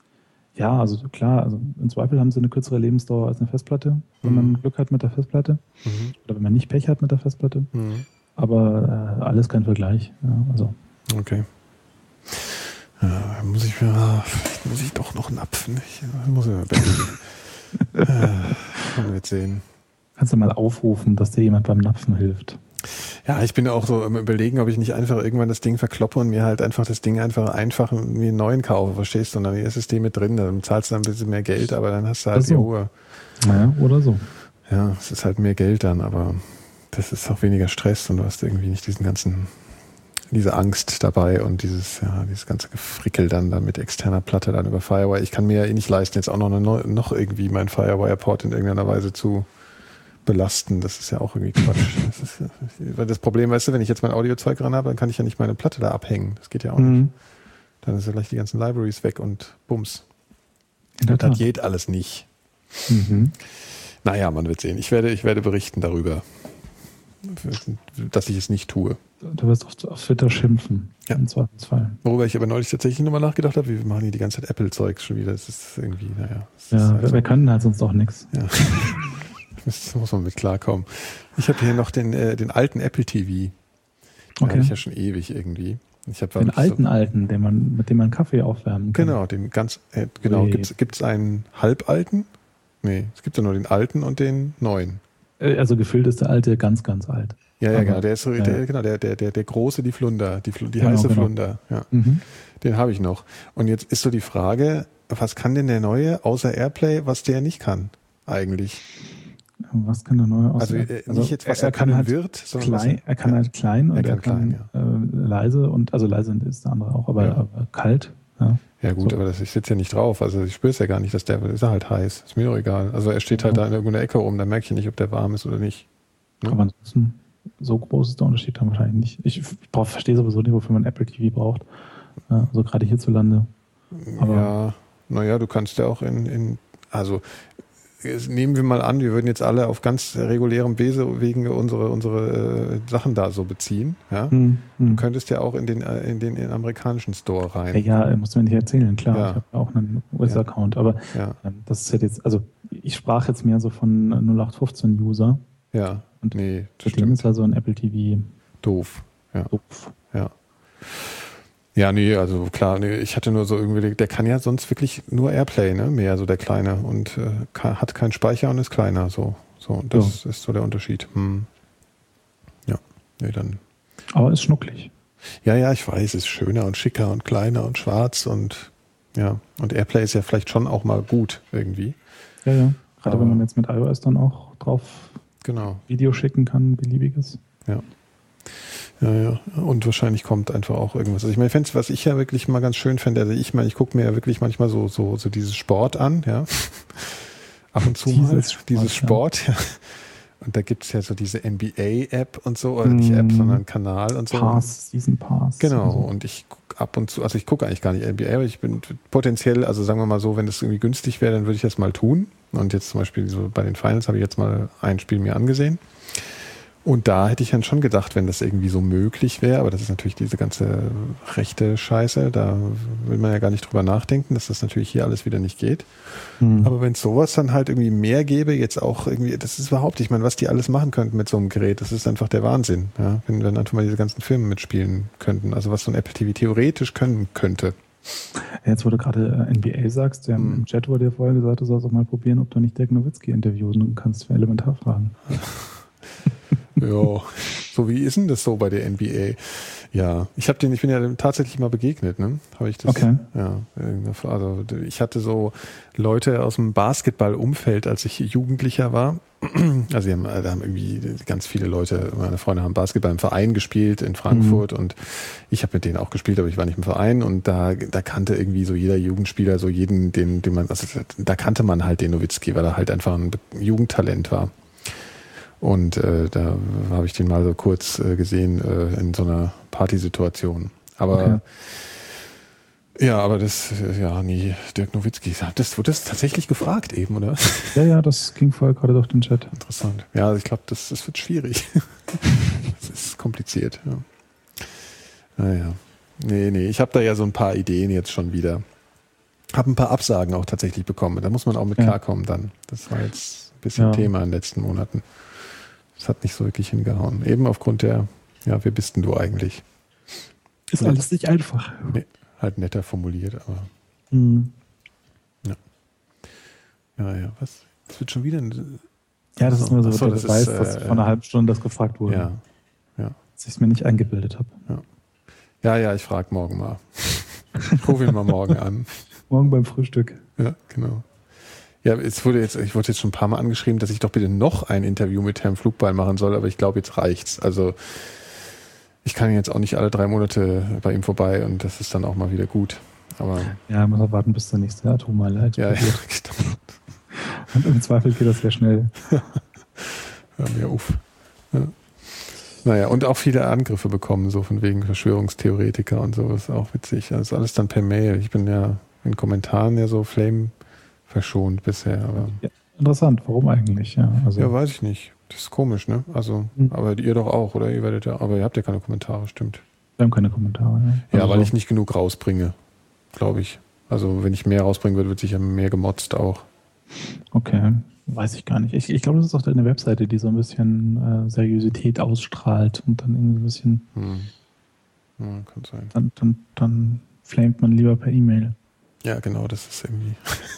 ja, also klar, also im Zweifel haben sie eine kürzere Lebensdauer als eine Festplatte, wenn mhm. man Glück hat mit der Festplatte. Mhm. Oder wenn man nicht Pech hat mit der Festplatte. Mhm. Aber äh, alles kein Vergleich. Ja, also. Okay. Ja, muss ich mir, vielleicht muss ich doch noch napfen. Ich muss mir mal äh, wir jetzt sehen. Kannst du mal aufrufen, dass dir jemand beim Napfen hilft? Ja, ich bin auch so im Überlegen, ob ich nicht einfach irgendwann das Ding verkloppe und mir halt einfach das Ding einfach einfach mir einen neuen kaufe, verstehst du? Und dann die S S D mit drin, dann zahlst du ein bisschen mehr Geld, aber dann hast du halt so. die Ruhe. Naja, oder so. Ja, es ist halt mehr Geld dann, aber das ist auch weniger Stress und du hast irgendwie nicht diesen ganzen, diese Angst dabei und dieses, ja, dieses ganze Gefrickel dann da mit externer Platte dann über Firewire. Ich kann mir ja eh nicht leisten, jetzt auch noch eine neue, noch irgendwie meinen Firewire-Port in irgendeiner Weise zu belasten. Das ist ja auch irgendwie Quatsch. Das ist, weil das Problem, weißt du, wenn ich jetzt mein Audiozeug dran habe, dann kann ich ja nicht meine Platte da abhängen. Das geht ja auch mhm. nicht. Dann ist ja gleich die ganzen Libraries weg und bums. Das geht alles nicht. Mhm. Naja, man wird sehen. Ich werde, ich werde berichten darüber, dass ich es nicht tue. Du wirst auf, auf Twitter schimpfen. Ja. Im Zweifelsfall. Worüber ich aber neulich tatsächlich nochmal nachgedacht habe, wir machen hier die ganze Zeit Apple-Zeugs schon wieder. Das ist irgendwie, naja. Ja, ist halt wir, so. wir können halt sonst auch nichts. Ja. Das muss man mit klarkommen. Ich habe hier noch den, äh, den alten Apple T V. Den okay. habe ich ja schon ewig irgendwie. Ich hab, den alten, so, alten, den man, mit dem man Kaffee aufwärmen kann. Genau, den ganz, äh, genau. Gibt es einen halbalten? Nee, es gibt ja nur den alten und den neuen. Also gefüllt ist der alte ganz, ganz alt. Ja, ja, aber, genau. Der ist so, ja. der, genau, der, der, der, der große, die Flunder, die, die genau, heiße genau. Flunder. Ja. Mhm. Den habe ich noch. Und jetzt ist so die Frage, was kann denn der neue, außer Airplay, was der nicht kann, eigentlich? Was kann der neue Also, aussehen? äh, nicht jetzt, was er, er kann können halt wird, sondern klein, was er kann ja. halt klein und er er kann, kann, klein, ja. äh, leise und also leise ist der andere auch, aber, Ja. aber kalt. Ja, ja gut, so. aber das, ich sitze ja nicht drauf, also ich spüre es ja gar nicht, dass der, ist er halt heiß, ist mir doch egal. Also er steht halt Ja. da in irgendeiner Ecke rum, da merke ich nicht, ob der warm ist oder nicht. Ne? Aber ansonsten, so groß ist der Unterschied dann wahrscheinlich nicht. Ich, ich brauch, verstehe sowieso nicht, wofür man Apple T V braucht. Ja, also gerade hierzulande. Aber ja, naja, du kannst ja auch in, in also jetzt nehmen wir mal an, wir würden jetzt alle auf ganz regulärem Wegen unsere, unsere äh, Sachen da so beziehen. Ja? hm, hm. Du könntest ja auch in den, äh, in den, in den amerikanischen Store rein. Ja, ja, muss man nicht erzählen, klar. Ja. Ich habe auch einen U S-Account, aber Ja, ähm, das ist halt jetzt, also ich sprach jetzt mehr so von null acht fünfzehn User. ja. Und nee, für den ist also ein Apple T V doof. Ja. doof. Ja. Ja, nee, also klar, nee, ich hatte nur so irgendwie, der kann ja sonst wirklich nur Airplay, ne, mehr so der Kleine und äh, kann, hat keinen Speicher und ist kleiner, so, so, das ja. ist so der Unterschied. Hm. Ja, nee, dann. Aber ist schnucklig. Ja, ja, ich weiß, ist schöner und schicker und kleiner und schwarz und ja, und Airplay ist ja vielleicht schon auch mal gut irgendwie. Ja, ja, gerade Aber wenn man jetzt mit iOS dann auch drauf genau. Video schicken kann, beliebiges. Ja. Ja, ja. Und wahrscheinlich kommt einfach auch irgendwas. Also ich meine, was ich ja wirklich mal ganz schön fände, also ich meine, ich gucke mir ja wirklich manchmal so, so, so dieses Sport an, ja. Ab und zu mal. Dieses Sport, dieses Sport, ja. Und da gibt es ja so diese N B A-App und so, oder nicht App, sondern Kanal und so. Pass, Season Pass. Genau, und so. und ich gucke ab und zu, also ich gucke eigentlich gar nicht N B A, aber ich bin potenziell, also sagen wir mal so, wenn das irgendwie günstig wäre, dann würde ich das mal tun. Und jetzt zum Beispiel so bei den Finals habe ich jetzt mal ein Spiel mir angesehen. Und da hätte ich dann schon gedacht, wenn das irgendwie so möglich wäre, aber das ist natürlich diese ganze rechte Scheiße, da will man ja gar nicht drüber nachdenken, dass das natürlich hier alles wieder nicht geht. Hm. Aber wenn es sowas dann halt irgendwie mehr gäbe, jetzt auch irgendwie, das ist überhaupt, ich meine, was die alles machen könnten mit so einem Gerät, das ist einfach der Wahnsinn, ja? Wenn dann einfach mal diese ganzen Filme mitspielen könnten, also was so ein Apple T V theoretisch können könnte. Jetzt, wo du gerade N B A sagst, der Hm. im Chat wurde dir vorher gesagt, du sollst auch mal probieren, ob du nicht Dirk Nowitzki interviewen kannst für Elementarfragen. Ja, so wie ist denn das so bei der N B A? Ja, ich habe den, ich bin ja tatsächlich mal begegnet, ne? Habe ich das? Okay. Ja, also ich hatte so Leute aus dem Basketballumfeld, als ich Jugendlicher war. Also die haben, da haben irgendwie ganz viele Leute, meine Freunde haben Basketball im Verein gespielt in Frankfurt mhm. und ich habe mit denen auch gespielt, aber ich war nicht im Verein und da, da kannte irgendwie so jeder Jugendspieler so jeden, den, den man, also da kannte man halt den Nowitzki, weil er halt einfach ein Jugendtalent war. Und äh, da habe ich den mal so kurz äh, gesehen äh, in so einer Partysituation. Aber okay. ja, aber das, ja, nee, Dirk Nowitzki, das wurde das tatsächlich gefragt eben, oder? Ja, ja, das ging vorher gerade durch den Chat. Interessant. Ja, ich glaube, das, das wird schwierig. Das ist kompliziert, ja. Naja. Nee, nee, ich habe da ja so ein paar Ideen jetzt schon wieder. Habe ein paar Absagen auch tatsächlich bekommen. Da muss man auch mit ja. klarkommen dann. Das war jetzt ein bisschen ja. Thema in den letzten Monaten. Das hat nicht so wirklich hingehauen. Eben aufgrund der, ja, wer bist denn du eigentlich? Ist Nett. Alles nicht einfach. Nee, halt netter formuliert, aber. Mhm. Ja. Ja, ja, was? Das wird schon wieder ein. Ja, das so, ist nur so, so dass du weißt, dass äh, vor einer halben Stunde das gefragt wurde. Ja. Ja. Dass ich es mir nicht eingebildet habe. Ja. Ja, ja, ich frage morgen mal. Ich rufe ihn mal morgen an. Morgen beim Frühstück. Ja, genau. Ja, es wurde jetzt, ich wurde jetzt schon ein paar Mal angeschrieben, dass ich doch bitte noch ein Interview mit Herrn Flugball machen soll, aber ich glaube, jetzt reicht's. Also ich kann jetzt auch nicht alle drei Monate bei ihm vorbei und das ist dann auch mal wieder gut. Aber ja, muss man warten, bis der nächste Atomeinheit ja, ja, und im Zweifel geht das sehr schnell. Hör mir auf. Ja. Naja, und auch viele Angriffe bekommen, so von wegen Verschwörungstheoretiker und so, ist auch witzig. Das ist alles dann per Mail. Ich bin ja in Kommentaren ja so Flame verschont bisher. Aber ja, interessant, warum eigentlich? Ja, also ja, weiß ich nicht. Das ist komisch, ne? Also, mhm. aber ihr doch auch, oder? Ihr werdet ja, aber ihr habt ja keine Kommentare, stimmt. Wir haben keine Kommentare, ja. Ja, also weil so. ich nicht genug rausbringe, glaube ich. Also, wenn ich mehr rausbringen würde, wird sicher mehr gemotzt auch. Okay, weiß ich gar nicht. Ich, ich glaube, das ist auch eine Webseite, die so ein bisschen äh, Seriosität ausstrahlt und dann irgendwie ein bisschen. Hm. Ja, kann sein. Dann, dann, dann flamet man lieber per E-Mail. Ja, genau, das ist irgendwie.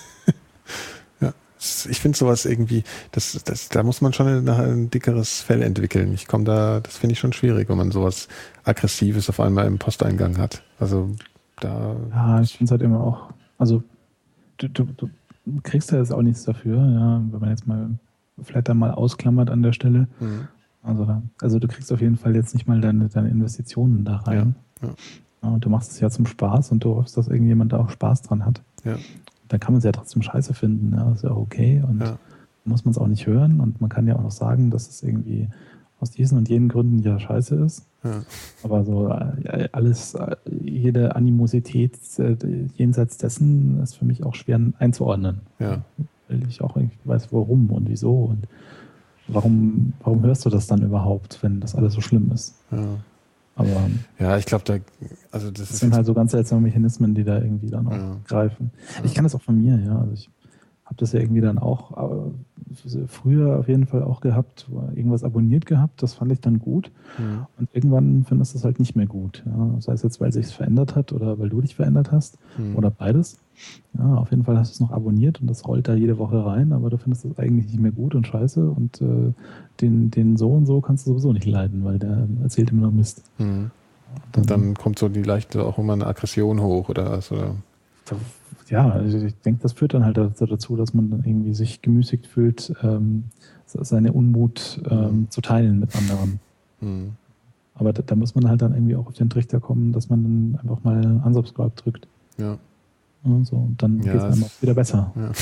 Ja, ich finde sowas irgendwie, das, das, da muss man schon ein, ein dickeres Fell entwickeln. Ich komme da, das finde ich schon schwierig, wenn man sowas Aggressives auf einmal im Posteingang hat. Also da. Ja, ich finde es halt immer auch. Also du, du, du kriegst ja jetzt auch nichts dafür, ja, wenn man jetzt mal Flatter mal ausklammert an der Stelle. Mhm. Also, also du kriegst auf jeden Fall jetzt nicht mal deine, deine Investitionen da rein. Ja, ja. Ja, und du machst es ja zum Spaß und du hoffst, dass irgendjemand da auch Spaß dran hat. Ja. Da kann man es ja trotzdem scheiße finden. Ja, das ist ja okay und ja. muss man es auch nicht hören. Und man kann ja auch noch sagen, dass es irgendwie aus diesen und jenen Gründen ja scheiße ist. Ja. Aber so äh, alles, äh, jede Animosität äh, jenseits dessen ist für mich auch schwer einzuordnen. Ja. Weil ich auch irgendwie weiß, warum und wieso und warum, warum hörst du das dann überhaupt, wenn das alles so schlimm ist? Ja. Aber ja, ich glaube, da, also das, das ist sind halt so ganz seltsame Mechanismen, die da irgendwie dann auch ja. greifen. Ja. Ich kann das auch von mir, ja. Also ich habe das ja irgendwie dann auch äh, früher auf jeden Fall auch gehabt, irgendwas abonniert gehabt, das fand ich dann gut. Mhm. Und irgendwann findest du es halt nicht mehr gut. Ja. Sei es jetzt, weil es sich verändert hat oder weil du dich verändert hast mhm. oder beides. Ja, auf jeden Fall hast du es noch abonniert und das rollt da jede Woche rein, aber du findest es eigentlich nicht mehr gut und scheiße und äh, den, den so und so kannst du sowieso nicht leiden, weil der erzählt immer noch Mist. Mhm. Und dann kommt so die leichte auch immer eine Aggression hoch oder was? Oder? Ja, also ich denke, das führt dann halt dazu, dass man dann irgendwie sich gemüßigt fühlt, ähm, seine Unmut ähm, mhm. zu teilen mit anderen. Mhm. Aber da, da muss man halt dann irgendwie auch auf den Trichter kommen, dass man dann einfach mal Unsubscribe drückt. Ja. Ja, so, und dann ja, geht es einem auch wieder besser. Ja.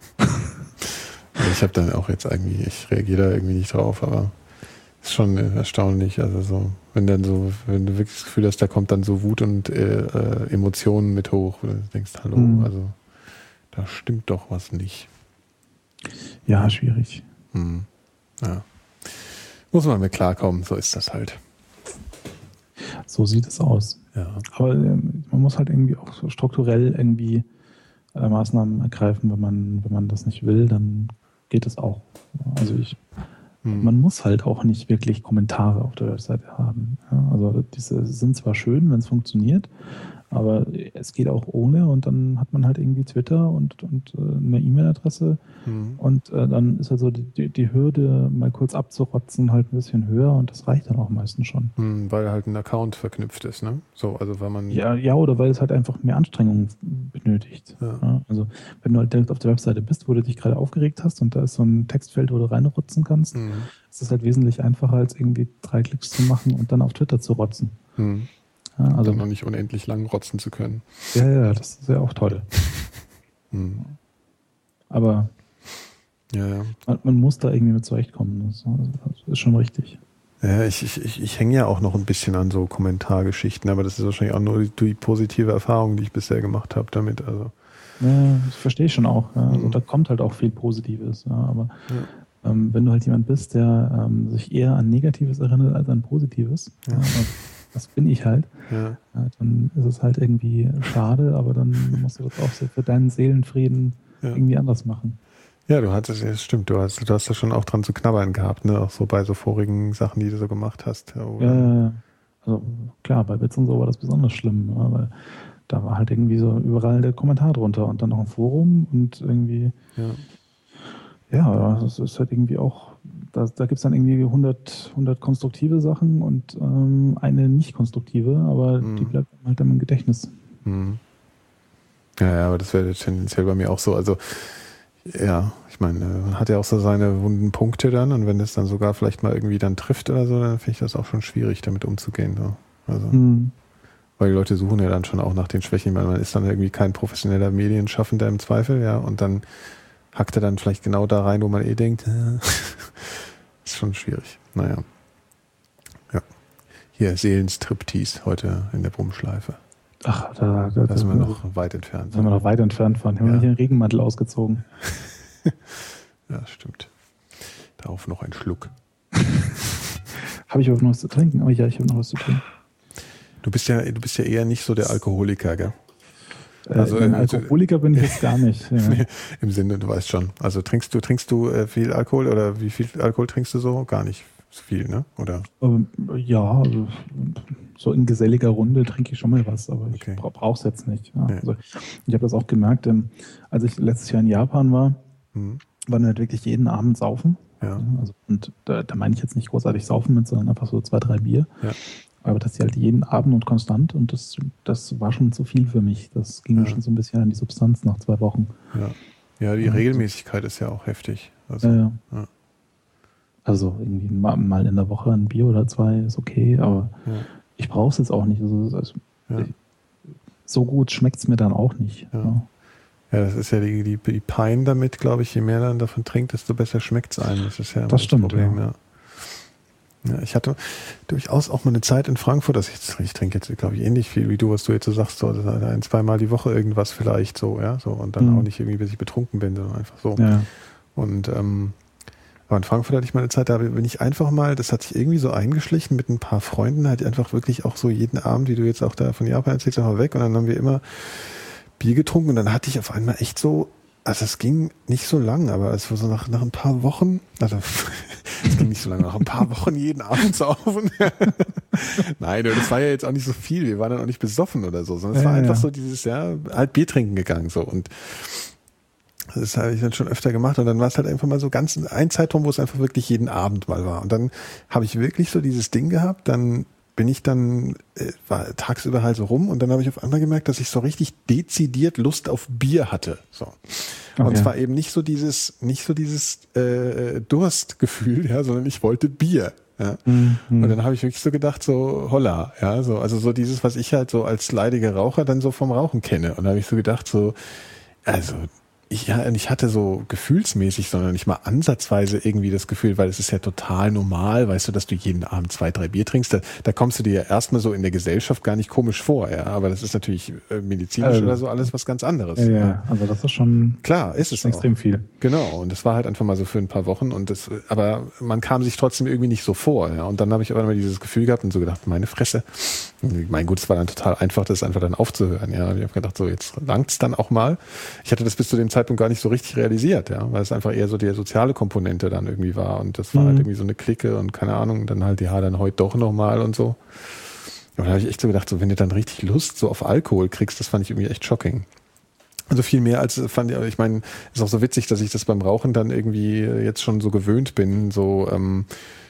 Ich habe dann auch jetzt irgendwie, ich reagiere da irgendwie nicht drauf, aber es ist schon erstaunlich. Also so, wenn dann so, wenn du wirklich das Gefühl hast, da kommt dann so Wut und äh, äh, Emotionen mit hoch, wo du denkst, hallo, mhm. also da stimmt doch was nicht. Ja, schwierig. Mhm. Ja. Muss man mit klarkommen, so ist das halt. So sieht es aus. Ja. Aber äh, man muss halt irgendwie auch so strukturell irgendwie äh, Maßnahmen ergreifen, wenn man, wenn man das nicht will, dann geht es auch. Also ich hm. man muss halt auch nicht wirklich Kommentare auf der Webseite haben. Ja, also diese sind zwar schön, wenn es funktioniert, aber es geht auch ohne und dann hat man halt irgendwie Twitter und, und äh, eine E-Mail-Adresse mhm. und äh, dann ist also die, die Hürde, mal kurz abzurotzen, halt ein bisschen höher und das reicht dann auch meistens schon. Mhm, weil halt ein Account verknüpft ist, ne? So, also weil man ja, ja, oder weil es halt einfach mehr Anstrengung benötigt. Ja. Ja, also wenn du halt direkt auf der Webseite bist, wo du dich gerade aufgeregt hast und da ist so ein Textfeld, wo du reinrotzen kannst, mhm. ist es halt wesentlich einfacher, als irgendwie drei Klicks zu machen und dann auf Twitter zu rotzen. Mhm. Ja, also dann noch nicht unendlich lang rotzen zu können. Ja, ja, das ist ja auch toll. Hm. Aber ja, ja. Man, man muss da irgendwie mit zurechtkommen. Das, das ist schon richtig. Ja, ich, ich, ich, ich hänge ja auch noch ein bisschen an so Kommentargeschichten, aber das ist wahrscheinlich auch nur die, die positive Erfahrung, die ich bisher gemacht habe damit. Also. Ja, das verstehe ich schon auch. Ja. Also mhm. da kommt halt auch viel Positives. Ja. Aber ja. ähm, wenn du halt jemand bist, der ähm, sich eher an Negatives erinnert als an Positives, ja. Ja, das bin ich halt. Ja. Ja, dann ist es halt irgendwie schade, aber dann musst du das auch so für deinen Seelenfrieden ja. irgendwie anders machen. Ja, du hattest, ja, stimmt, du hast, du hast da schon auch dran zu knabbern gehabt, ne? Auch so bei so vorigen Sachen, die du so gemacht hast. Oder? Ja, also klar, bei Bits und so war das besonders schlimm, ja, weil da war halt irgendwie so überall der Kommentar drunter und dann noch ein Forum und irgendwie, ja, ja das ist halt irgendwie auch, Da, da gibt es dann irgendwie hundert, hundert konstruktive Sachen und ähm, eine nicht konstruktive, aber mhm. die bleibt halt dann im Gedächtnis. Mhm. Ja, ja, aber das wäre tendenziell bei mir auch so. Also, ja, ich meine, man hat ja auch so seine wunden Punkte dann und wenn es dann sogar vielleicht mal irgendwie dann trifft oder so, dann finde ich das auch schon schwierig, damit umzugehen. So. Also, mhm. Weil die Leute suchen ja dann schon auch nach den Schwächen, weil man ist dann irgendwie kein professioneller Medienschaffender im Zweifel, ja, und dann hackt er dann vielleicht genau da rein, wo man eh denkt, äh, ist schon schwierig. Naja. Ja. Hier, Seelenstriptease heute in der Brummschleife. Ach, da, da, da sind wir noch weit entfernt. Da sind wir noch weit entfernt von. Haben wir nicht den Regenmantel ausgezogen. Ja, stimmt. Darauf noch ein Schluck. Habe ich aber noch was zu trinken? Oh ja, ich habe noch was zu trinken. Du bist ja, du bist ja eher nicht so der Alkoholiker, gell? Also äh, ein Alkoholiker bin ich jetzt gar nicht. Ja. Nee, im Sinne, du weißt schon. Also trinkst du, trinkst du äh, viel Alkohol oder wie viel Alkohol trinkst du so? Gar nicht so viel, ne? Oder? Ähm, ja, also so in geselliger Runde trinke ich schon mal was, aber ich okay. bra- brauche es jetzt nicht. Ja. Ja. Also ich habe das auch gemerkt, ähm, als ich letztes Jahr in Japan war, mhm. waren wir halt wirklich jeden Abend saufen. Ja. Also, und da, da meine ich jetzt nicht großartig saufen mit, sondern einfach so zwei, drei Bier. Ja. Aber das halt jeden Abend und konstant und das, das war schon zu viel für mich. Das ging ja. schon so ein bisschen an die Substanz nach zwei Wochen. Ja, ja die und Regelmäßigkeit ist ja auch heftig. Also, ja, ja. Ja. Also irgendwie mal, mal in der Woche ein Bier oder zwei ist okay, aber ja. ich brauche es jetzt auch nicht. Also, also ja. ich, so gut schmeckt es mir dann auch nicht. Ja, ja. ja das ist ja die, die, die Pein damit, glaube ich, je mehr man davon trinkt, desto besser schmeckt es einem. Das ist ja das, das stimmt, Problem, ja. ja. Ja, ich hatte durchaus auch mal eine Zeit in Frankfurt, dass ich, ich trinke jetzt, glaube ich, ähnlich viel wie du, was du jetzt so sagst, so ein, zweimal die Woche irgendwas vielleicht so, ja, so und dann mhm. auch nicht irgendwie, bis ich betrunken bin, sondern einfach so. Ja. Und ähm, aber in Frankfurt hatte ich mal eine Zeit, da bin ich einfach mal, das hat sich irgendwie so eingeschlichen mit ein paar Freunden, halt einfach wirklich auch so jeden Abend, wie du jetzt auch da von Japan erzählst, einfach weg und dann haben wir immer Bier getrunken und dann hatte ich auf einmal echt so, also es ging nicht so lang, aber es war so nach, nach ein paar Wochen, also es ging nicht so lange, nach ein paar Wochen jeden Abend saufen. Nein, das war ja jetzt auch nicht so viel, wir waren dann auch nicht besoffen oder so, sondern es war ja, einfach ja. so dieses, ja, halt Bier trinken gegangen so und das habe ich dann schon öfter gemacht und dann war es halt einfach mal so ganz ein Zeitraum, wo es einfach wirklich jeden Abend mal war und dann habe ich wirklich so dieses Ding gehabt, dann bin ich dann, äh, war tagsüber halt so rum und dann habe ich auf einmal gemerkt, dass ich so richtig dezidiert Lust auf Bier hatte. So. Okay. Und zwar eben nicht so dieses, nicht so dieses äh, Durstgefühl, ja, sondern ich wollte Bier. Ja. Mhm. Und dann habe ich wirklich so gedacht, so holla, ja, so, also so dieses, was ich halt so als leidiger Raucher dann so vom Rauchen kenne. Und da habe ich so gedacht, so, also ich, ja, ich hatte so gefühlsmäßig, sondern nicht mal ansatzweise irgendwie das Gefühl, weil es ist ja total normal, weißt du, dass du jeden Abend zwei, drei Bier trinkst. Da, da kommst du dir ja erstmal so in der Gesellschaft gar nicht komisch vor, ja. Aber das ist natürlich äh, medizinisch also, oder so alles was ganz anderes. Ja, ja, ja. Also das ist schon klar, ist es extrem auch. viel. Genau. Und das war halt einfach mal so für ein paar Wochen und das, aber man kam sich trotzdem irgendwie nicht so vor, ja. Und dann habe ich aber immer dieses Gefühl gehabt und so gedacht, meine Fresse. Und mein Gut, es war dann total einfach, das einfach dann aufzuhören, ja. Und ich habe gedacht, so jetzt langt's dann auch mal. Ich hatte das bis zu dem Zeitpunkt gar nicht so richtig realisiert, ja, weil es einfach eher so die soziale Komponente dann irgendwie war und das war mhm. halt irgendwie so eine Clique und keine Ahnung, dann halt, ja, dann heute doch nochmal und so. Aber da habe ich echt so gedacht, so wenn du dann richtig Lust so auf Alkohol kriegst, das fand ich irgendwie echt shocking. Also viel mehr als fand ich, ich meine, ist auch so witzig, dass ich das beim Rauchen dann irgendwie jetzt schon so gewöhnt bin, so ähm,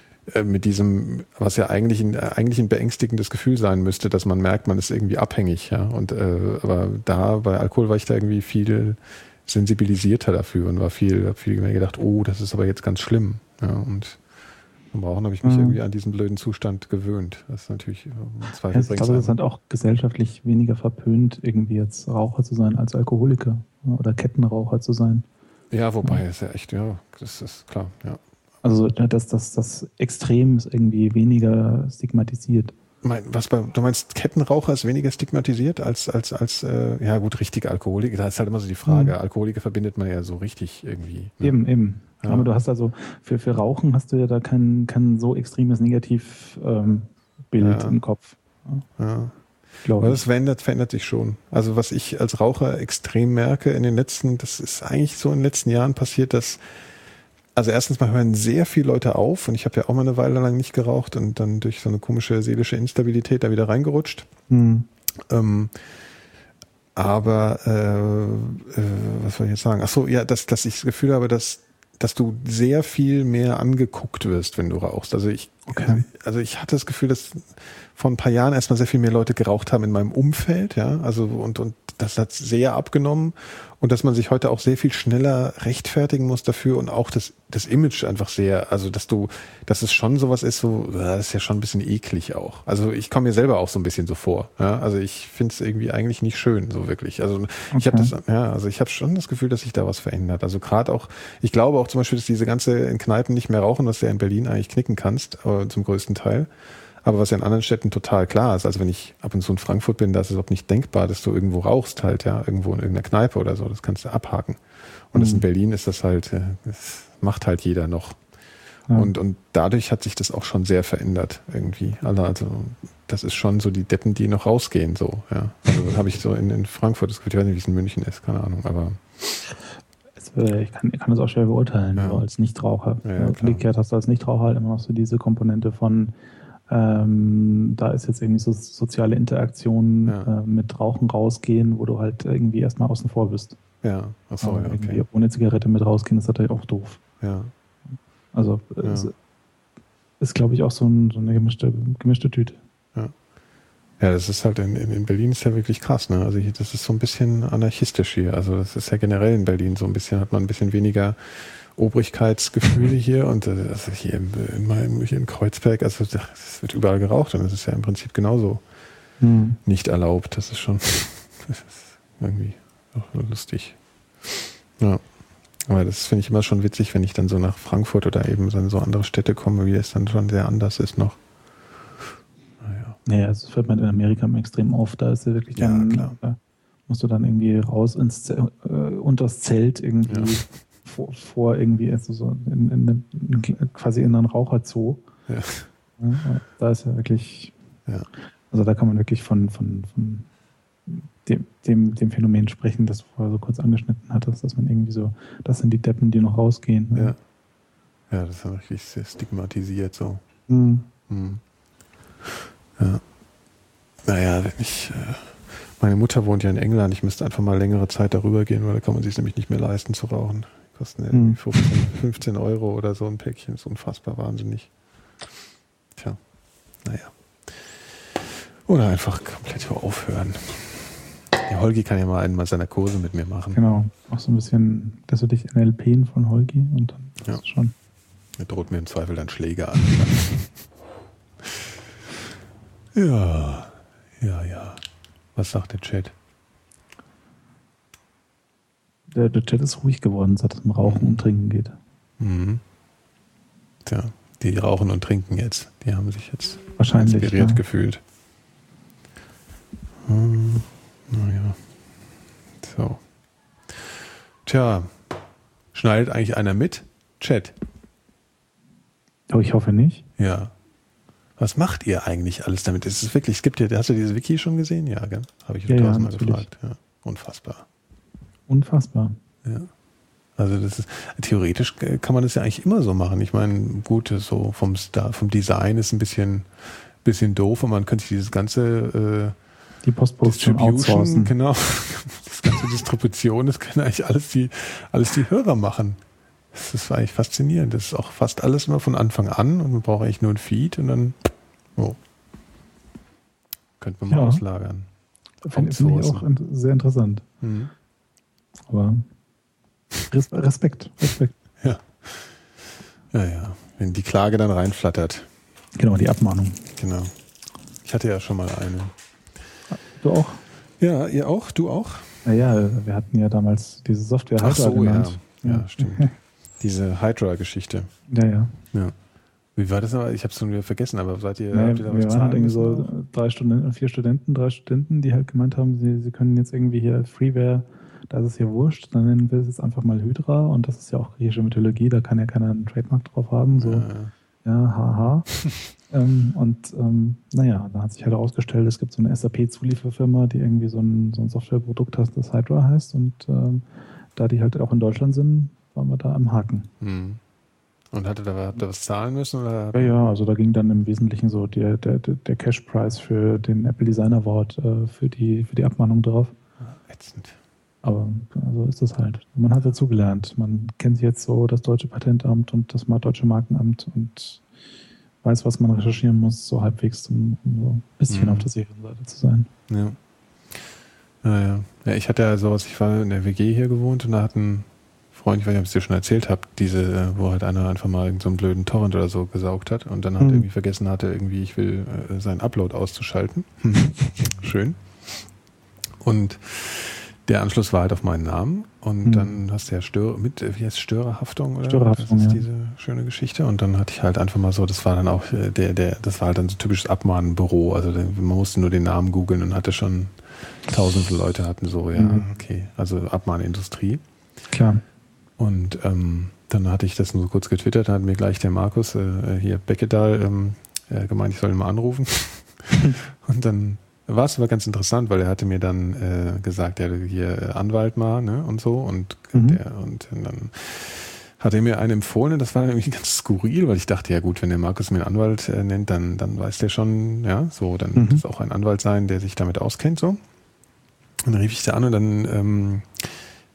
mit diesem, was ja eigentlich ein, eigentlich ein beängstigendes Gefühl sein müsste, dass man merkt, man ist irgendwie abhängig, ja. Und äh, aber da bei Alkohol war ich da irgendwie viel sensibilisierter dafür und war viel, habe viel mehr gedacht, oh, das ist aber jetzt ganz schlimm. Ja, und beim Rauchen habe ich mich mhm. irgendwie an diesen blöden Zustand gewöhnt. Das ist natürlich zwei ja, ich glaube, das ist halt auch gesellschaftlich weniger verpönt, irgendwie jetzt Raucher zu sein als Alkoholiker oder Kettenraucher zu sein. Ja, wobei, ja. ist ja echt, ja, das ist klar, ja. Also dass das, das Extrem ist irgendwie weniger stigmatisiert. Was bei, du meinst, Kettenraucher ist weniger stigmatisiert als, als, als äh, ja gut, richtige Alkoholiker? Da ist halt immer so die Frage, mhm. Alkoholiker verbindet man ja so richtig irgendwie. Ne? Eben, eben. Ja. Aber du hast also, für, für Rauchen hast du ja da kein, kein so extremes Negativbild ähm, ja. im Kopf. Ja. ja. Glaube Aber das verändert, verändert sich schon. Also was ich als Raucher extrem merke in den letzten, das ist eigentlich so in den letzten Jahren passiert, dass also erstens mal hören sehr viele Leute auf und ich habe ja auch mal eine Weile lang nicht geraucht und dann durch so eine komische seelische Instabilität da wieder reingerutscht. Mhm. Ähm, aber äh, äh, was soll ich jetzt sagen? Ach so, ja, dass, dass ich das Gefühl habe, dass dass du sehr viel mehr angeguckt wirst, wenn du rauchst. Also ich, okay. also ich hatte das Gefühl, dass vor ein paar Jahren erstmal sehr viel mehr Leute geraucht haben in meinem Umfeld, ja, also und und das hat sehr abgenommen und dass man sich heute auch sehr viel schneller rechtfertigen muss dafür und auch das das Image einfach sehr, also dass du, dass es schon sowas ist, so das ist ja schon ein bisschen eklig auch. Also ich komme mir selber auch so ein bisschen so vor, ja, also ich finde es irgendwie eigentlich nicht schön, so wirklich. Also ich okay. habe das, ja, also ich habe schon das Gefühl, dass sich da was verändert. Also gerade auch, ich glaube auch zum Beispiel, dass diese ganze in Kneipen nicht mehr rauchen, was du ja in Berlin eigentlich knicken kannst, äh, zum größten Teil. Aber was ja in anderen Städten total klar ist, also wenn ich ab und zu in Frankfurt bin, da ist es überhaupt nicht denkbar, dass du irgendwo rauchst halt, ja, irgendwo in irgendeiner Kneipe oder so, das kannst du abhaken. Und mhm. das in Berlin ist das halt, das macht halt jeder noch. Ja. Und, und dadurch hat sich das auch schon sehr verändert irgendwie. Also das ist schon so die Deppen, die noch rausgehen, so, ja. Also das habe ich so in, in Frankfurt, das, ich weiß nicht, wie es in München ist, keine Ahnung, aber ich kann, ich kann das auch schwer beurteilen, ja. so als Nichtraucher. Ja, umgekehrt hast du als Nichtraucher halt immer noch so diese Komponente von Ähm, da ist jetzt irgendwie so soziale Interaktion ja. äh, mit Rauchen rausgehen, wo du halt irgendwie erstmal außen vor bist. Ja, ach so, ja, okay. Ohne Zigarette mit rausgehen, ist natürlich auch doof. Ja. Also ja. es ist, glaube ich, auch so, ein, so eine gemischte, gemischte Tüte. Ja. Ja, das ist halt in, in Berlin ist ja wirklich krass, ne? Also hier, das ist so ein bisschen anarchistisch hier. Also das ist ja generell in Berlin so ein bisschen, hat man ein bisschen weniger Obrigkeitsgefühle hier und äh, also hier in, in, meinem, hier in Kreuzberg, also es wird überall geraucht und das ist ja im Prinzip genauso hm. nicht erlaubt. Das ist schon das ist irgendwie auch lustig. Ja. Aber das finde ich immer schon witzig, wenn ich dann so nach Frankfurt oder eben so andere Städte komme, wie es dann schon sehr anders ist noch. Naja, naja das fällt mir in Amerika extrem auf. Da ist ja wirklich dann, ja, da musst du dann irgendwie raus ins Zelt, äh, unter das Zelt irgendwie ja. vor, vor irgendwie also so in, in, in, quasi in einen Raucherzoo. Ja. Ja, da ist ja wirklich, ja. also da kann man wirklich von, von, von Dem, dem, dem Phänomen sprechen, das du vorher so kurz angeschnitten hattest, dass man irgendwie so, das sind die Deppen, die noch rausgehen. Ne? Ja. Ja, das ist ja richtig sehr stigmatisiert so. Mhm. Mhm. Ja. Naja, wenn ich, äh, meine Mutter wohnt ja in England, ich müsste einfach mal längere Zeit darüber gehen, weil da kann man sich nämlich nicht mehr leisten zu rauchen. Die kosten ja mhm. fünfzehn, fünfzehn Euro oder so ein Päckchen, ist unfassbar wahnsinnig. Tja, naja. Oder einfach komplett aufhören. Der Holgi kann ja mal einen seiner Kurse mit mir machen. Genau, auch so ein bisschen, dass du dich N L P'n von Holgi und dann ja. ist es schon. Er droht mir im Zweifel dann Schläge an. ja, ja, ja. Was sagt der Chat? Der, der Chat ist ruhig geworden, seit es um Rauchen mhm. und Trinken geht. Mhm. Tja, die rauchen und trinken jetzt. Die haben sich jetzt wahrscheinlich inspiriert ja. gefühlt. Hm. Naja. So. Tja. Schneidet eigentlich einer mit? Chat. Oh, ich hoffe nicht. Ja. Was macht ihr eigentlich alles damit? Ist es wirklich, es gibt ja, hast du diese Wiki schon gesehen? Ja, gell? Habe ich ja, tausendmal ja, gefragt. Ja. Unfassbar. Unfassbar. Ja. Also das ist, theoretisch kann man das ja eigentlich immer so machen. Ich meine, gut, so vom, Star, vom Design ist ein bisschen, bisschen doof und man könnte sich dieses ganze äh, die Postproduktion outsourcen. Genau. Das ganze Distribution, das können eigentlich alles die, alles die Hörer machen. Das ist eigentlich faszinierend. Das ist auch fast alles immer von Anfang an und man braucht eigentlich nur ein Feed und dann oh, könnte man mal ja. auslagern. Finde find ich auch sehr interessant. Mhm. Aber Respekt, Respekt. Ja. Ja, ja. Wenn die Klage dann reinflattert. Genau, die Abmahnung. Genau. Ich hatte ja schon mal eine. Du auch? Ja, ihr auch? Du auch? Naja, wir hatten ja damals diese Software Hydra so, genannt. Ja, ja stimmt. Diese Hydra-Geschichte. Ja, ja. Ja. Wie war das aber? Ich habe es schon wieder vergessen, aber seid ihr... Naja, ihr da wir was waren halt irgendwie müssen, so oder? drei Studenten, vier Studenten, drei Studenten, die halt gemeint haben, sie, sie können jetzt irgendwie hier Freeware, da ist es ja wurscht, dann nennen wir es jetzt einfach mal Hydra und das ist ja auch griechische Mythologie, da kann ja keiner einen Trademark drauf haben, so, ja, ja haha. ähm, und ähm, naja, da hat sich halt herausgestellt, es gibt so eine S A P-Zulieferfirma, die irgendwie so ein, so ein Softwareprodukt hat, das Hydra heißt und ähm, da die halt auch in Deutschland sind, waren wir da am Haken. Hm. Und hatte da, habt ihr was zahlen müssen? Oder? Ja, ja, also da ging dann im Wesentlichen so der, der, der Cash-Preis für den Apple Design Award äh, für, die, für die Abmahnung drauf. Ätzend. Aber so ist das halt. Man hat dazugelernt. Man kennt jetzt so das deutsche Patentamt und das deutsche Markenamt und weiß, was man recherchieren muss, so halbwegs, um, um so ein bisschen mhm. auf der sicheren Seite zu sein. Ja. Naja. Ja, ich hatte ja sowas, ich war in der W G hier gewohnt und da hatten Freund, ich weiß nicht, ob ich es dir schon erzählt habe, diese, wo halt einer einfach mal so einen blöden Torrent oder so gesaugt hat und dann halt mhm. irgendwie vergessen hatte, irgendwie, ich will äh, seinen Upload auszuschalten. Schön. Und der Anschluss war halt auf meinen Namen und mhm. dann hast du ja Stör mit, wie heißt Störerhaftung oder? Störerhaftung, das ist ja. diese schöne Geschichte und dann hatte ich halt einfach mal so, das war dann auch der, der, das war halt dann so typisches Abmahnbüro, also man musste nur den Namen googeln und hatte schon tausende Leute hatten so, ja, mhm. okay, also Abmahnindustrie. Klar. Und ähm, dann hatte ich das nur kurz getwittert, da hat mir gleich der Markus äh, hier Beckedahl ähm, äh, gemeint, ich soll ihn mal anrufen. Und dann war es aber ganz interessant, weil er hatte mir dann äh, gesagt, er hier Anwalt mal, ne, und so. Und, mhm. der, und dann hat er mir einen empfohlen und das war irgendwie ganz skurril, weil ich dachte, ja gut, wenn der Markus mir einen Anwalt äh, nennt, dann, dann weiß der schon, ja, so, dann mhm. wird es auch ein Anwalt sein, der sich damit auskennt, so. Und dann rief ich da an und dann ähm,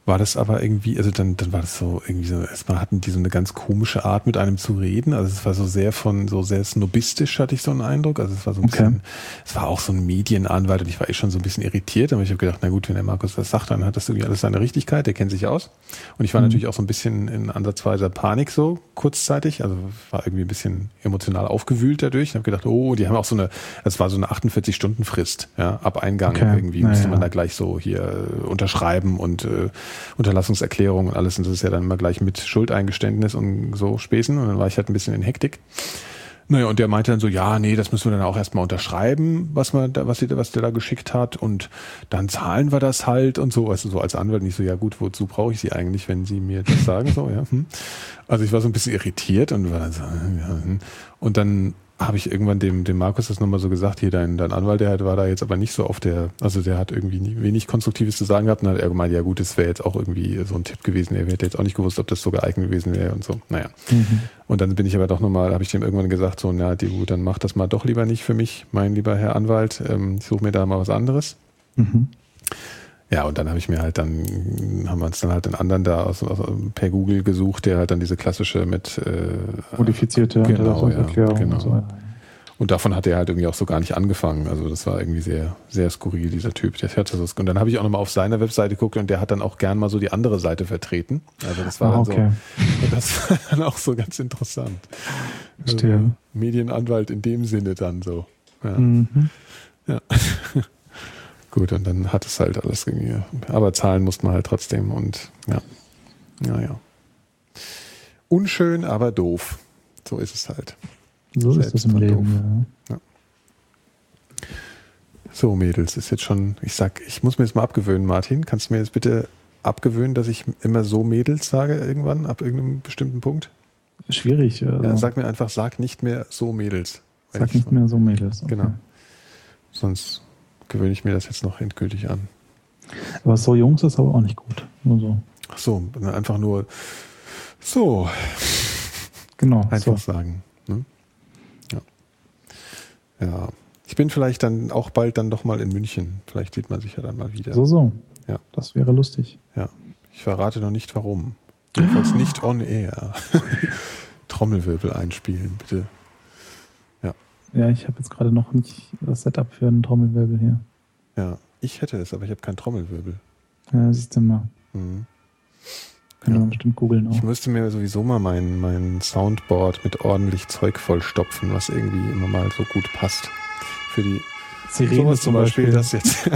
war das aber irgendwie, also dann, dann war das so irgendwie so, erstmal hatten die so eine ganz komische Art mit einem zu reden, also es war so sehr von, so sehr snobistisch, hatte ich so einen Eindruck, also es war so ein okay. bisschen, es war auch so ein Medienanwalt und ich war eh schon so ein bisschen irritiert, aber ich habe gedacht, na gut, wenn der Markus das sagt, dann hat das irgendwie alles seine Richtigkeit, der kennt sich aus und ich war mhm. natürlich auch so ein bisschen in ansatzweiser Panik so kurzzeitig, also war irgendwie ein bisschen emotional aufgewühlt dadurch, ich habe gedacht, oh, die haben auch so eine, es war so eine achtundvierzig Stunden Frist, ja, ab Eingang okay. irgendwie Na, musste ja. man da gleich so hier äh, unterschreiben und äh, Unterlassungserklärung und alles und das ist ja dann immer gleich mit Schuldeingeständnis und so Späßen und dann war ich halt ein bisschen in Hektik. Naja, und der meinte dann so, ja, nee, das müssen wir dann auch erstmal unterschreiben, was man da, was, was der da geschickt hat und dann zahlen wir das halt und so, also so als Anwalt nicht so, ja gut, wozu brauche ich Sie eigentlich, wenn Sie mir das sagen, so, ja. Hm. Also ich war so ein bisschen irritiert und war dann so, ja, hm. Und dann habe ich irgendwann dem, dem Markus das nochmal so gesagt, hier dein, dein Anwalt, der war da jetzt aber nicht so auf der, also der hat irgendwie nie, wenig Konstruktives zu sagen gehabt und dann hat er gemeint, ja gut, das wäre jetzt auch irgendwie so ein Tipp gewesen, er hätte jetzt auch nicht gewusst, ob das so geeignet gewesen wäre und so, naja. Mhm. Und dann bin ich aber doch nochmal, habe ich dem irgendwann gesagt, so, na die, gut, dann mach das mal doch lieber nicht für mich, mein lieber Herr Anwalt, ähm, ich suche mir da mal was anderes. Mhm. Ja, und dann habe ich mir halt dann, haben wir uns dann halt einen anderen da aus, aus, per Google gesucht, der halt dann diese klassische mit äh, modifizierte genau, ja, genau. Und, so. Und davon hat er halt irgendwie auch so gar nicht angefangen. Also das war irgendwie sehr, sehr skurril, dieser Typ. Der hatte das, und dann habe ich auch nochmal auf seiner Webseite geguckt und der hat dann auch gern mal so die andere Seite vertreten. Also das war ah, dann okay. so, das war dann auch so ganz interessant. Verstehe. Also, Medienanwalt in dem Sinne dann so. Ja. Mhm. Ja. Gut, und dann hat es halt alles irgendwie. Aber zahlen musste man halt trotzdem und ja. Ja, ja. Unschön, aber doof. So ist es halt. So Selbst ist das im Leben, ja. ja. So, Mädels, ist jetzt schon, ich sag, ich muss mir jetzt mal abgewöhnen, Martin. Kannst du mir jetzt bitte abgewöhnen, dass ich immer so Mädels sage irgendwann, ab irgendeinem bestimmten Punkt? Schwierig. Also. Ja, sag mir einfach, sag nicht mehr so Mädels. Sag nicht so, mehr so Mädels. Okay. Genau. Sonst gewöhne ich mir das jetzt noch endgültig an. Aber so Jungs ist aber auch nicht gut. Nur so. Ach so, einfach nur so. Genau. Einfach so. sagen. Ne? Ja. Ja. Ich bin vielleicht dann auch bald dann doch mal in München. Vielleicht sieht man sich ja dann mal wieder. So, so. Ja. Das wäre lustig. Ja. Ich verrate noch nicht warum. Jedenfalls nicht on air. Trommelwirbel einspielen, bitte. Ja. Ja, ich habe jetzt gerade noch nicht das Setup für einen Trommelwirbel hier. Ja, ich hätte es, aber ich habe keinen Trommelwirbel. Ja, siehst du mal. Mhm. Können ja. wir bestimmt googeln auch. Ich müsste mir sowieso mal mein, mein Soundboard mit ordentlich Zeug vollstopfen, was irgendwie immer mal so gut passt. Für die Sirene zum Beispiel. Das jetzt.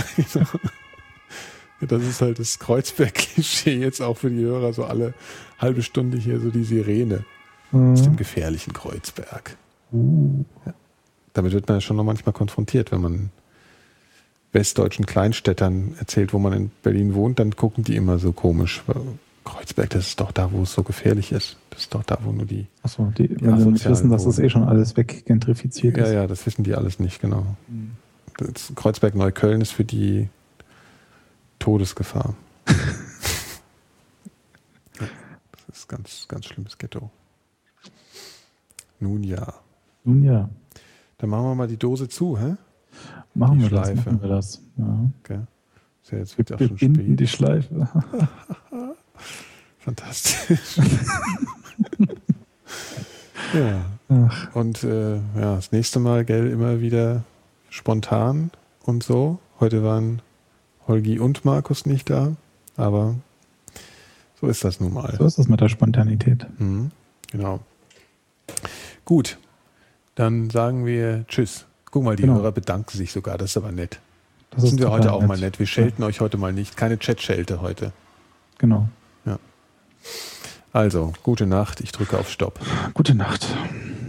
Das ist halt das Kreuzberg-Klischee jetzt auch für die Hörer, so alle halbe Stunde hier so die Sirene mhm. aus dem gefährlichen Kreuzberg. Uh. Ja. Damit wird man ja schon noch manchmal konfrontiert, wenn man westdeutschen Kleinstädtern erzählt, wo man in Berlin wohnt, dann gucken die immer so komisch. Kreuzberg, das ist doch da, wo es so gefährlich ist. Das ist doch da, wo nur die... Achso, die, die wenn sie nicht wissen, dass das eh schon alles weggentrifiziert ist. Ja, ja, das wissen die alles nicht, genau. Mhm. Das Kreuzberg-Neukölln ist für die Todesgefahr. Das ist ganz, ganz schlimmes Ghetto. Nun ja. Nun ja. Dann machen wir mal die Dose zu, hä? Machen die wir Schleife. das, machen wir das. Ja. Okay. Ist ja jetzt wird wir auch schon spät. Die Schleife. Fantastisch. Ja. Ach. Und äh, ja, das nächste Mal, gell, immer wieder spontan und so. Heute waren Holgi und Markus nicht da, aber so ist das nun mal. So ist das mit der Spontanität. Mhm, genau. Gut, dann sagen wir Tschüss. Guck mal, die genau. Hörer bedanken sich sogar, das ist aber nett. Das, das sind wir heute auch nett. mal nett. Wir schelten ja. euch heute mal nicht. Keine Chat-Schelte heute. Genau. Ja. Also, gute Nacht. Ich drücke auf Stopp. Gute Nacht.